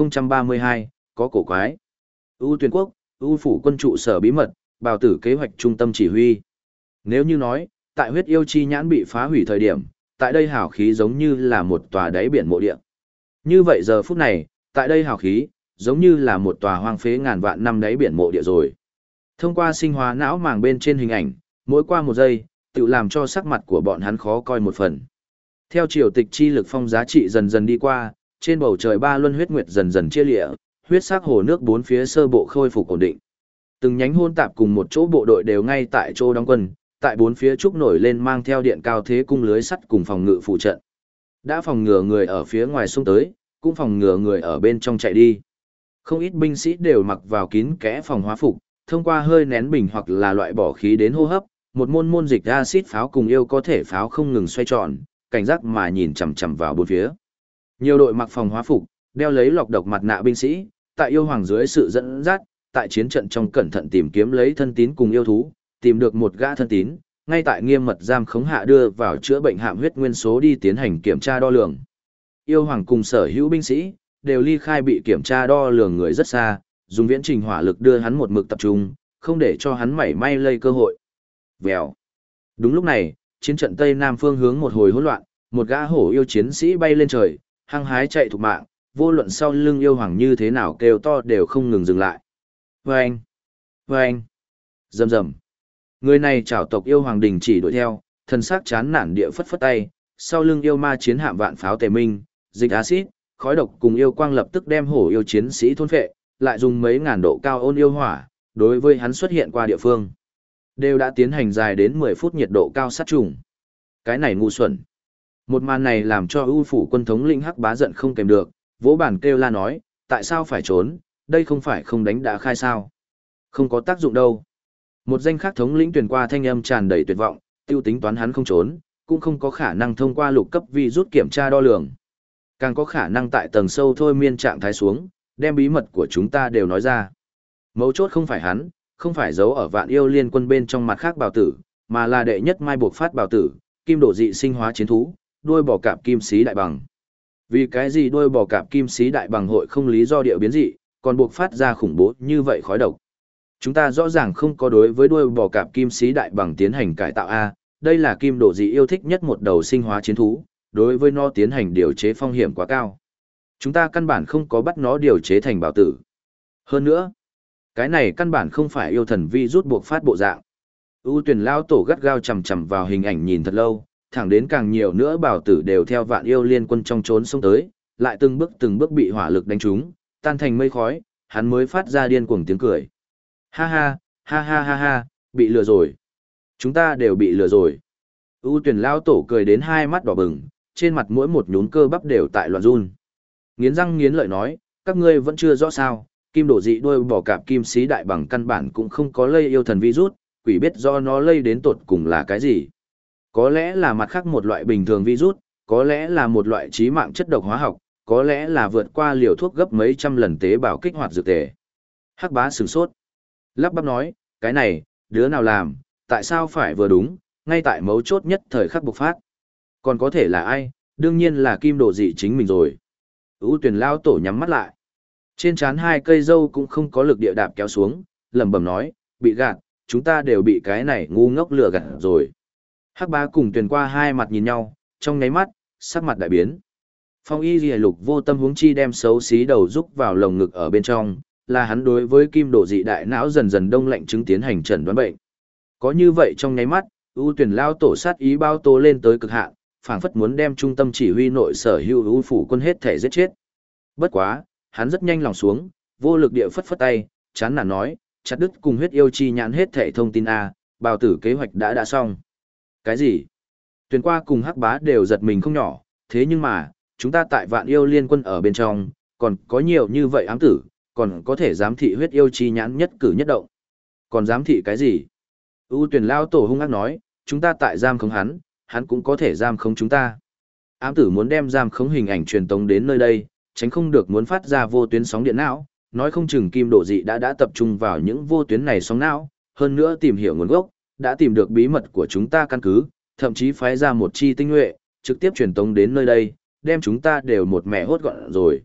1032, có cổ quái. ưu tuyển quốc, ưu phủ quân trụ sở bí mật, bào tử kế hoạch trung tâm chỉ huy. Nếu như nói, tại huyết yêu chi nhãn bị phá hủy thời điểm, tại đây hào khí giống như là một tòa đáy biển mộ địa. Như vậy giờ phút này, tại đây hào khí, giống như là một tòa hoang phế ngàn vạn năm đáy biển mộ địa rồi. Thông qua sinh hóa não màng bên trên hình ảnh, mỗi qua một giây, tự làm cho sắc mặt của bọn hắn khó coi một phần. Theo triều tịch chi lực phong giá trị dần dần đi qua, trên bầu trời ba luân huyết nguyệt dần dần chia lịa, huyết sắc hồ nước bốn phía sơ bộ khôi phục ổn định. Từng nhánh hôn tạp cùng một chỗ bộ đội đều ngay tại chỗ đóng quân, tại bốn phía trúc nổi lên mang theo điện cao thế cung lưới sắt cùng phòng ngự phụ trận. Đã phòng ngừa người ở phía ngoài xông tới, cũng phòng ngừa người ở bên trong chạy đi. Không ít binh sĩ đều mặc vào kín kẽ phòng hóa phục, thông qua hơi nén bình hoặc là loại bỏ khí đến hô hấp, một môn dịch acid pháo cùng yêu có thể pháo không ngừng xoay tròn, cảnh giác mà nhìn chằm chằm vào bốn phía. Nhiều đội mặc phòng hóa phục, đeo lấy lọc độc mặt nạ binh sĩ, tại yêu hoàng dưới sự dẫn dắt, tại chiến trận trong cẩn thận tìm kiếm lấy thân tín cùng yêu thú, tìm được một gã thân tín, ngay tại nghiêm mật giam khống hạ đưa vào chữa bệnh hạm huyết nguyên số đi tiến hành kiểm tra đo lường. Yêu hoàng cùng sở hữu binh sĩ đều ly khai bị kiểm tra đo lường người rất xa, dùng viễn trình hỏa lực đưa hắn một mực tập trung, không để cho hắn mảy may lây cơ hội. Vèo. Đúng lúc này, chiến trận tây nam phương hướng một hồi hỗn loạn, một gã hổ yêu chiến sĩ bay lên trời, hăng hái chạy thục mạng, vô luận sau lưng yêu hoàng như thế nào kêu to đều không ngừng dừng lại. Vâng! Vâng! Rầm rầm. Người này chảo tộc yêu hoàng đình chỉ đuổi theo, thân xác chán nản địa phất phất tay, sau lưng yêu ma chiến hạm vạn pháo tề minh, dịch axit, khói độc cùng yêu quang lập tức đem hổ yêu chiến sĩ thôn phệ, lại dùng mấy ngàn độ cao ôn yêu hỏa, đối với hắn xuất hiện qua địa phương. Đều đã tiến hành dài đến 10 phút nhiệt độ cao sát trùng. Cái này ngu xuẩn. Một màn này làm cho ưu phủ quân thống lĩnh Hắc Bá giận không kèm được, vỗ bản kêu la nói, tại sao phải trốn, đây không phải không đánh đã khai sao. Không có tác dụng đâu. Một danh khác thống lĩnh truyền qua thanh âm tràn đầy tuyệt vọng, tiêu tính toán hắn không trốn, cũng không có khả năng thông qua lục cấp vi rút kiểm tra đo lường. Càng có khả năng tại tầng sâu thôi miên trạng thái xuống, đem bí mật của chúng ta đều nói ra. Mấu chốt không phải hắn, không phải giấu ở vạn yêu liên quân bên trong mặt khác bào tử, mà là đệ nhất mai buộc phát bào tử, kim đổ dị sinh hóa chiến thú, đuôi bò cạp kim xí đại bằng. Vì cái gì đuôi bò cạp kim xí đại bằng hội không lý do địa biến dị, còn buộc phát ra khủng bố như vậy khói độc. Chúng ta rõ ràng không có đối với đuôi bò cạp kim xí đại bằng tiến hành cải tạo A, đây là kim đổ dị yêu thích nhất một đầu sinh hóa chiến thú, đối với nó tiến hành điều chế phong hiểm quá cao. Chúng ta căn bản không có bắt nó điều chế thành bào tử. Hơn nữa, cái này căn bản không phải yêu thần vi rút buộc phát bộ dạng. ưu tuyển lao tổ gắt gao chầm chầm vào hình ảnh nhìn thật lâu, thẳng đến càng nhiều nữa bào tử đều theo vạn yêu liên quân trong trốn xông tới, lại từng bước bị hỏa lực đánh trúng, tan thành mây khói, hắn mới phát ra điên cuồng tiếng cười. Ha ha, ha ha ha ha, bị lừa rồi. Chúng ta đều bị lừa rồi. ưu tuyển lao tổ cười đến hai mắt đỏ bừng, trên mặt mỗi một nhún cơ bắp đều tại loạn run. Nghiến răng nghiến lợi nói, các ngươi vẫn chưa rõ sao, kim đổ dị đuôi bò cạp kim xí đại bằng căn bản cũng không có lây yêu thần virus, quỷ biết do nó lây đến tột cùng là cái gì. Có lẽ là mặt khác một loại bình thường virus, có lẽ là một loại chí mạng chất độc hóa học, có lẽ là vượt qua liều thuốc gấp mấy trăm lần tế bào kích hoạt dược tề. Hắc bá sửng sốt. Lắp bắp nói, cái này, đứa nào làm, tại sao phải vừa đúng, ngay tại mấu chốt nhất thời khắc bộc phát. Còn có thể là ai, đương nhiên là Kim Độ Dị chính mình rồi. Ưu Tuyển lao tổ nhắm mắt lại. Trên trán hai cây râu cũng không có lực địa đạp kéo xuống, lẩm bẩm nói, bị gạt, chúng ta đều bị cái này ngu ngốc lừa gạt rồi. Hắc bá cùng Tuyền qua hai mặt nhìn nhau, trong nháy mắt, sắc mặt đại biến. Phong y lìa lục vô tâm huống chi đem xấu xí đầu rúc vào lồng ngực ở bên trong, là hắn đối với Kim Độ Dị đại não dần dần đông lạnh chứng tiến hành chẩn đoán bệnh. Có như vậy trong nháy mắt, ưu tuyển lao tổ sát ý bao tố lên tới cực hạn, phảng phất muốn đem trung tâm chỉ huy nội sở hữu ưu phủ quân hết thể giết chết. Bất quá, hắn rất nhanh lòng xuống, vô lực địa phất phất tay, chán nản nói, chặt đứt cùng huyết yêu chi nhãn hết thể thông tin a, bào tử kế hoạch đã xong. Cái gì? Tuyền qua cùng hắc bá đều giật mình không nhỏ, thế nhưng mà, chúng ta tại vạn yêu liên quân ở bên trong, còn có nhiều như vậy ám tử, còn có thể giám thị huyết yêu chi nhãn nhất cử nhất động. Còn giám thị cái gì? U Tuyền lao tổ hung ác nói, chúng ta tại giam khống hắn cũng có thể giam khống chúng ta. Ám tử muốn đem giam khống hình ảnh truyền tống đến nơi đây, tránh không được muốn phát ra vô tuyến sóng điện não, nói không chừng Kim Độ Dị đã tập trung vào những vô tuyến này sóng não, hơn nữa tìm hiểu nguồn gốc, đã tìm được bí mật của chúng ta căn cứ, thậm chí phái ra một chi tinh nhuệ, trực tiếp truyền tống đến nơi đây, đem chúng ta đều một mẹ hốt gọn rồi.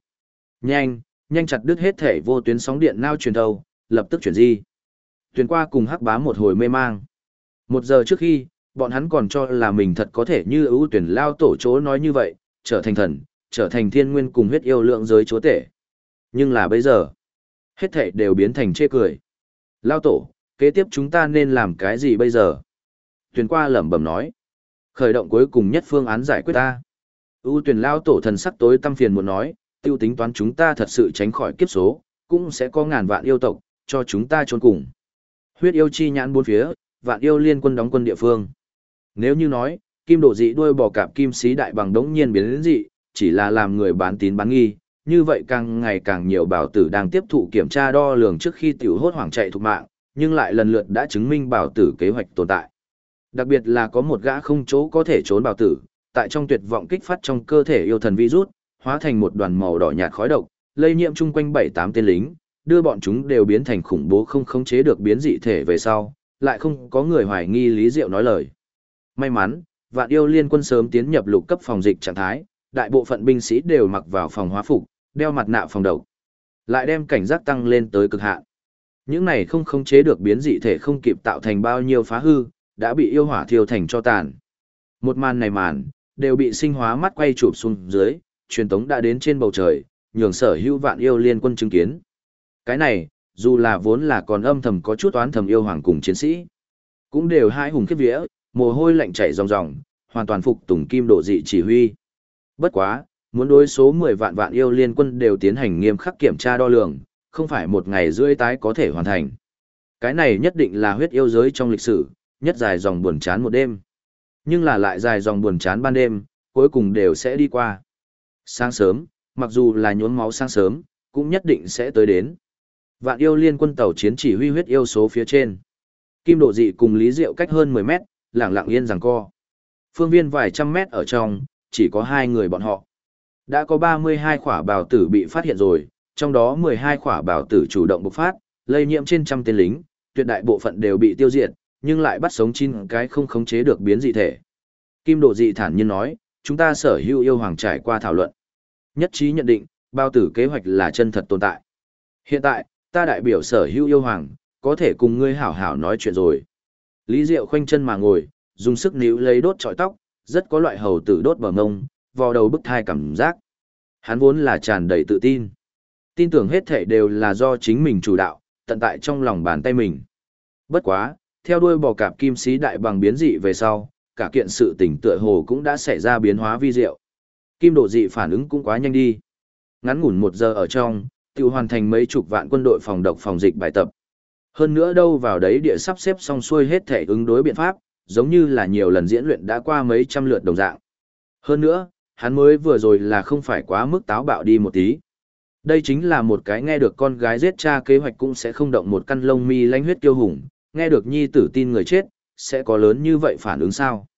Nhanh chặt đứt hết thể vô tuyến sóng điện não truyền thâu, lập tức chuyển di. Tuyền qua cùng hắc bá một hồi mê mang. 1 giờ trước khi, bọn hắn còn cho là mình thật có thể như ưu tuyển lao tổ chỗ nói như vậy, trở thành thần, trở thành thiên nguyên cùng huyết yêu lượng giới chúa tể. Nhưng là bây giờ, hết thảy đều biến thành chê cười. Lao tổ, kế tiếp chúng ta nên làm cái gì bây giờ? Tuyền qua lẩm bẩm nói. Khởi động cuối cùng nhất phương án giải quyết ta. Ưu tuyển lao tổ thần sắc tối tâm phiền muốn nói, tiêu tính toán chúng ta thật sự tránh khỏi kiếp số, cũng sẽ có ngàn vạn yêu tộc, cho chúng ta trốn cùng. Huyết yêu chi nhãn bốn phía, vạn yêu liên quân đóng quân địa phương. Nếu như nói, Kim Độ Dị đuôi bò cạp kim sĩ đại bằng đống nhiên biến đến dị, chỉ là làm người bán tín bán nghi, như vậy càng ngày càng nhiều bảo tử đang tiếp thụ kiểm tra đo lường trước khi tiểu hốt hoảng chạy thục mạng, nhưng lại lần lượt đã chứng minh bảo tử kế hoạch tồn tại. Đặc biệt là có một gã không chỗ có thể trốn bảo tử, tại trong tuyệt vọng kích phát trong cơ thể yêu thần virus, hóa thành một đoàn màu đỏ nhạt khói độc, lây nhiễm chung quanh 7-8 tên lính, đưa bọn chúng đều biến thành khủng bố không khống chế được biến dị thể về sau, lại không có người hoài nghi Lý Diệu nói lời. May mắn, vạn yêu liên quân sớm tiến nhập lục cấp phòng dịch trạng thái, đại bộ phận binh sĩ đều mặc vào phòng hóa phục, đeo mặt nạ phòng độc, lại đem cảnh giác tăng lên tới cực hạn. Những này không khống chế được biến dị thể không kịp tạo thành bao nhiêu phá hư, đã bị yêu hỏa thiêu thành cho tàn. Một màn này đều bị sinh hóa mắt quay chụp xuống dưới, truyền tống đã đến trên bầu trời, nhường sở hữu vạn yêu liên quân chứng kiến. Cái này, dù là vốn là còn âm thầm có chút oán thầm yêu hoàng cùng chiến sĩ, cũng đều hai hùng khiếp vía, mồ hôi lạnh chảy ròng ròng, hoàn toàn phục tùng Kim Độ Dị chỉ huy. Bất quá, muốn đối số 10 vạn yêu liên quân đều tiến hành nghiêm khắc kiểm tra đo lường, không phải một ngày rưỡi tái có thể hoàn thành. Cái này nhất định là huyết yêu giới trong lịch sử, nhất dài dòng buồn chán một đêm. Nhưng là lại dài dòng buồn chán ban đêm, cuối cùng đều sẽ đi qua. Sáng sớm, mặc dù là nhuốm máu sáng sớm, cũng nhất định sẽ tới đến. Vạn yêu liên quân tàu chiến chỉ huy huyết yêu số phía trên. Kim Độ Dị cùng Lý Diệu cách hơn 10 mét, lặng lặng yên giằng co. Phương viên vài trăm mét ở trong, chỉ có 2 người bọn họ. Đã có 32 khỏa bào tử bị phát hiện rồi, trong đó 12 khỏa bào tử chủ động bộc phát, lây nhiễm trên trăm tên lính, tuyệt đại bộ phận đều bị tiêu diệt, nhưng lại bắt sống 9 cái không khống chế được biến dị thể. Kim Độ Dị thản nhiên nói, chúng ta sở hữu yêu hoàng trải qua thảo luận. Nhất trí nhận định, bào tử kế hoạch là chân thật tồn tại. Hiện tại, ta đại biểu sở hữu yêu hoàng, có thể cùng ngươi hảo hảo nói chuyện rồi. Lý Diệu khoanh chân mà ngồi, dùng sức níu lấy đốt trọi tóc, rất có loại hầu tử đốt bờ ngông, vò đầu bức thai cảm giác. Hắn vốn là tràn đầy tự tin. Tin tưởng hết thảy đều là do chính mình chủ đạo, tận tại trong lòng bàn tay mình. Bất quá, theo đuôi bò cạp kim sĩ đại bằng biến dị về sau, cả kiện sự tình tựa hồ cũng đã xảy ra biến hóa vi diệu. Kim Độ Dị phản ứng cũng quá nhanh đi. Ngắn ngủn 1 giờ ở trong, tiêu hoàn thành mấy chục vạn quân đội phòng độc phòng dịch bài tập. Hơn nữa đâu vào đấy địa sắp xếp xong xuôi hết thể ứng đối biện pháp, giống như là nhiều lần diễn luyện đã qua mấy trăm lượt đồng dạng. Hơn nữa, hắn mới vừa rồi là không phải quá mức táo bạo đi một tí. Đây chính là một cái nghe được con gái giết cha kế hoạch cũng sẽ không động một căn lông mi lanh huyết kiêu hùng, nghe được nhi tử tin người chết, sẽ có lớn như vậy phản ứng sao.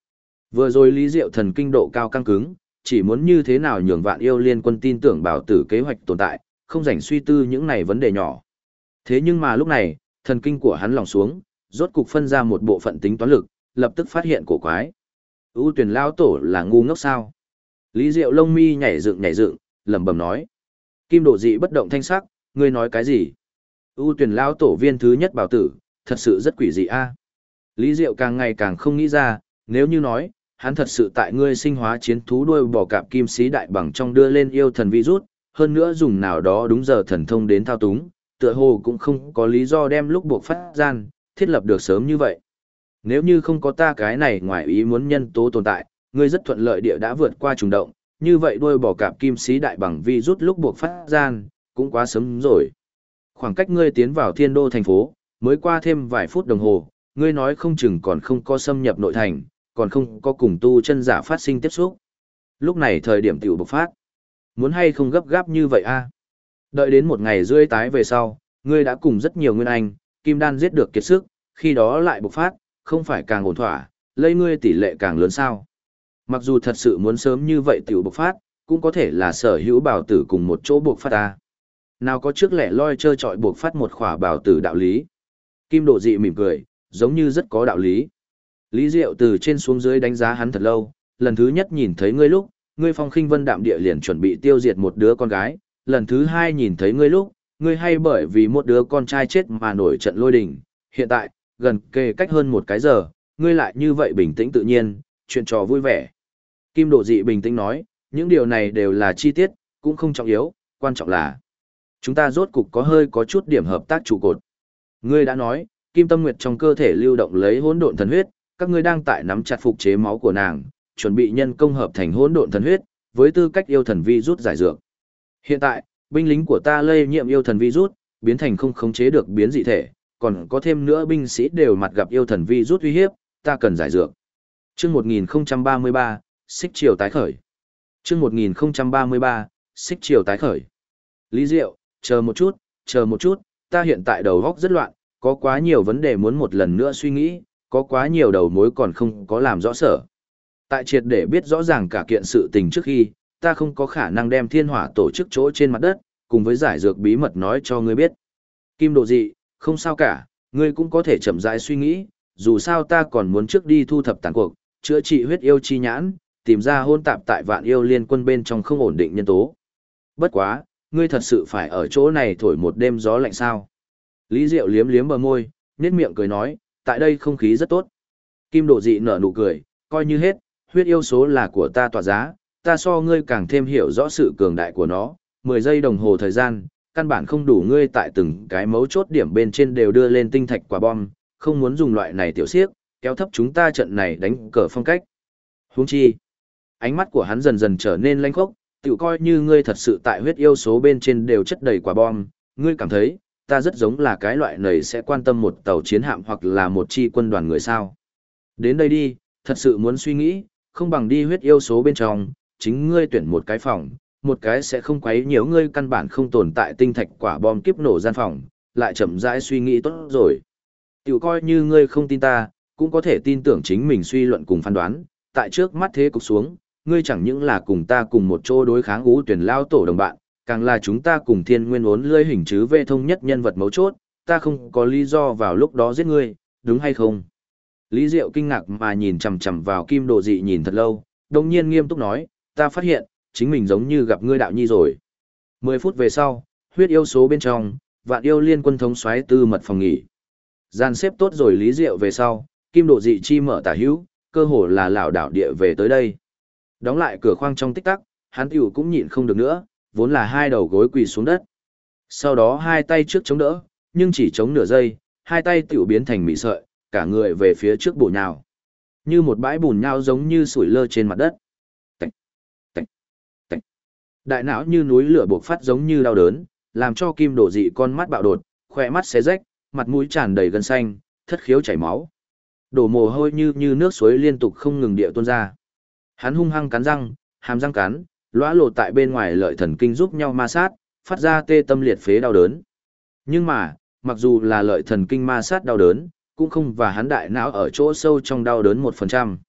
Vừa rồi Lý Diệu thần kinh độ cao căng cứng, chỉ muốn như thế nào nhường Vạn Yêu Liên Quân tin tưởng bảo tử kế hoạch tồn tại, không rảnh suy tư những này vấn đề nhỏ. Thế nhưng mà lúc này, thần kinh của hắn lòng xuống, rốt cục phân ra một bộ phận tính toán lực, lập tức phát hiện cổ quái. ưu tuyển lao tổ là ngu ngốc sao? Lý Diệu lông mi nhảy dựng, lẩm bẩm nói. Kim Độ Dị bất động thanh sắc, ngươi nói cái gì? ưu tuyển lao tổ viên thứ nhất bảo tử, thật sự rất quỷ dị a. Lý Diệu càng ngày càng không nghĩ ra, nếu như nói, hắn thật sự tại ngươi sinh hóa chiến thú đuôi bò cạp kim sĩ đại bằng trong đưa lên yêu thần virus, hơn nữa dùng nào đó đúng giờ thần thông đến thao túng, tựa hồ cũng không có lý do đem lúc buộc phát gian, thiết lập được sớm như vậy. Nếu như không có ta cái này ngoài ý muốn nhân tố tồn tại, ngươi rất thuận lợi địa đã vượt qua trùng động, như vậy đuôi bò cạp kim sĩ đại bằng virus lúc buộc phát gian, cũng quá sớm rồi. Khoảng cách ngươi tiến vào thiên đô thành phố, mới qua thêm vài phút đồng hồ, ngươi nói không chừng còn không có xâm nhập nội thành, còn không có cùng tu chân giả phát sinh tiếp xúc. Lúc này thời điểm tiểu bộc phát. Muốn hay không gấp gáp như vậy a? Đợi đến một ngày rưỡi tái về sau, ngươi đã cùng rất nhiều nguyên anh, kim đan giết được kiệt sức, khi đó lại bộc phát, không phải càng ổn thỏa, lây ngươi tỷ lệ càng lớn sao. Mặc dù thật sự muốn sớm như vậy tiểu bộc phát, cũng có thể là sở hữu bảo tử cùng một chỗ bộc phát ta. Nào có trước lẻ loi chơi trọi bộc phát một khỏa bảo tử đạo lý. Kim Độ Dị mỉm cười, giống như rất có đạo lý. Lý Diệu từ trên xuống dưới đánh giá hắn thật lâu, lần thứ nhất nhìn thấy ngươi lúc, ngươi phong khinh vân đạm địa liền chuẩn bị tiêu diệt một đứa con gái, lần thứ hai nhìn thấy ngươi lúc, ngươi hay bởi vì một đứa con trai chết mà nổi trận lôi đình, hiện tại, gần kề cách hơn một cái giờ, ngươi lại như vậy bình tĩnh tự nhiên, chuyện trò vui vẻ. Kim Độ Dị bình tĩnh nói, những điều này đều là chi tiết, cũng không trọng yếu, quan trọng là chúng ta rốt cục có chút điểm hợp tác trụ cột. Ngươi đã nói, Kim Tâm Nguyệt trong cơ thể lưu động lấy hỗn độn thần huyết, các ngươi đang tại nắm chặt phục chế máu của nàng, chuẩn bị nhân công hợp thành hỗn độn thần huyết, với tư cách yêu thần vi rút giải dược. Hiện tại, binh lính của ta lây nhiễm yêu thần virus, biến thành không khống chế được biến dị thể, còn có thêm nữa binh sĩ đều mặt gặp yêu thần virus uy hiếp, ta cần giải dược. Chương 1033, xích triều tái khởi. Chương 1033, xích triều tái khởi. Lý Diệu, chờ một chút, ta hiện tại đầu óc rất loạn, có quá nhiều vấn đề muốn một lần nữa suy nghĩ, có quá nhiều đầu mối còn không có làm rõ sở. Tại triệt để biết rõ ràng cả kiện sự tình trước khi, ta không có khả năng đem thiên hỏa tổ chức chỗ trên mặt đất, cùng với giải dược bí mật nói cho ngươi biết. Kim Độ Dị, không sao cả, ngươi cũng có thể chậm rãi suy nghĩ, dù sao ta còn muốn trước đi thu thập tàn cuộc, chữa trị huyết yêu chi nhãn, tìm ra hôn tạp tại Vạn Yêu Liên Quân bên trong không ổn định nhân tố. Bất quá, ngươi thật sự phải ở chỗ này thổi một đêm gió lạnh sao? Lý Diệu liếm liếm bờ môi, nhếch miệng cười nói, tại đây không khí rất tốt. Kim Độ Dị nở nụ cười, coi như hết, huyết yêu số là của ta tỏa giá, ta so ngươi càng thêm hiểu rõ sự cường đại của nó, 10 giây đồng hồ thời gian, căn bản không đủ ngươi tại từng cái mấu chốt điểm bên trên đều đưa lên tinh thạch quả bom, không muốn dùng loại này tiểu xiếc, kéo thấp chúng ta trận này đánh cờ phong cách. Huống chi, ánh mắt của hắn dần dần trở nên lanh khốc, tự coi như ngươi thật sự tại huyết yêu số bên trên đều chất đầy quả bom, ngươi cảm thấy, ta rất giống là cái loại này sẽ quan tâm một tàu chiến hạm hoặc là một chi quân đoàn người sao. Đến đây đi, thật sự muốn suy nghĩ, không bằng đi huyết yêu số bên trong, chính ngươi tuyển một cái phòng, một cái sẽ không quấy nhiễu ngươi căn bản không tồn tại tinh thạch quả bom kiếp nổ gian phòng, lại chậm rãi suy nghĩ tốt rồi. Tiểu coi như ngươi không tin ta, cũng có thể tin tưởng chính mình suy luận cùng phán đoán, tại trước mắt thế cục xuống, ngươi chẳng những là cùng ta cùng một chỗ đối kháng Ú Tuyển lao tổ đồng bạn, càng là chúng ta cùng Thiên Nguyên Uốn Lưỡi hình chứ vệ thông nhất nhân vật mấu chốt, ta không có lý do vào lúc đó giết ngươi, đúng hay không? Lý Diệu kinh ngạc mà nhìn chằm chằm vào Kim Độ Dị nhìn thật lâu, đồng nhiên nghiêm túc nói, ta phát hiện, chính mình giống như gặp ngươi đạo nhi rồi. 10 phút về sau, huyết yêu số bên trong, Vạn Yêu Liên Quân thống soái tư mật phòng nghỉ. Gian xếp tốt rồi Lý Diệu về sau, Kim Độ Dị chi mở tả hữu, cơ hồ là lảo đảo địa về tới đây. Đóng lại cửa khoang trong tích tắc, hắn tiểu cũng nhịn không được nữa, vốn là hai đầu gối quỳ xuống đất. Sau đó hai tay trước chống đỡ, nhưng chỉ chống nửa giây, hai tay tiểu biến thành mị sợi, cả người về phía trước bổ nhào. Như một bãi bùn nhão giống như sủi lơ trên mặt đất. Tạch, tạch, tạch. Đại não như núi lửa bộc phát giống như đau đớn, làm cho Kim Độ Dị con mắt bạo đột, khỏe mắt xé rách, mặt mũi tràn đầy gân xanh, thất khiếu chảy máu. Đổ mồ hôi như nước suối liên tục không ngừng địa tuôn ra. Hắn hung hăng cắn răng, hàm răng cắn, lõa lộ tại bên ngoài lợi thần kinh giúp nhau ma sát, phát ra tê tâm liệt phế đau đớn. Nhưng mà, mặc dù là lợi thần kinh ma sát đau đớn, cũng không và hắn đại não ở chỗ sâu trong đau đớn 1%.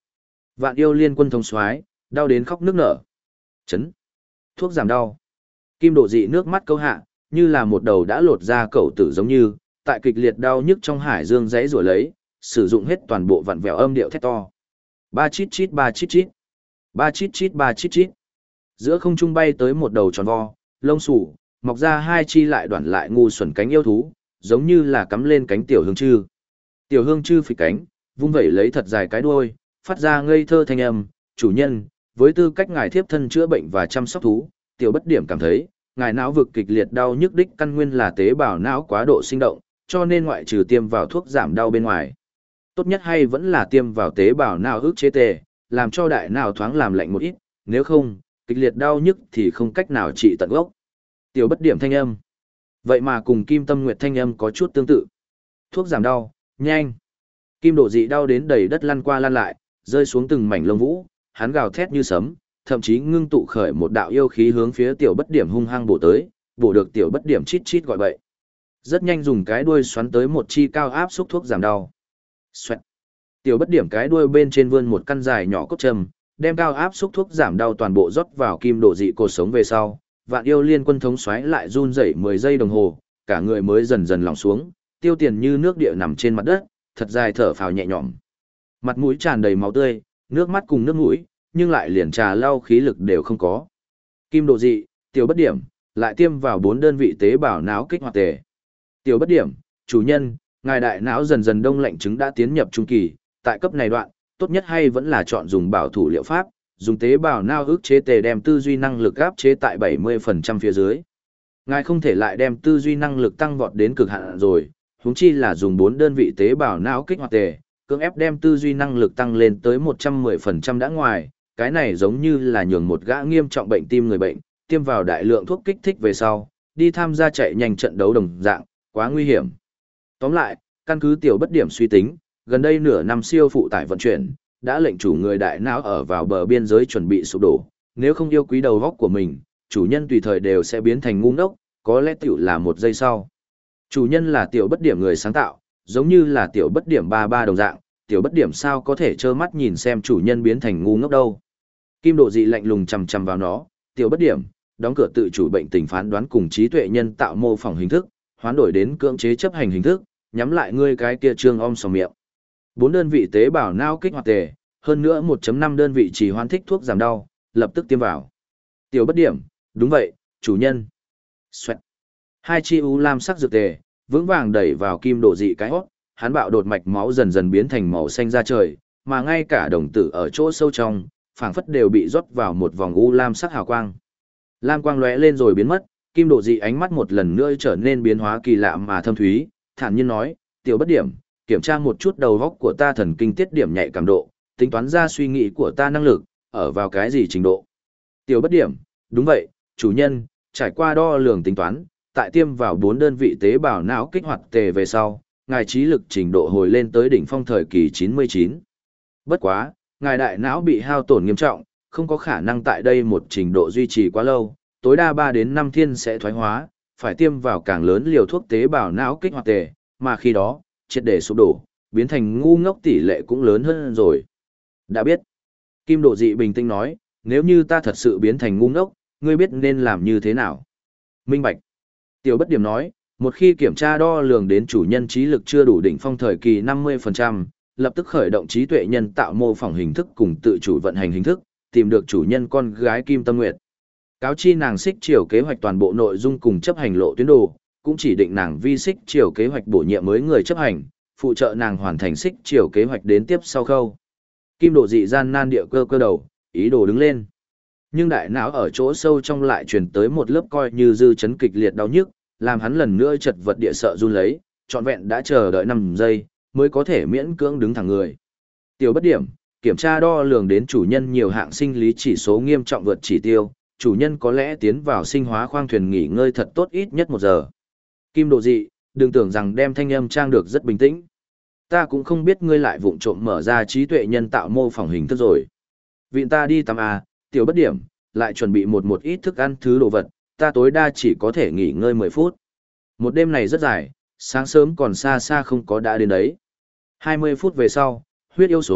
Vạn yêu liên quân thống soái, đau đến khóc nức nở. Chấn. Thuốc giảm đau. Kim Độ Dị nước mắt câu hạ, như là một đầu đã lột ra cẩu tử giống như, tại kịch liệt đau nhức trong hải dương giãy giụa lấy, sử dụng hết toàn bộ vặn vẹo âm điệu thét to. Ba chít chít ba chít chít. Ba chít chít ba chít chít. Giữa không trung bay tới một đầu tròn vo, lông xù, mọc ra hai chi lại đoạn lại ngu xuẩn cánh yêu thú, giống như là cắm lên cánh tiểu hương chư. Tiểu hương chư phịch cánh, vung vẩy lấy thật dài cái đuôi, phát ra ngây thơ thanh âm, "Chủ nhân, với tư cách ngài thiếp thân chữa bệnh và chăm sóc thú, tiểu bất điểm cảm thấy, ngài não vực kịch liệt đau nhức đích căn nguyên là tế bào não quá độ sinh động, cho nên ngoại trừ tiêm vào thuốc giảm đau bên ngoài, tốt nhất hay vẫn là tiêm vào tế bào não ức chế tề, làm cho đại não thoáng làm lạnh một ít, nếu không, kịch liệt đau nhức thì không cách nào trị tận gốc." Tiểu bất điểm thanh âm. Vậy mà cùng Kim Tâm Nguyệt thanh âm có chút tương tự. Thuốc giảm đau, nhanh. Kim Độ Dị đau đến đầy đất lăn qua lăn lại, rơi xuống từng mảnh lông vũ, hắn gào thét như sấm, thậm chí ngưng tụ khởi một đạo yêu khí hướng phía tiểu bất điểm hung hăng bổ tới, bổ được tiểu bất điểm chít chít gọi bậy. Rất nhanh dùng cái đuôi xoắn tới một chi cao áp xúc thuốc giảm đau. Xoẹt. Tiểu bất điểm cái đuôi bên trên vươn một căn dài nhỏ cốt châm, đem cao áp xúc thuốc giảm đau toàn bộ rót vào Kim Độ Dị cột sống về sau, Vạn yêu liên quân thống xoáy lại run rẩy 10 giây đồng hồ, cả người mới dần dần lỏng xuống, tiêu tiền như nước địa nằm trên mặt đất, thật dài thở phào nhẹ nhõm. Mặt mũi tràn đầy máu tươi, nước mắt cùng nước mũi, nhưng lại liền trà lau khí lực đều không có. Kim Độ Dị, tiểu bất điểm, lại tiêm vào 4 đơn vị tế bào não kích hoạt tề. Tiểu bất điểm, chủ nhân, ngài đại não dần dần đông lạnh chứng đã tiến nhập trung kỳ, tại cấp này đoạn, tốt nhất hay vẫn là chọn dùng bảo thủ liệu pháp, dùng tế bào não ức chế tề đem tư duy năng lực áp chế tại 70% phía dưới. Ngài không thể lại đem tư duy năng lực tăng vọt đến cực hạn rồi, huống chi là dùng 4 đơn vị tế bào não kích hoạt tề, cưỡng ép đem tư duy năng lực tăng lên tới 110% đã ngoài, cái này giống như là nhường một gã nghiêm trọng bệnh tim người bệnh, tiêm vào đại lượng thuốc kích thích về sau, đi tham gia chạy nhanh trận đấu đồng dạng, quá nguy hiểm. Tóm lại, căn cứ tiểu bất điểm suy tính, gần đây nửa năm siêu phụ tải vận chuyển, đã lệnh chủ người đại não ở vào bờ biên giới chuẩn bị sụp đổ, nếu không yêu quý đầu góc của mình, chủ nhân tùy thời đều sẽ biến thành ngu ngốc, có lẽ tiểu là một giây sau. Chủ nhân là tiểu bất điểm người sáng tạo, giống như là tiểu bất điểm 33 đồng dạng, tiểu bất điểm sao có thể trơ mắt nhìn xem chủ nhân biến thành ngu ngốc đâu. Kim Độ Dị lạnh lùng chằm chằm vào nó, tiểu bất điểm, đóng cửa tự chủ bệnh tình phán đoán cùng trí tuệ nhân tạo mô phỏng hình thức, hoán đổi đến cưỡng chế chấp hành hình thức, nhắm lại ngươi cái kia trương om sò miệng. 4 đơn vị tế bào não kích hoạt tề, hơn nữa 1.5 đơn vị chỉ hoán thích thuốc giảm đau, lập tức tiêm vào. Tiểu bất điểm, đúng vậy, chủ nhân. Xoẹt. Hai chi u lam sắc dược tề, vững vàng đẩy vào Kim Độ Dị cái hót, hắn bạo đột mạch máu dần dần biến thành màu xanh da trời, mà ngay cả đồng tử ở chỗ sâu trong, phảng phất đều bị rót vào một vòng u lam sắc hào quang. Lam quang lóe lên rồi biến mất, Kim Độ Dị ánh mắt một lần nữa trở nên biến hóa kỳ lạ mà thâm thúy, thản nhiên nói, tiểu bất điểm, kiểm tra một chút đầu óc của ta thần kinh tiết điểm nhạy cảm độ, tính toán ra suy nghĩ của ta năng lực, ở vào cái gì trình độ. Tiểu bất điểm, đúng vậy, chủ nhân, trải qua đo lường tính toán, tại tiêm vào 4 đơn vị tế bào não kích hoạt tề về sau, ngài trí lực trình độ hồi lên tới đỉnh phong thời kỳ 99. Bất quá, ngài đại não bị hao tổn nghiêm trọng, không có khả năng tại đây một trình độ duy trì quá lâu, tối đa 3 đến 5 thiên sẽ thoái hóa, phải tiêm vào càng lớn liều thuốc tế bào não kích hoạt tề, mà khi đó, triệt để sụp đổ, biến thành ngu ngốc tỷ lệ cũng lớn hơn rồi. Đã biết. Kim Độ Dị bình tĩnh nói, nếu như ta thật sự biến thành ngu ngốc, ngươi biết nên làm như thế nào. Minh bạch. Tiểu bất điểm nói, một khi kiểm tra đo lường đến chủ nhân trí lực chưa đủ đỉnh phong thời kỳ 50%, lập tức khởi động trí tuệ nhân tạo mô phỏng hình thức cùng tự chủ vận hành hình thức, tìm được chủ nhân con gái Kim Tâm Nguyệt. Cáo chi nàng xích chiều kế hoạch toàn bộ nội dung cùng chấp hành lộ tuyến đồ, cũng chỉ định nàng vi xích chiều kế hoạch bổ nhiệm mới người chấp hành, phụ trợ nàng hoàn thành xích chiều kế hoạch đến tiếp sau khâu. Kim Độ Dị gian nan địa cơ đầu, ý đồ đứng lên. Nhưng đại não ở chỗ sâu trong lại truyền tới một lớp coi như dư chấn kịch liệt đau nhức, làm hắn lần nữa chật vật địa sợ run lấy, trọn vẹn đã chờ đợi 5 giây, mới có thể miễn cưỡng đứng thẳng người. Tiểu bất điểm, kiểm tra đo lường đến chủ nhân nhiều hạng sinh lý chỉ số nghiêm trọng vượt chỉ tiêu, chủ nhân có lẽ tiến vào sinh hóa khoang thuyền nghỉ ngơi thật tốt ít nhất 1 giờ. Kim Độ Dị, đừng tưởng rằng đem thanh âm trang được rất bình tĩnh. Ta cũng không biết ngươi lại vụng trộm mở ra trí tuệ nhân tạo mô phỏng hình thức rồi. Vịn ta đi tắm à, tiểu bất điểm, lại chuẩn bị một ít thức ăn thứ đồ vật, ta tối đa chỉ có thể nghỉ ngơi 10 phút. Một đêm này rất dài, sáng sớm còn xa xa không có đã đến đấy. 20 phút về sau, huyết yêu số,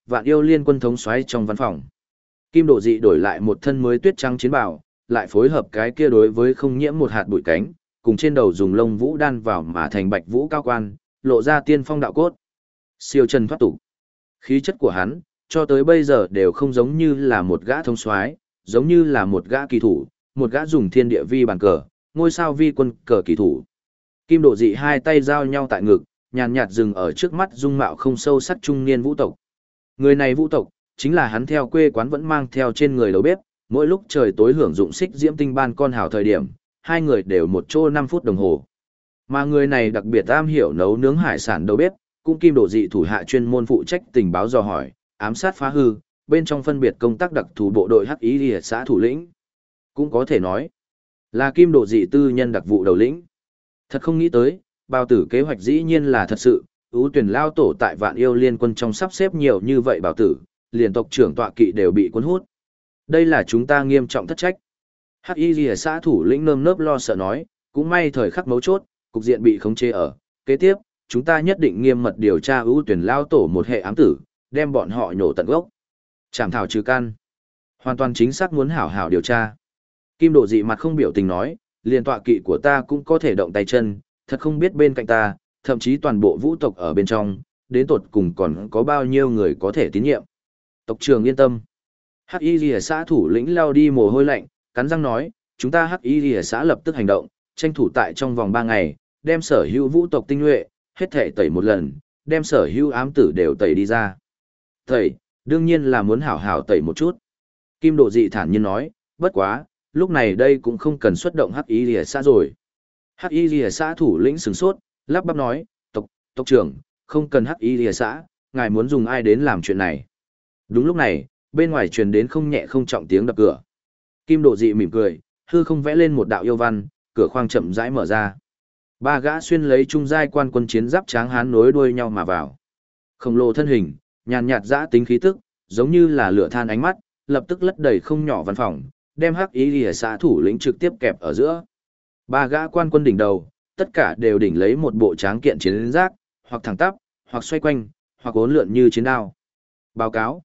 Vạn Yêu Liên Quân thống soái trong văn phòng. Kim Độ Dị đổi lại một thân mới tuyết trắng chiến bào, lại phối hợp cái kia đối với không nhiễm một hạt bụi cánh, cùng trên đầu dùng lông vũ đan vào mà thành bạch vũ cao quan, lộ ra tiên phong đạo cốt. Siêu chân thoát tục. Khí chất của hắn, cho tới bây giờ đều không giống như là một gã thống soái, giống như là một gã kỳ thủ, một gã dùng thiên địa vi bàn cờ, ngôi sao vi quân cờ kỳ thủ. Kim Độ Dị hai tay giao nhau tại ngực, nhàn nhạt dừng ở trước mắt dung mạo không sâu sắc trung niên vũ tộc. Người này vũ tộc, chính là hắn theo quê quán vẫn mang theo trên người đầu bếp, mỗi lúc trời tối hưởng dụng xích diễm tinh ban con hào thời điểm, hai người đều một chỗ 5 phút đồng hồ. Mà người này đặc biệt am hiểu nấu nướng hải sản đầu bếp, cũng Kim Độ Dị thủ hạ chuyên môn phụ trách tình báo dò hỏi, ám sát phá hư, bên trong phân biệt công tác đặc thù bộ đội Hắc Y Liệt xã thủ lĩnh. Cũng có thể nói là Kim Độ Dị tư nhân đặc vụ đầu lĩnh. Thật không nghĩ tới, bao tử kế hoạch dĩ nhiên là thật sự, ưu tuyển lao tổ tại Vạn Yêu Liên Quân trong sắp xếp nhiều như vậy bảo tử, liền tộc trưởng tọa kỵ đều bị cuốn hút. Đây là chúng ta nghiêm trọng thất trách. Hắc Y Liệt xã thủ lĩnh nơm nớp lo sợ nói, cũng may thời khắc mấu chốt, cục diện bị khống chế ở. Kế tiếp, chúng ta nhất định nghiêm mật điều tra ưu tuyển lao tổ một hệ ám tử, đem bọn họ nhổ tận gốc. Chảm thảo trừ căn. Hoàn toàn chính xác muốn hảo hảo điều tra. Kim Độ Dị mặt không biểu tình nói, liền tọa kỵ của ta cũng có thể động tay chân, thật không biết bên cạnh ta, thậm chí toàn bộ vũ tộc ở bên trong, đến tột cùng còn có bao nhiêu người có thể tín nhiệm. Tộc trưởng yên tâm. Hắc Y Liệt xã thủ lĩnh lao đi mồ hôi lạnh, cắn răng nói, chúng ta Hắc Y Liệt xã lập tức hành động, tranh thủ tại trong vòng 3 ngày, đem sở hữu vũ tộc tinh nhuệ, hết thể tẩy một lần, đem sở hữu ám tử đều tẩy đi ra. Tẩy, đương nhiên là muốn hảo hảo tẩy một chút. Kim Độ Dị thản nhiên nói, bất quá, lúc này đây cũng không cần xuất động Hắc Y Liệt xã rồi. Hắc Y Liệt xã thủ lĩnh sửng sốt, lắp bắp nói, tộc trưởng, không cần Hắc Y Liệt xã, ngài muốn dùng ai đến làm chuyện này. Đúng lúc này, bên ngoài truyền đến không nhẹ không trọng tiếng đập cửa. Kim Độ Dị mỉm cười, hư không vẽ lên một đạo yêu văn, cửa khoang chậm rãi mở ra. 3 gã xuyên lấy trung giai quan quân chiến giáp tráng hán nối đuôi nhau mà vào. Khổng lồ thân hình, nhàn nhạt dã tính khí tức, giống như là lửa than ánh mắt, lập tức lấp đầy không nhỏ văn phòng, đem Hắc Y Liệt xã thủ lĩnh trực tiếp kẹp ở giữa. 3 gã quan quân đỉnh đầu, tất cả đều đỉnh lấy một bộ tráng kiện chiến giáp, hoặc thẳng tắp, hoặc xoay quanh, hoặc uốn lượn như chiến đao. Báo cáo.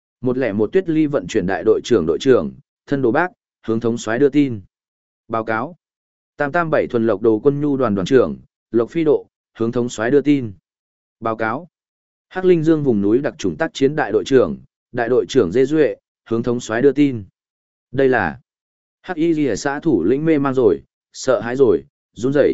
101 Tuyết Ly vận chuyển đại đội trưởng, thân đồ bác, hướng thống soái đưa tin. Báo cáo. 337 thuần lộc đồ quân nhu đoàn trưởng, Lộc Phi Độ, hướng thống soái đưa tin. Báo cáo. Hắc Linh Dương vùng núi đặc chủng tác chiến đại đội trưởng Dê Duệ, hướng thống soái đưa tin. Đây là Hắc Y Liệt xã thủ lĩnh mê mang rồi, sợ hãi rồi, run rẩy.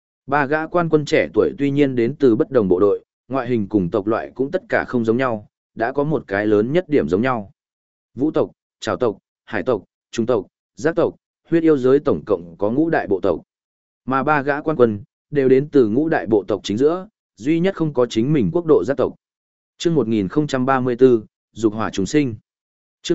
3 gã quan quân trẻ tuổi tuy nhiên đến từ bất đồng bộ đội, ngoại hình cùng tộc loại cũng tất cả không giống nhau, đã có một cái lớn nhất điểm giống nhau. Vũ tộc, Trảo tộc, Hải tộc, Trung tộc, Giác tộc, huyết yêu giới tổng cộng có ngũ đại bộ tộc. Mà 3 gã quan quân đều đến từ ngũ đại bộ tộc chính giữa, duy nhất không có chính mình quốc độ giác tộc. Chương 1034, dục hỏa chúng sinh. Chương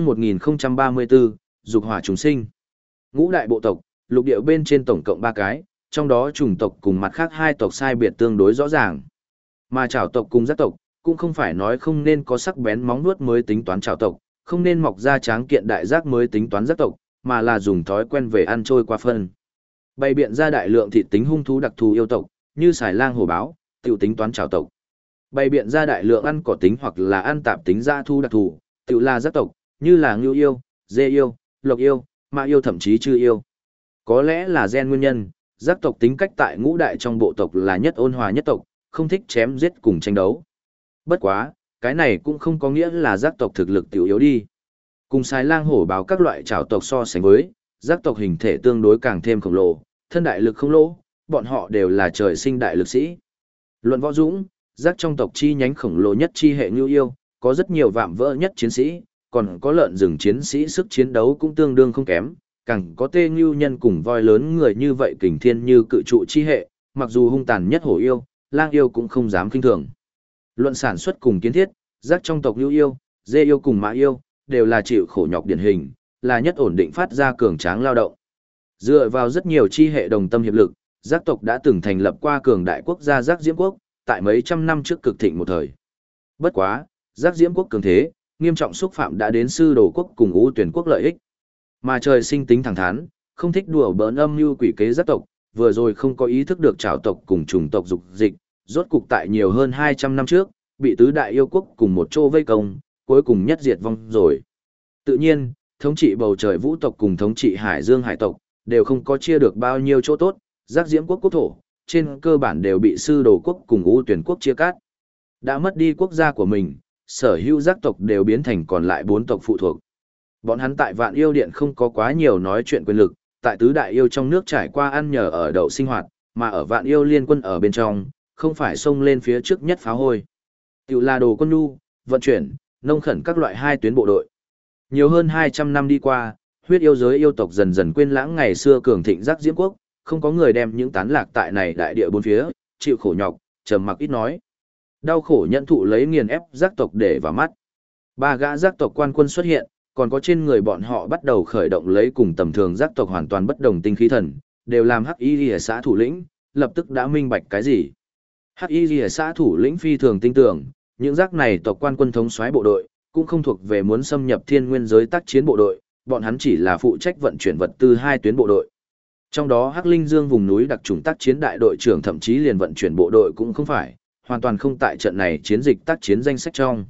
1034, dục hỏa chúng sinh. Ngũ đại bộ tộc, lục địa bên trên tổng cộng 3 cái, trong đó chủng tộc cùng mặt khác 2 tộc sai biệt tương đối rõ ràng. Mà Trảo tộc cùng Giác tộc cũng không phải nói không nên có sắc bén móng vuốt mới tính toán Trảo tộc, không nên mọc ra tráng kiện đại giác mới tính toán Giác tộc, mà là dùng thói quen về ăn trôi qua phân. Bày biện ra đại lượng thịt tính hung thú đặc thù yêu tộc, như xài lang hổ báo, tiểu tính toán Trảo tộc. Bày biện ra đại lượng ăn cỏ tính hoặc là ăn tạp tính dã thu đặc thù, tiểu là Giác tộc, như là ngưu yêu, dê yêu, lộc yêu, mã yêu thậm chí chư yêu. Có lẽ là gen nguyên nhân, Giác tộc tính cách tại ngũ đại trong bộ tộc là nhất ôn hòa nhất tộc, không thích chém giết cùng tranh đấu. Bất quá, cái này cũng không có nghĩa là Giác tộc thực lực tiểu yếu đi. Cùng xài lang hổ báo các loại trảo tộc so sánh với, Giác tộc hình thể tương đối càng thêm khổng lồ, thân đại lực không lỗ, bọn họ đều là trời sinh đại lực sĩ. Luận võ dũng, Giác trong tộc chi nhánh khổng lồ nhất chi hệ ngưu yêu, có rất nhiều vạm vỡ nhất chiến sĩ, còn có lợn rừng chiến sĩ sức chiến đấu cũng tương đương không kém, càng có tê ngưu nhân cùng voi lớn người như vậy kình thiên như cự trụ chi hệ, mặc dù hung tàn nhất hổ yêu, lang yêu cũng không dám kinh thường. Luận sản xuất cùng kiến thiết, Giác trong tộc ngưu yêu, dê yêu cùng mã yêu, đều là chịu khổ nhọc điển hình, là nhất ổn định phát ra cường tráng lao động. Dựa vào rất nhiều chi hệ đồng tâm hiệp lực, Giác tộc đã từng thành lập qua cường đại quốc gia Giác Diễm quốc, tại mấy trăm năm trước cực thịnh một thời. Bất quá, Giác Diễm quốc cường thế, nghiêm trọng xúc phạm đã đến sư đồ quốc cùng Ưu Tuyển quốc lợi ích. Mà trời sinh tính thẳng thắn, không thích đùa bỡn âm mưu quỷ kế Giác tộc, vừa rồi không có ý thức được Trảo tộc cùng chủng tộc dục dịch, rốt cục tại nhiều hơn 200 năm trước, bị tứ đại yêu quốc cùng một chỗ vây công, cuối cùng nhất diệt vong rồi. Tự nhiên, thống trị bầu trời vũ tộc cùng thống trị hải dương hải tộc, đều không có chia được bao nhiêu chỗ tốt, giác diễm quốc quốc thổ, trên cơ bản đều bị sư đồ quốc cùng U Tuyển quốc chia cắt. Đã mất đi quốc gia của mình, sở hữu giác tộc đều biến thành còn lại 4 tộc phụ thuộc. Bọn hắn tại Vạn Yêu Điện không có quá nhiều nói chuyện quyền lực, tại tứ đại yêu trong nước trải qua ăn nhờ ở đậu sinh hoạt, mà ở Vạn Yêu Liên quân ở bên trong, không phải xông lên phía trước nhất phá hôi. Tiểu là đồ quân nhu, vận chuyển, nông khẩn các loại 2 tuyến bộ đội. Nhiều hơn 200 năm đi qua, huyết yêu giới yêu tộc dần dần quên lãng ngày xưa cường thịnh giác diễm quốc, không có người đem những tán lạc tại này đại địa bốn phía, chịu khổ nhọc, trầm mặc ít nói. Đau khổ nhận thụ lấy nghiền ép giác tộc để vào mắt. 3 gã giác tộc quan quân xuất hiện, còn có trên người bọn họ bắt đầu khởi động lấy cùng tầm thường giác tộc hoàn toàn bất đồng tinh khí thần, đều làm Hắc Y Liễu xã thủ lĩnh, lập tức đã minh bạch cái gì. Hắc Y Liễu xã thủ lĩnh phi thường tin tưởng, những giác này tộc quan quân thống soái bộ đội, cũng không thuộc về muốn xâm nhập thiên nguyên giới tác chiến bộ đội, bọn hắn chỉ là phụ trách vận chuyển vật tư 2 tuyến bộ đội. Trong đó Hắc Linh Dương vùng núi đặc trùng tác chiến đại đội trưởng thậm chí liền vận chuyển bộ đội cũng không phải, hoàn toàn không tại trận này chiến dịch tác chiến danh sách trong.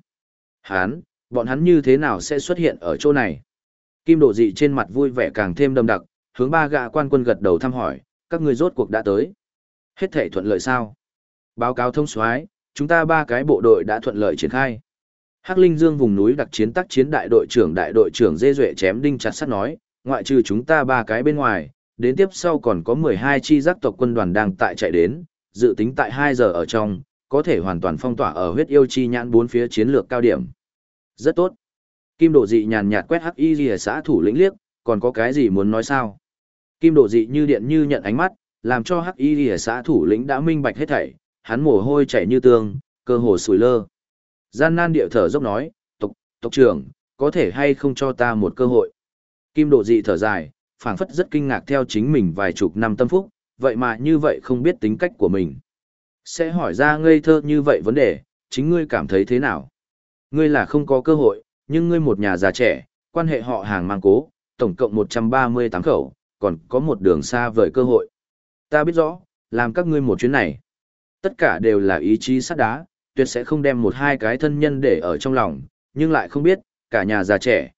Bọn hắn như thế nào sẽ xuất hiện ở chỗ này? Kim Độ Dị trên mặt vui vẻ càng thêm đậm đặc, hướng 3 gã quan quân gật đầu thăm hỏi, các ngươi rốt cuộc đã tới. Hết thảy thuận lợi sao? Báo cáo thông soái, chúng ta 3 cái bộ đội đã thuận lợi triển khai. Hắc Linh Dương vùng núi đặc chiến tác chiến đại đội trưởng Dê Duệ chém đinh chặt sắt nói, ngoại trừ chúng ta 3 cái bên ngoài, đến tiếp sau còn có 12 chi giác tộc quân đoàn đang tại chạy đến, dự tính tại 2 giờ ở trong, có thể hoàn toàn phong tỏa ở huyết yêu chi nhãn 4 phía chiến lược cao điểm. Rất tốt. Kim Độ Dị nhàn nhạt quét Hắc Y Liễu xã thủ lĩnh liếc, còn có cái gì muốn nói sao? Kim Độ Dị như điện như nhận ánh mắt, làm cho Hắc Y Liễu xã thủ lĩnh đã minh bạch hết thảy, hắn mồ hôi chảy như tương, cơ hồ sùi lơ. Gian nan điệu thở dốc nói, tộc trưởng, có thể hay không cho ta một cơ hội? Kim Độ Dị thở dài, phảng phất rất kinh ngạc theo chính mình vài chục năm tâm phúc, vậy mà như vậy không biết tính cách của mình. Sẽ hỏi ra ngây thơ như vậy vấn đề, chính ngươi cảm thấy thế nào? Ngươi là không có cơ hội, nhưng ngươi một nhà già trẻ, quan hệ họ hàng mang cố, tổng cộng 138 khẩu, còn có một đường xa vời cơ hội. Ta biết rõ, làm các ngươi một chuyến này. Tất cả đều là ý chí sắt đá, tuyệt sẽ không đem 1-2 cái thân nhân để ở trong lòng, nhưng lại không biết, cả nhà già trẻ,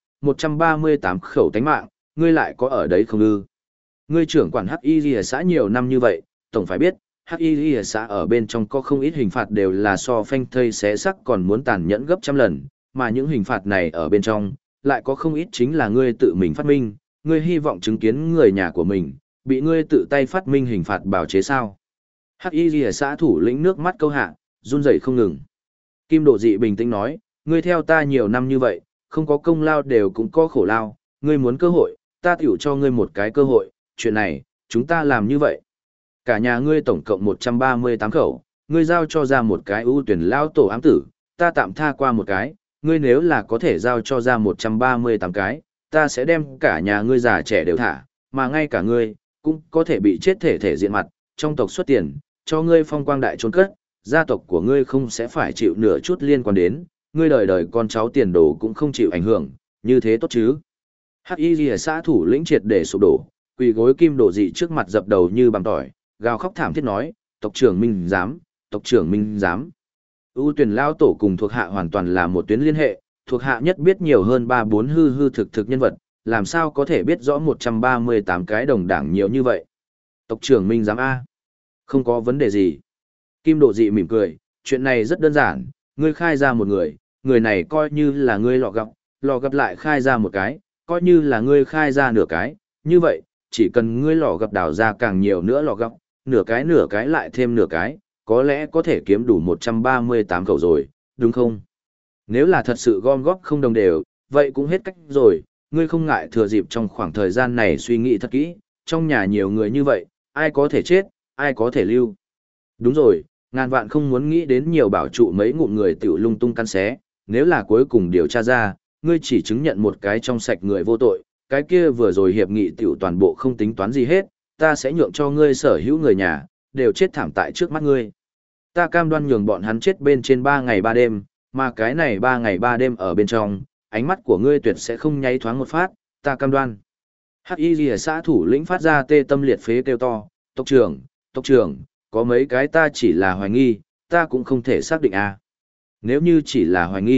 138 khẩu tánh mạng, ngươi lại có ở đấy không ư? Ngươi trưởng quản Hắc Y Liễu xã nhiều năm như vậy, tổng phải biết, Hắc Y Liễu xã ở bên trong có không ít hình phạt đều là so phanh thây xé sắc còn muốn tàn nhẫn gấp trăm lần, mà những hình phạt này ở bên trong, lại có không ít chính là ngươi tự mình phát minh, ngươi hy vọng chứng kiến người nhà của mình, bị ngươi tự tay phát minh hình phạt bào chế sao? Hắc Y Liễu xã thủ lĩnh nước mắt câu hạ, run rẩy không ngừng. Kim Độ Dị bình tĩnh nói, ngươi theo ta nhiều năm như vậy, không có công lao đều cũng có khổ lao, ngươi muốn cơ hội, ta tiểu cho ngươi một cái cơ hội, chuyện này, chúng ta làm như vậy. Cả nhà ngươi tổng cộng 138 khẩu, ngươi giao cho ra một cái ưu tuyển lao tổ ám tử, ta tạm tha qua một cái, ngươi nếu là có thể giao cho ra 138 cái, ta sẽ đem cả nhà ngươi già trẻ đều thả, mà ngay cả ngươi, cũng có thể bị chết thể diện mặt, trong tộc xuất tiền, cho ngươi phong quang đại trốn cất, gia tộc của ngươi không sẽ phải chịu nửa chút liên quan đến, ngươi đời đời con cháu tiền đồ cũng không chịu ảnh hưởng, như thế tốt chứ. Hắc Y Liễu xã thủ lĩnh triệt để sụp đổ, quỳ gối Kim Độ Dị trước mặt dập đầu như bằng tỏi, gào khóc thảm thiết nói, tộc trưởng minh dám, tộc trưởng minh dám. ưu tuyển lao tổ cùng thuộc hạ hoàn toàn là một tuyến liên hệ, thuộc hạ nhất biết nhiều hơn 3-4 hư thực nhân vật, làm sao có thể biết rõ 138 cái đồng đảng nhiều như vậy. Tộc trưởng minh dám A. Không có vấn đề gì. Kim Độ Dị mỉm cười, chuyện này rất đơn giản, ngươi khai ra một người này coi như là ngươi lò gặp lại khai ra một cái, coi như là ngươi khai ra nửa cái, như vậy, chỉ cần ngươi lò gặp đào ra càng nhiều nữa lò gặp, nửa cái lại thêm nửa cái, có lẽ có thể kiếm đủ 138 khẩu rồi, đúng không? Nếu là thật sự gom góp không đồng đều, vậy cũng hết cách rồi, ngươi không ngại thừa dịp trong khoảng thời gian này suy nghĩ thật kỹ, trong nhà nhiều người như vậy, ai có thể chết, ai có thể lưu. Đúng rồi, ngàn vạn không muốn nghĩ đến nhiều bảo trụ mấy ngụm người tiểu lung tung căn xé, nếu là cuối cùng điều tra ra, ngươi chỉ chứng nhận một cái trong sạch người vô tội, cái kia vừa rồi hiệp nghị tiểu toàn bộ không tính toán gì hết, ta sẽ nhượng cho ngươi sở hữu người nhà, đều chết thảm tại trước mắt ngươi. Ta cam đoan nhường bọn hắn chết bên trên 3 ngày 3 đêm, mà cái này 3 ngày 3 đêm ở bên trong, ánh mắt của ngươi tuyệt sẽ không nháy thoáng một phát, ta cam đoan. Hắc Y Liễu xã thủ lĩnh phát ra tê tâm liệt phế kêu to, tộc trưởng, có mấy cái ta chỉ là hoài nghi, ta cũng không thể xác định à. Nếu như chỉ là hoài nghi,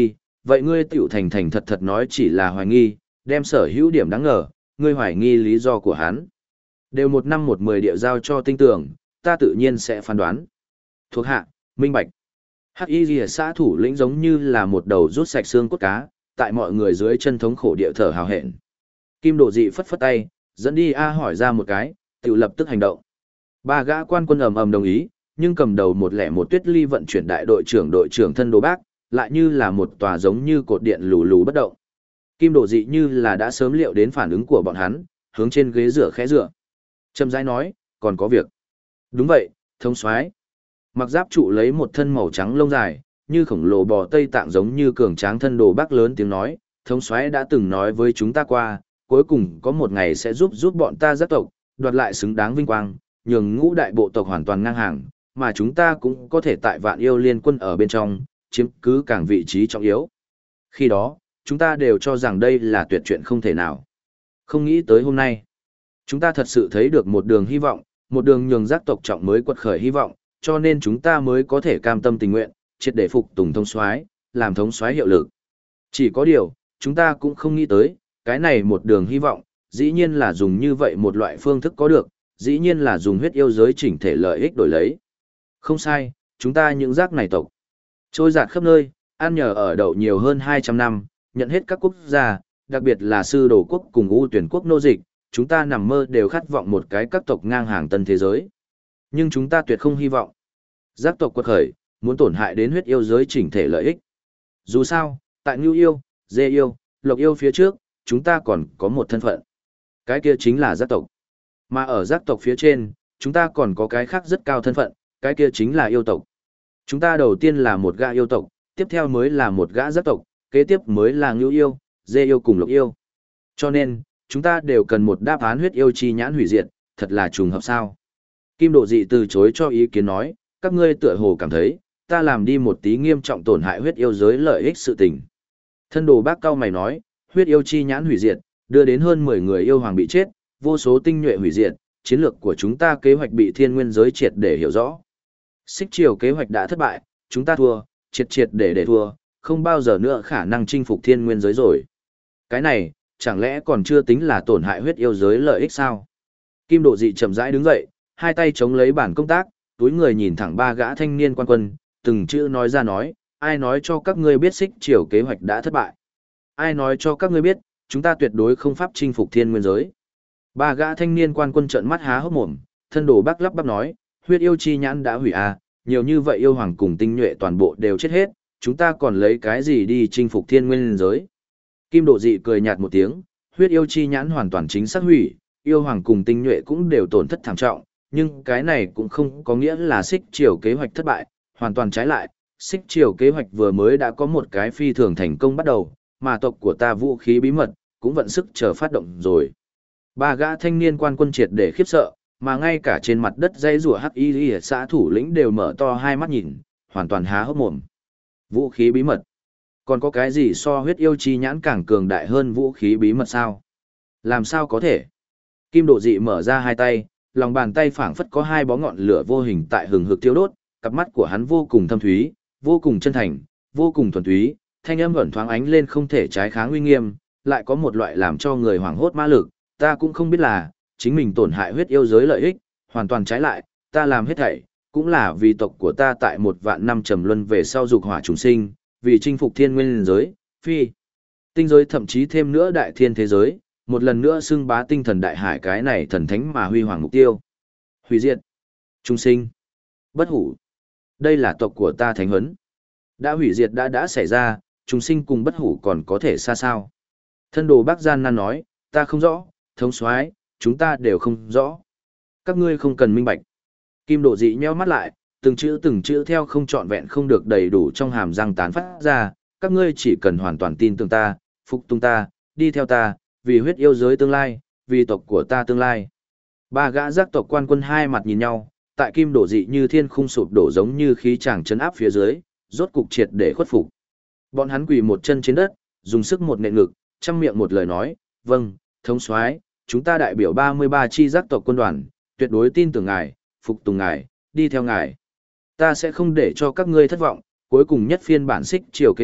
vậy ngươi tiểu thành thành thật thật nói chỉ là hoài nghi, đem sở hữu điểm đáng ngờ, ngươi hoài nghi lý do của hắn. Đều 1 năm 1 10 địa giao cho tinh tường, ta tự nhiên sẽ phán đoán. Thuộc hạ, minh bạch. Hắc Y Liễu xã thủ lĩnh giống như là một đầu rút sạch xương cốt cá, tại mọi người dưới chân thống khổ địa thở hào hẹn. Kim Độ Dị phất phất tay, dẫn đi A hỏi ra một cái, tự lập tức hành động. Ba gã quan quân ầm ầm đồng ý, nhưng cầm đầu 101 Tuyết Ly vận chuyển đại đội trưởng Thân Đồ Bác, lại như là một tòa giống như cột điện lù lù bất động. Kim Độ Dị như là đã sớm liệu đến phản ứng của bọn hắn, hướng trên ghế dựa khẽ dựa. Trầm rãi nói, còn có việc. Đúng vậy, thống soái. Mặc giáp trụ lấy một thân màu trắng lông dài, như khổng lồ bò Tây Tạng giống như cường tráng Thân Đồ Bác lớn tiếng nói, thống soái đã từng nói với chúng ta qua, cuối cùng có một ngày sẽ giúp bọn ta giác tộc, đoạt lại xứng đáng vinh quang, nhường ngũ đại bộ tộc hoàn toàn ngang hàng, mà chúng ta cũng có thể tại Vạn Yêu Liên Quân ở bên trong, chiếm cứ càng vị trí trọng yếu. Khi đó, chúng ta đều cho rằng đây là tuyệt chuyện không thể nào. Không nghĩ tới hôm nay, chúng ta thật sự thấy được một đường hy vọng, một đường nhường giác tộc trọng mới quật khởi hy vọng, cho nên chúng ta mới có thể cam tâm tình nguyện, triệt để phục tùng thống soái, làm thống soái hiệu lực. Chỉ có điều, chúng ta cũng không nghĩ tới, cái này một đường hy vọng, dĩ nhiên là dùng như vậy một loại phương thức có được, dĩ nhiên là dùng huyết yêu giới chỉnh thể lợi ích đổi lấy. Không sai, chúng ta những giác này tộc, trôi dạt khắp nơi, ăn nhờ ở đậu nhiều hơn 200 năm, nhận hết các quốc gia, đặc biệt là sư đồ quốc cùng U tuyển quốc nô dịch, chúng ta nằm mơ đều khát vọng một cái các tộc ngang hàng tân thế giới. Nhưng chúng ta tuyệt không hy vọng. Giác tộc quật khởi, muốn tổn hại đến huyết yêu giới chỉnh thể lợi ích. Dù sao, tại Ngưu yêu, Dê yêu, Lộc yêu phía trước, chúng ta còn có một thân phận. Cái kia chính là giác tộc. Mà ở giác tộc phía trên, chúng ta còn có cái khác rất cao thân phận, cái kia chính là yêu tộc. Chúng ta đầu tiên là một gã yêu tộc, tiếp theo mới là một gã giác tộc, kế tiếp mới là Ngưu yêu, Dê yêu cùng Lộc yêu. Cho nên, chúng ta đều cần một đáp án huyết yêu chi nhãn hủy diệt, thật là trùng hợp sao. Kim Độ Dị từ chối cho ý kiến nói, các ngươi tựa hồ cảm thấy, ta làm đi một tí nghiêm trọng tổn hại huyết yêu giới lợi ích sự tình. Thân Đồ Bác cao mày nói, huyết yêu chi nhãn hủy diệt, đưa đến hơn 10 người yêu hoàng bị chết, vô số tinh nhuệ hủy diệt, chiến lược của chúng ta kế hoạch bị thiên nguyên giới triệt để hiểu rõ. Xích triều kế hoạch đã thất bại, chúng ta thua, triệt để thua, không bao giờ nữa khả năng chinh phục thiên nguyên giới rồi. Cái này, chẳng lẽ còn chưa tính là tổn hại huyết yêu giới lợi ích sao? Kim Độ Dị chậm rãi đứng dậy, hai tay chống lấy bản công tác, túi người nhìn thẳng ba gã thanh niên quan quân, từng chữ nói ra nói, ai nói cho các ngươi biết xích triều kế hoạch đã thất bại? Ai nói cho các ngươi biết, chúng ta tuyệt đối không pháp chinh phục thiên nguyên giới? Ba gã thanh niên quan quân trợn mắt há hốc mồm, Thân Đồ Bác lắp bắp nói, huyết yêu chi nhãn đã hủy à, nhiều như vậy yêu hoàng cùng tinh nhuệ toàn bộ đều chết hết, chúng ta còn lấy cái gì đi chinh phục thiên nguyên giới? Kim Độ Dị cười nhạt một tiếng, huyết yêu chi nhãn hoàn toàn chính xác hủy, yêu hoàng cùng tinh nhuệ cũng đều tổn thất thảm trọng, nhưng cái này cũng không có nghĩa là xích triều kế hoạch thất bại, hoàn toàn trái lại, xích triều kế hoạch vừa mới đã có một cái phi thường thành công bắt đầu, mà tộc của ta vũ khí bí mật, cũng vận sức chờ phát động rồi. Ba gã thanh niên quan quân triệt để khiếp sợ, mà ngay cả trên mặt đất dây rùa Hắc Y Liễu xã thủ lĩnh đều mở to hai mắt nhìn, hoàn toàn há hốc mồm. Vũ khí bí mật? Còn có cái gì so huyết yêu chi nhãn càng cường đại hơn vũ khí bí mật sao? Làm sao có thể? Kim Độ Dị mở ra hai tay, lòng bàn tay phảng phất có hai bó ngọn lửa vô hình tại hừng hực thiêu đốt, cặp mắt của hắn vô cùng thâm thúy, vô cùng chân thành, vô cùng thuần túy, thanh âm ẩn thoáng ánh lên không thể trái kháng uy nghiêm, lại có một loại làm cho người hoảng hốt ma lực, ta cũng không biết là, chính mình tổn hại huyết yêu giới lợi ích, hoàn toàn trái lại, ta làm hết thảy, cũng là vì tộc của ta tại 1.000 năm trầm luân về sau dục hỏa trùng sinh, vì chinh phục thiên nguyên giới, phi, tinh giới thậm chí thêm nữa đại thiên thế giới, một lần nữa xưng bá tinh thần đại hải cái này thần thánh mà huy hoàng mục tiêu. Hủy diệt, trùng sinh, bất hủ. Đây là tộc của ta thánh huấn. Đã hủy diệt đã xảy ra, trùng sinh cùng bất hủ còn có thể xa sao? Thân Đồ Bác gian nan nói, ta không rõ, thống soái, chúng ta đều không rõ. Các ngươi không cần minh bạch. Kim Độ Dị nheo mắt lại, từng chữ theo không trọn vẹn không được đầy đủ trong hàm răng tán phát ra, các ngươi chỉ cần hoàn toàn tin tưởng ta, phục tùng ta, đi theo ta, vì huyết yêu giới tương lai, vì tộc của ta tương lai. Ba gã giác tộc quan quân hai mặt nhìn nhau, tại Kim Độ Dị như thiên khung sụp đổ giống như khí tràng chấn áp phía dưới, rốt cục triệt để khuất phục. Bọn hắn quỳ một chân trên đất, dùng sức một nện ngực, trăm miệng một lời nói, vâng, thống soái, chúng ta đại biểu 33 chi giác tộc quân đoàn, tuyệt đối tin tưởng ngài, phục tùng ngài, đi theo ngài. Ta sẽ không để cho các ngươi thất vọng, cuối cùng nhất phiên bản xích triều kế hoạch,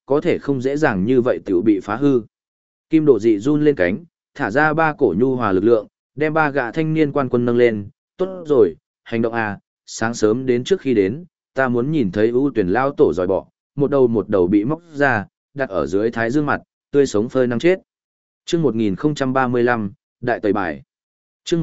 có thể không dễ dàng như vậy tiểu bị phá hư. Kim Độ Dị run lên cánh, thả ra 3 cổ nhu hòa lực lượng, đem 3 gã thanh niên quan quân nâng lên, tốt rồi, hành động à, sáng sớm đến trước khi đến, ta muốn nhìn thấy ưu tuyển lao tổ dòi bỏ, một đầu bị móc ra, đặt ở dưới thái dương mặt, tươi sống phơi nắng chết. Chương 1035, Đại Tẩy Bài. Chương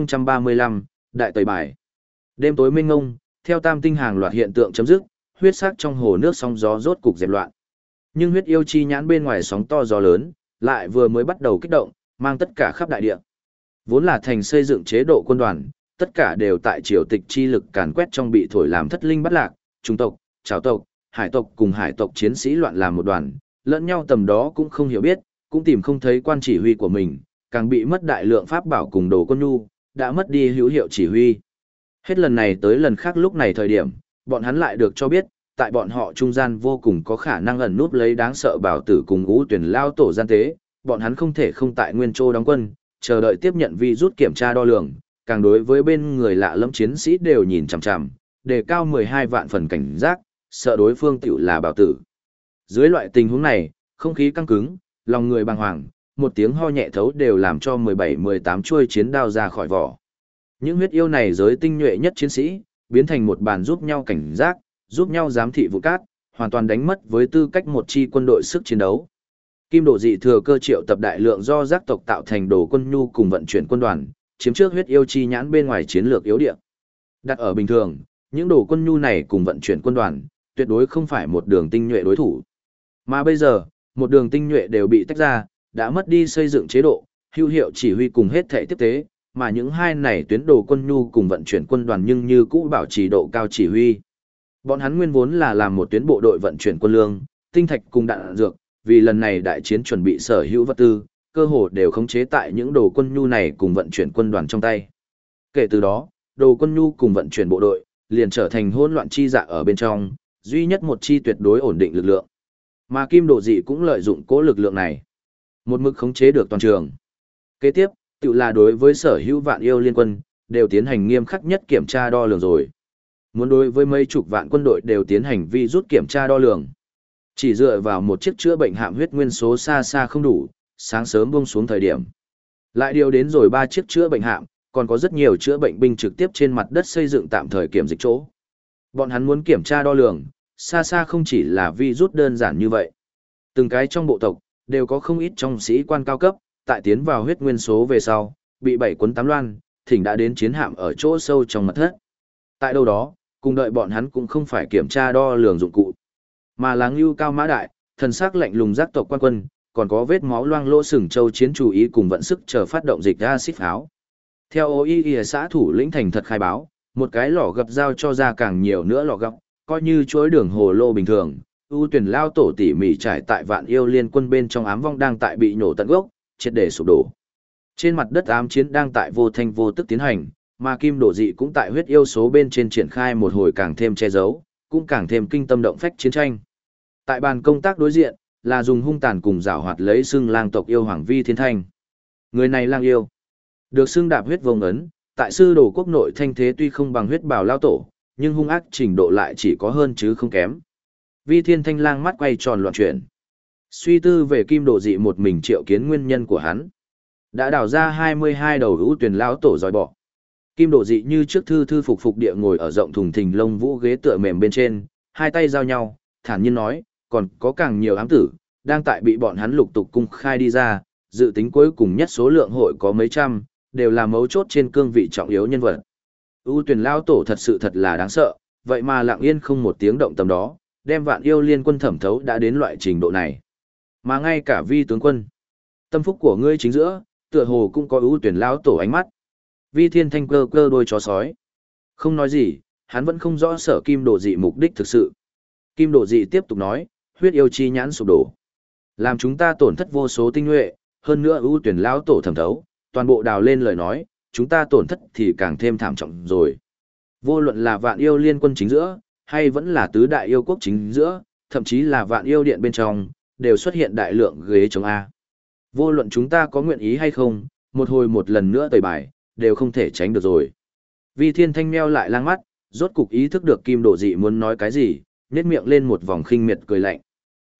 1035, Đại Tẩy Bài. Đêm tối mênh mông, theo tam tinh hàng loạt hiện tượng chấm dứt, huyết sắc trong hồ nước sóng gió rốt cục dẹp loạn. Nhưng huyết yêu chi nhãn bên ngoài sóng to gió lớn, lại vừa mới bắt đầu kích động, mang tất cả khắp đại địa. Vốn là thành xây dựng chế độ quân đoàn, tất cả đều tại triều tịch chi lực càn quét trong bị thổi làm thất linh bắt lạc, trung tộc, trảo tộc, hải tộc cùng hải tộc chiến sĩ loạn làm một đoàn, lẫn nhau tầm đó cũng không hiểu biết, cũng tìm không thấy quan chỉ huy của mình, càng bị mất đại lượng pháp bảo cùng đồ quân nhu, đã mất đi hữu hiệu chỉ huy. Hết lần này tới lần khác lúc này thời điểm, bọn hắn lại được cho biết, tại bọn họ trung gian vô cùng có khả năng ẩn núp lấy đáng sợ bảo tử cùng ngũ tuyển lao tổ gian tế, bọn hắn không thể không tại Nguyên Châu đóng quân, chờ đợi tiếp nhận vi rút kiểm tra đo lường, càng đối với bên người lạ lẫm chiến sĩ đều nhìn chằm chằm, đề cao 12 vạn phần cảnh giác, sợ đối phương tiểu là bảo tử. Dưới loại tình huống này, không khí căng cứng, lòng người bàng hoàng, một tiếng ho nhẹ thấu đều làm cho 17-18 chuôi chiến đao ra khỏi vỏ. Những huyết yêu này giới tinh nhuệ nhất chiến sĩ, biến thành một bàn giúp nhau cảnh giác, giúp nhau giám thị vụ cát, hoàn toàn đánh mất với tư cách một chi quân đội sức chiến đấu. Kim Độ Dị thừa cơ triệu tập đại lượng do giác tộc tạo thành đồ quân nhu cùng vận chuyển quân đoàn, chiếm trước huyết yêu chi nhãn bên ngoài chiến lược yếu địa. Đặt ở bình thường, những đồ quân nhu này cùng vận chuyển quân đoàn, tuyệt đối không phải một đường tinh nhuệ đối thủ. Mà bây giờ, một đường tinh nhuệ đều bị tách ra, đã mất đi xây dựng chế độ, hữu hiệu chỉ huy cùng hết thể tiếp tế, mà những hai này tuyến đồ quân nhu cùng vận chuyển quân đoàn nhưng như cũ bảo trì độ cao chỉ huy. Bọn hắn nguyên vốn là làm một tuyến bộ đội vận chuyển quân lương, tinh thạch cùng đạn dược, vì lần này đại chiến chuẩn bị sở hữu vật tư, cơ hồ đều khống chế tại những đồ quân nhu này cùng vận chuyển quân đoàn trong tay. Kể từ đó, đồ quân nhu cùng vận chuyển bộ đội, liền trở thành hỗn loạn chi dạ ở bên trong, duy nhất một chi tuyệt đối ổn định lực lượng. Mà Kim Độ Dị cũng lợi dụng cố lực lượng này, một mực khống chế được toàn trường. Kế tiếp, tự là đối với sở hữu vạn yêu liên quân, đều tiến hành nghiêm khắc nhất kiểm tra đo lường rồi. Muốn đối với mấy chục vạn quân đội đều tiến hành vi rút kiểm tra đo lường. Chỉ dựa vào một chiếc chữa bệnh hạm huyết nguyên số xa xa không đủ, sáng sớm buông xuống thời điểm. Lại điều đến rồi 3 chiếc chữa bệnh hạm, còn có rất nhiều chữa bệnh binh trực tiếp trên mặt đất xây dựng tạm thời kiểm dịch chỗ. Bọn hắn muốn kiểm tra đo lường, xa xa không chỉ là vi rút đơn giản như vậy. Từng cái trong bộ tộc, đều có không ít trong sĩ quan cao cấp, tại tiến vào huyết nguyên số về sau, bị 7 cuốn 8 loan, thỉnh đã đến chiến hạm ở chỗ sâu trong mật thất. Tại đâu đó, cùng đợi bọn hắn cũng không phải kiểm tra đo lường dụng cụ, mà là ngưu cao mã đại, thần sắc lạnh lùng giác tộc quan quân, còn có vết máu loang lỗ sừng châu chiến chủ ý cùng vận sức chờ phát động dịch acid pháo. Theo OIE xã thủ lĩnh thành thật khai báo, một cái lò gập giao cho ra càng nhiều nữa lò gập, coi như chuỗi đường hồ lô bình thường. ưu tuyển lao tổ tỉ mỉ trải tại vạn yêu liên quân bên trong ám vong đang tại bị nổ tận gốc, triệt để sụp đổ. Trên mặt đất ám chiến đang tại vô thanh vô tức tiến hành, mà Kim Độ Dị cũng tại huyết yêu số bên trên triển khai một hồi càng thêm che giấu, cũng càng thêm kinh tâm động phách chiến tranh. Tại bàn công tác đối diện, là dùng hung tàn cùng giảo hoạt lấy xưng lang tộc yêu hoàng Vi Thiên Thanh. Người này lang yêu, được xưng đạp huyết vông ấn, tại sư đồ quốc nội thanh thế tuy không bằng huyết bào lao tổ, nhưng hung ác trình độ lại chỉ có hơn chứ không kém. Vi Thiên Thanh lang mắt quay tròn loạn chuyển. Suy tư về Kim Độ Dị một mình triệu kiến nguyên nhân của hắn. Đã đào ra 22 đầu ưu tuyển lao tổ dòi bỏ. Kim Độ Dị như trước thư thư phục phục địa ngồi ở rộng thùng thình lông vũ ghế tựa mềm bên trên, hai tay giao nhau, thản nhiên nói, còn có càng nhiều ám tử, đang tại bị bọn hắn lục tục cung khai đi ra, dự tính cuối cùng nhất số lượng hội có mấy trăm, đều là mấu chốt trên cương vị trọng yếu nhân vật. ưu tuyển lao tổ thật là đáng sợ, vậy mà lặng yên không một tiếng động tầm đó, đem vạn yêu liên quân thẩm thấu đã đến loại trình độ này. Mà ngay cả Vi tướng quân, tâm phúc của ngươi chính giữa, tựa hồ cũng có ưu tuyển lao tổ ánh mắt. Vi Thiên Thanh cơ cơ đôi chó sói. Không nói gì, hắn vẫn không rõ Sở Kim Độ Dị mục đích thực sự. Kim Độ Dị tiếp tục nói, huyết yêu chi nhãn sụp đổ, làm chúng ta tổn thất vô số tinh nhuệ, hơn nữa ưu tuyển lão tổ thẩm thấu, toàn bộ đào lên lời nói, chúng ta tổn thất thì càng thêm thảm trọng rồi. Vô luận là vạn yêu liên quân chính giữa, hay vẫn là tứ đại yêu quốc chính giữa, thậm chí là vạn yêu điện bên trong, đều xuất hiện đại lượng ghế chống A. Vô luận chúng ta có nguyện ý hay không, một hồi một lần nữa tẩy bài, đều không thể tránh được rồi. Vi Thiên Thanh meo lại lang mắt, rốt cục ý thức được Kim Độ Dị muốn nói cái gì, nhếch miệng lên một vòng khinh miệt cười lạnh.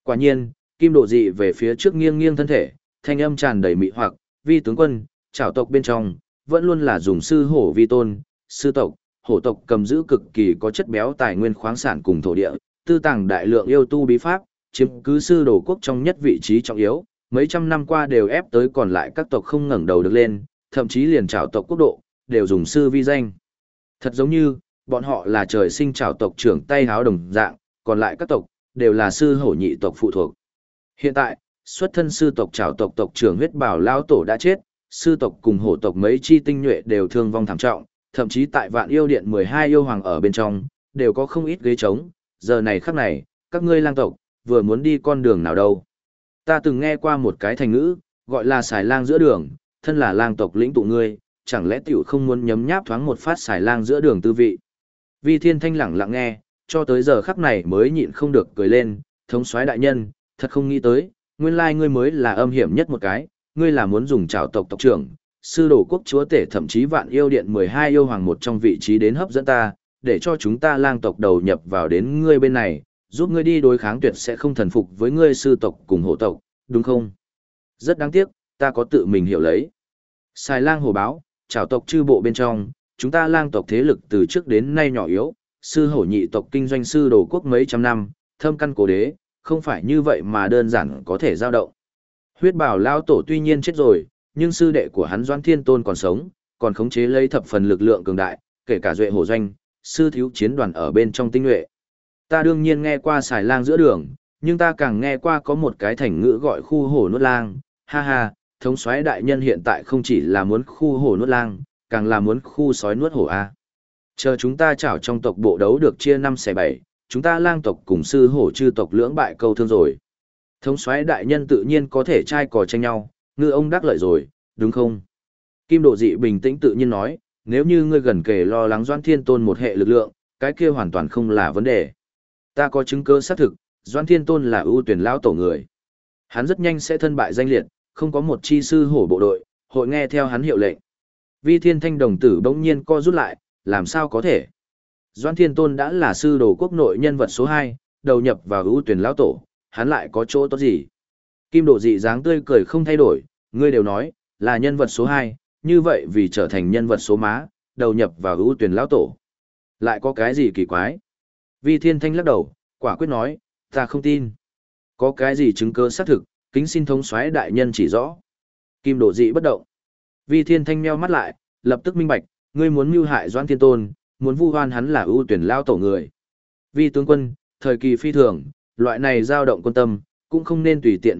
Quả nhiên, Kim Độ Dị về phía trước nghiêng nghiêng thân thể, thanh âm tràn đầy mị hoặc, vi tướng quân, chảo tộc bên trong, vẫn luôn là dùng sư hổ vi tôn, sư tộc, hổ tộc cầm giữ cực kỳ có chất béo tài nguyên khoáng sản cùng thổ địa, tư tàng đại lượng yêu tu bí pháp, chiếm cứ sư đồ quốc trong nhất vị trí trọng yếu, mấy trăm năm qua đều ép tới còn lại các tộc không ngẩng đầu được lên, thậm chí liền chảo tộc quốc độ, đều dùng sư vi danh. Thật giống như, bọn họ là trời sinh chảo tộc trưởng tay háo đồng dạng, còn lại các tộc, đều là sư hổ nhị tộc phụ thuộc. Hiện tại, xuất thân sư tộc chảo tộc tộc trưởng huyết bảo lao tổ đã chết, sư tộc cùng hổ tộc mấy chi tinh nhuệ đều thương vong thảm trọng, thậm chí tại Vạn Yêu Điện 12 yêu hoàng ở bên trong, đều có không ít ghế trống, giờ này khắc này, các ngươi lang tộc, vừa muốn đi con đường nào đâu. Ta từng nghe qua một cái thành ngữ, gọi là xài lang giữa đường, thân là lang tộc lĩnh tụ ngươi, chẳng lẽ tiểu không muốn nhấm nháp thoáng một phát xài lang giữa đường tư vị. Vi Thiên Thanh lẳng lặng nghe, cho tới giờ khắc này mới nhịn không được cười lên, thống soái đại nhân, thật không nghĩ tới, nguyên lai ngươi mới là âm hiểm nhất một cái, ngươi là muốn dùng trảo tộc tộc trưởng, sư đồ quốc chúa tể thậm chí Vạn Yêu Điện 12 yêu hoàng một trong vị trí đến hấp dẫn ta, để cho chúng ta lang tộc đầu nhập vào đến ngươi bên này, giúp ngươi đi đối kháng tuyệt sẽ không thần phục với ngươi sư tộc cùng hổ tộc, đúng không? Rất đáng tiếc, ta có tự mình hiểu lấy. Xài lang hổ báo, trảo tộc chư bộ bên trong, chúng ta lang tộc thế lực từ trước đến nay nhỏ yếu, sư hổ nhị tộc kinh doanh sư đồ quốc mấy trăm năm, thâm căn cố đế, không phải như vậy mà đơn giản có thể giao động. Huyết bảo lao tổ tuy nhiên chết rồi, nhưng sư đệ của hắn Doãn Thiên Tôn còn sống, còn khống chế lấy thập phần lực lượng cường đại, kể cả duệ hổ doanh, sư thiếu chiến đoàn ở bên trong tinh nhuệ. Ta đương nhiên nghe qua xài lang giữa đường, nhưng ta càng nghe qua có một cái thành ngữ gọi khu hổ nuốt lang, ha ha, thống soái đại nhân hiện tại không chỉ là muốn khu hổ nuốt lang, càng là muốn khu sói nuốt hổ a. Chờ chúng ta chảo trong tộc bộ đấu được chia 5/7, chúng ta lang tộc cùng sư hổ chư tộc lưỡng bại câu thương rồi. Thống soái đại nhân tự nhiên có thể trai cò tranh nhau, ngư ông đắc lợi rồi, đúng không? Kim Độ Dị bình tĩnh tự nhiên nói, nếu như ngươi gần kề lo lắng Doãn Thiên Tôn một hệ lực lượng, cái kia hoàn toàn không là vấn đề. Ta có chứng cứ xác thực, Doãn Thiên Tôn là ưu tuyển lão tổ người. Hắn rất nhanh sẽ thân bại danh liệt, không có một chi sư hổ bộ đội, hội nghe theo hắn hiệu lệnh. Vi Thiên Thanh đồng tử bỗng nhiên co rút lại, làm sao có thể? Doãn Thiên Tôn đã là sư đồ quốc nội nhân vật số 2, đầu nhập vào ưu tuyển lão tổ, hắn lại có chỗ tốt gì? Kim Độ Dị dáng tươi cười không thay đổi, ngươi đều nói, là nhân vật số 2, như vậy vì trở thành nhân vật số má, đầu nhập vào ưu tuyển lão tổ. Lại có cái gì kỳ quái? Vi Thiên Thanh lắc đầu, quả quyết nói, ta không tin. Có cái gì chứng cứ xác thực, kính xin thống soái đại nhân chỉ rõ. Kim Độ Dị bất động. Vi Thiên Thanh nheo mắt lại, lập tức minh bạch, ngươi muốn mưu hại Doãn Thiên Tôn, muốn vu oan hắn là ưu tuyển lão tổ người. Vi tướng quân, thời kỳ phi thường, loại này dao động quân tâm, cũng không nên tùy tiện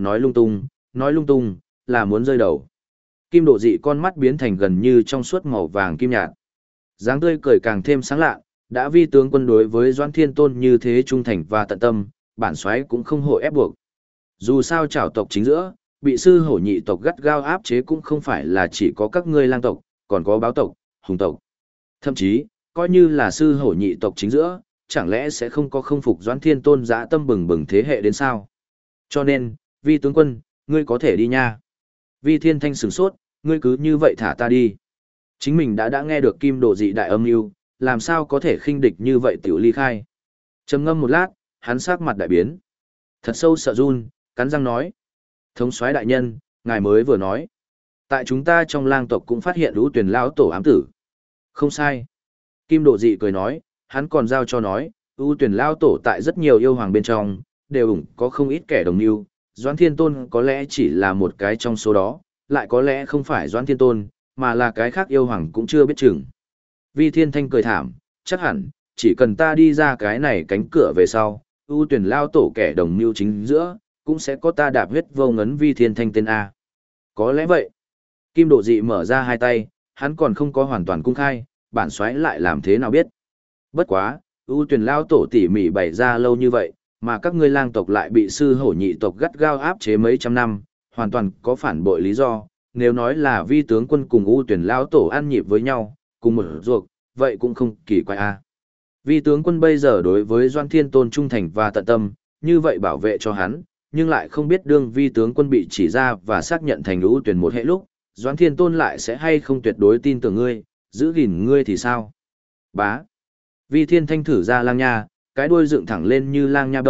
nói lung tung, là muốn rơi đầu. Kim Độ Dị con mắt biến thành gần như trong suốt màu vàng kim nhạt. Dáng tươi cười càng thêm sáng lạ, đã vi tướng quân đối với Doãn Thiên Tôn như thế trung thành và tận tâm, bản soái cũng không hội ép buộc. Dù sao chảo tộc chính giữa, bị sư hổ nhị tộc gắt gao áp chế cũng không phải là chỉ có các ngươi lang tộc, còn có báo tộc, hùng tộc. Thậm chí, coi như là sư hổ nhị tộc chính giữa, chẳng lẽ sẽ không có không phục Doãn Thiên Tôn dã tâm bừng bừng thế hệ đến sao? Cho nên, vi tướng quân, ngươi có thể đi nha. Vi Thiên Thanh sửng sốt, ngươi cứ như vậy thả ta đi. Chính mình đã nghe được Kim Độ Dị đại âm mưu, làm sao có thể khinh địch như vậy tiểu ly khai. Trầm ngâm một lát, hắn sắc mặt đại biến. Thật sâu sợ run, cắn răng nói. Thống soái đại nhân, ngài mới vừa nói. Tại chúng ta trong lang tộc cũng phát hiện ưu tuyển lão tổ ám tử. Không sai. Kim Độ Dị cười nói, hắn còn giao cho nói, ưu tuyển lão tổ tại rất nhiều yêu hoàng bên trong, đều có không ít kẻ đồng mưu. Doãn Thiên Tôn có lẽ chỉ là một cái trong số đó, lại có lẽ không phải Doãn Thiên Tôn, mà là cái khác yêu hoàng cũng chưa biết chừng. Vi Thiên Thanh cười thảm, chắc hẳn, chỉ cần ta đi ra cái này cánh cửa về sau, ưu tuyển lao tổ kẻ đồng mưu chính giữa, cũng sẽ có ta đạp huyết vô ngấn Vi Thiên Thanh tên A. Có lẽ vậy. Kim Độ Dị mở ra hai tay, hắn còn không có hoàn toàn cung khai, bản soái lại làm thế nào biết. Bất quá, ưu tuyển lao tổ tỉ mỉ bày ra lâu như vậy, mà các ngươi lang tộc lại bị sư hổ nhị tộc gắt gao áp chế mấy trăm năm, hoàn toàn có phản bội lý do. Nếu nói là vi tướng quân cùng ưu tuyển lao tổ ăn nhịp với nhau, cùng một ruột, vậy cũng không kỳ quái a. Vi tướng quân bây giờ đối với Doãn Thiên Tôn trung thành và tận tâm, như vậy bảo vệ cho hắn, nhưng lại không biết đương vi tướng quân bị chỉ ra và xác nhận thành ưu tuyển một hệ lúc, Doãn Thiên Tôn lại sẽ hay không tuyệt đối tin tưởng ngươi, giữ gìn ngươi thì sao? Bá. Vi Thiên Thanh thử ra lang nha, cái đuôi dựng thẳng lên như lang nha bổng,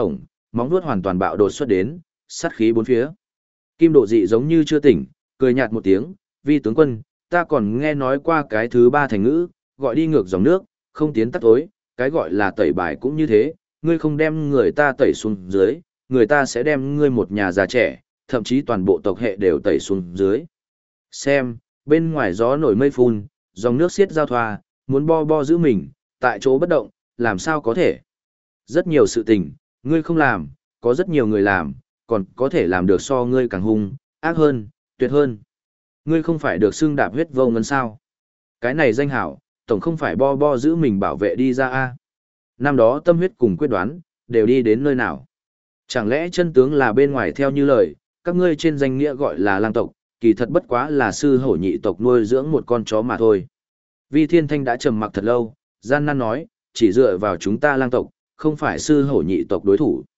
móng vuốt hoàn toàn bạo đột xuất đến, sát khí bốn phía. Kim Độ Dị giống như chưa tỉnh, cười nhạt một tiếng, Vi tướng quân, ta còn nghe nói qua cái thứ ba thành ngữ, gọi đi ngược dòng nước, không tiến tắt tối, cái gọi là tẩy bài cũng như thế, ngươi không đem người ta tẩy xuống dưới, người ta sẽ đem ngươi một nhà già trẻ, thậm chí toàn bộ tộc hệ đều tẩy xuống dưới. Xem, bên ngoài gió nổi mây phun, dòng nước xiết giao thoa, muốn bo bo giữ mình, tại chỗ bất động, làm sao có thể. Rất nhiều sự tình, ngươi không làm, có rất nhiều người làm, còn có thể làm được so ngươi càng hung, ác hơn, tuyệt hơn. Ngươi không phải được xưng đạp huyết vô ngân sao. Cái này danh hảo, tổng không phải bo bo giữ mình bảo vệ đi ra a. Năm đó tâm huyết cùng quyết đoán, đều đi đến nơi nào. Chẳng lẽ chân tướng là bên ngoài theo như lời, các ngươi trên danh nghĩa gọi là lang tộc, kỳ thật bất quá là sư hổ nhị tộc nuôi dưỡng một con chó mà thôi. Vi Thiên Thanh đã trầm mặc thật lâu, gian nan nói, chỉ dựa vào chúng ta lang tộc, không phải sư hổ nhị tộc đối thủ.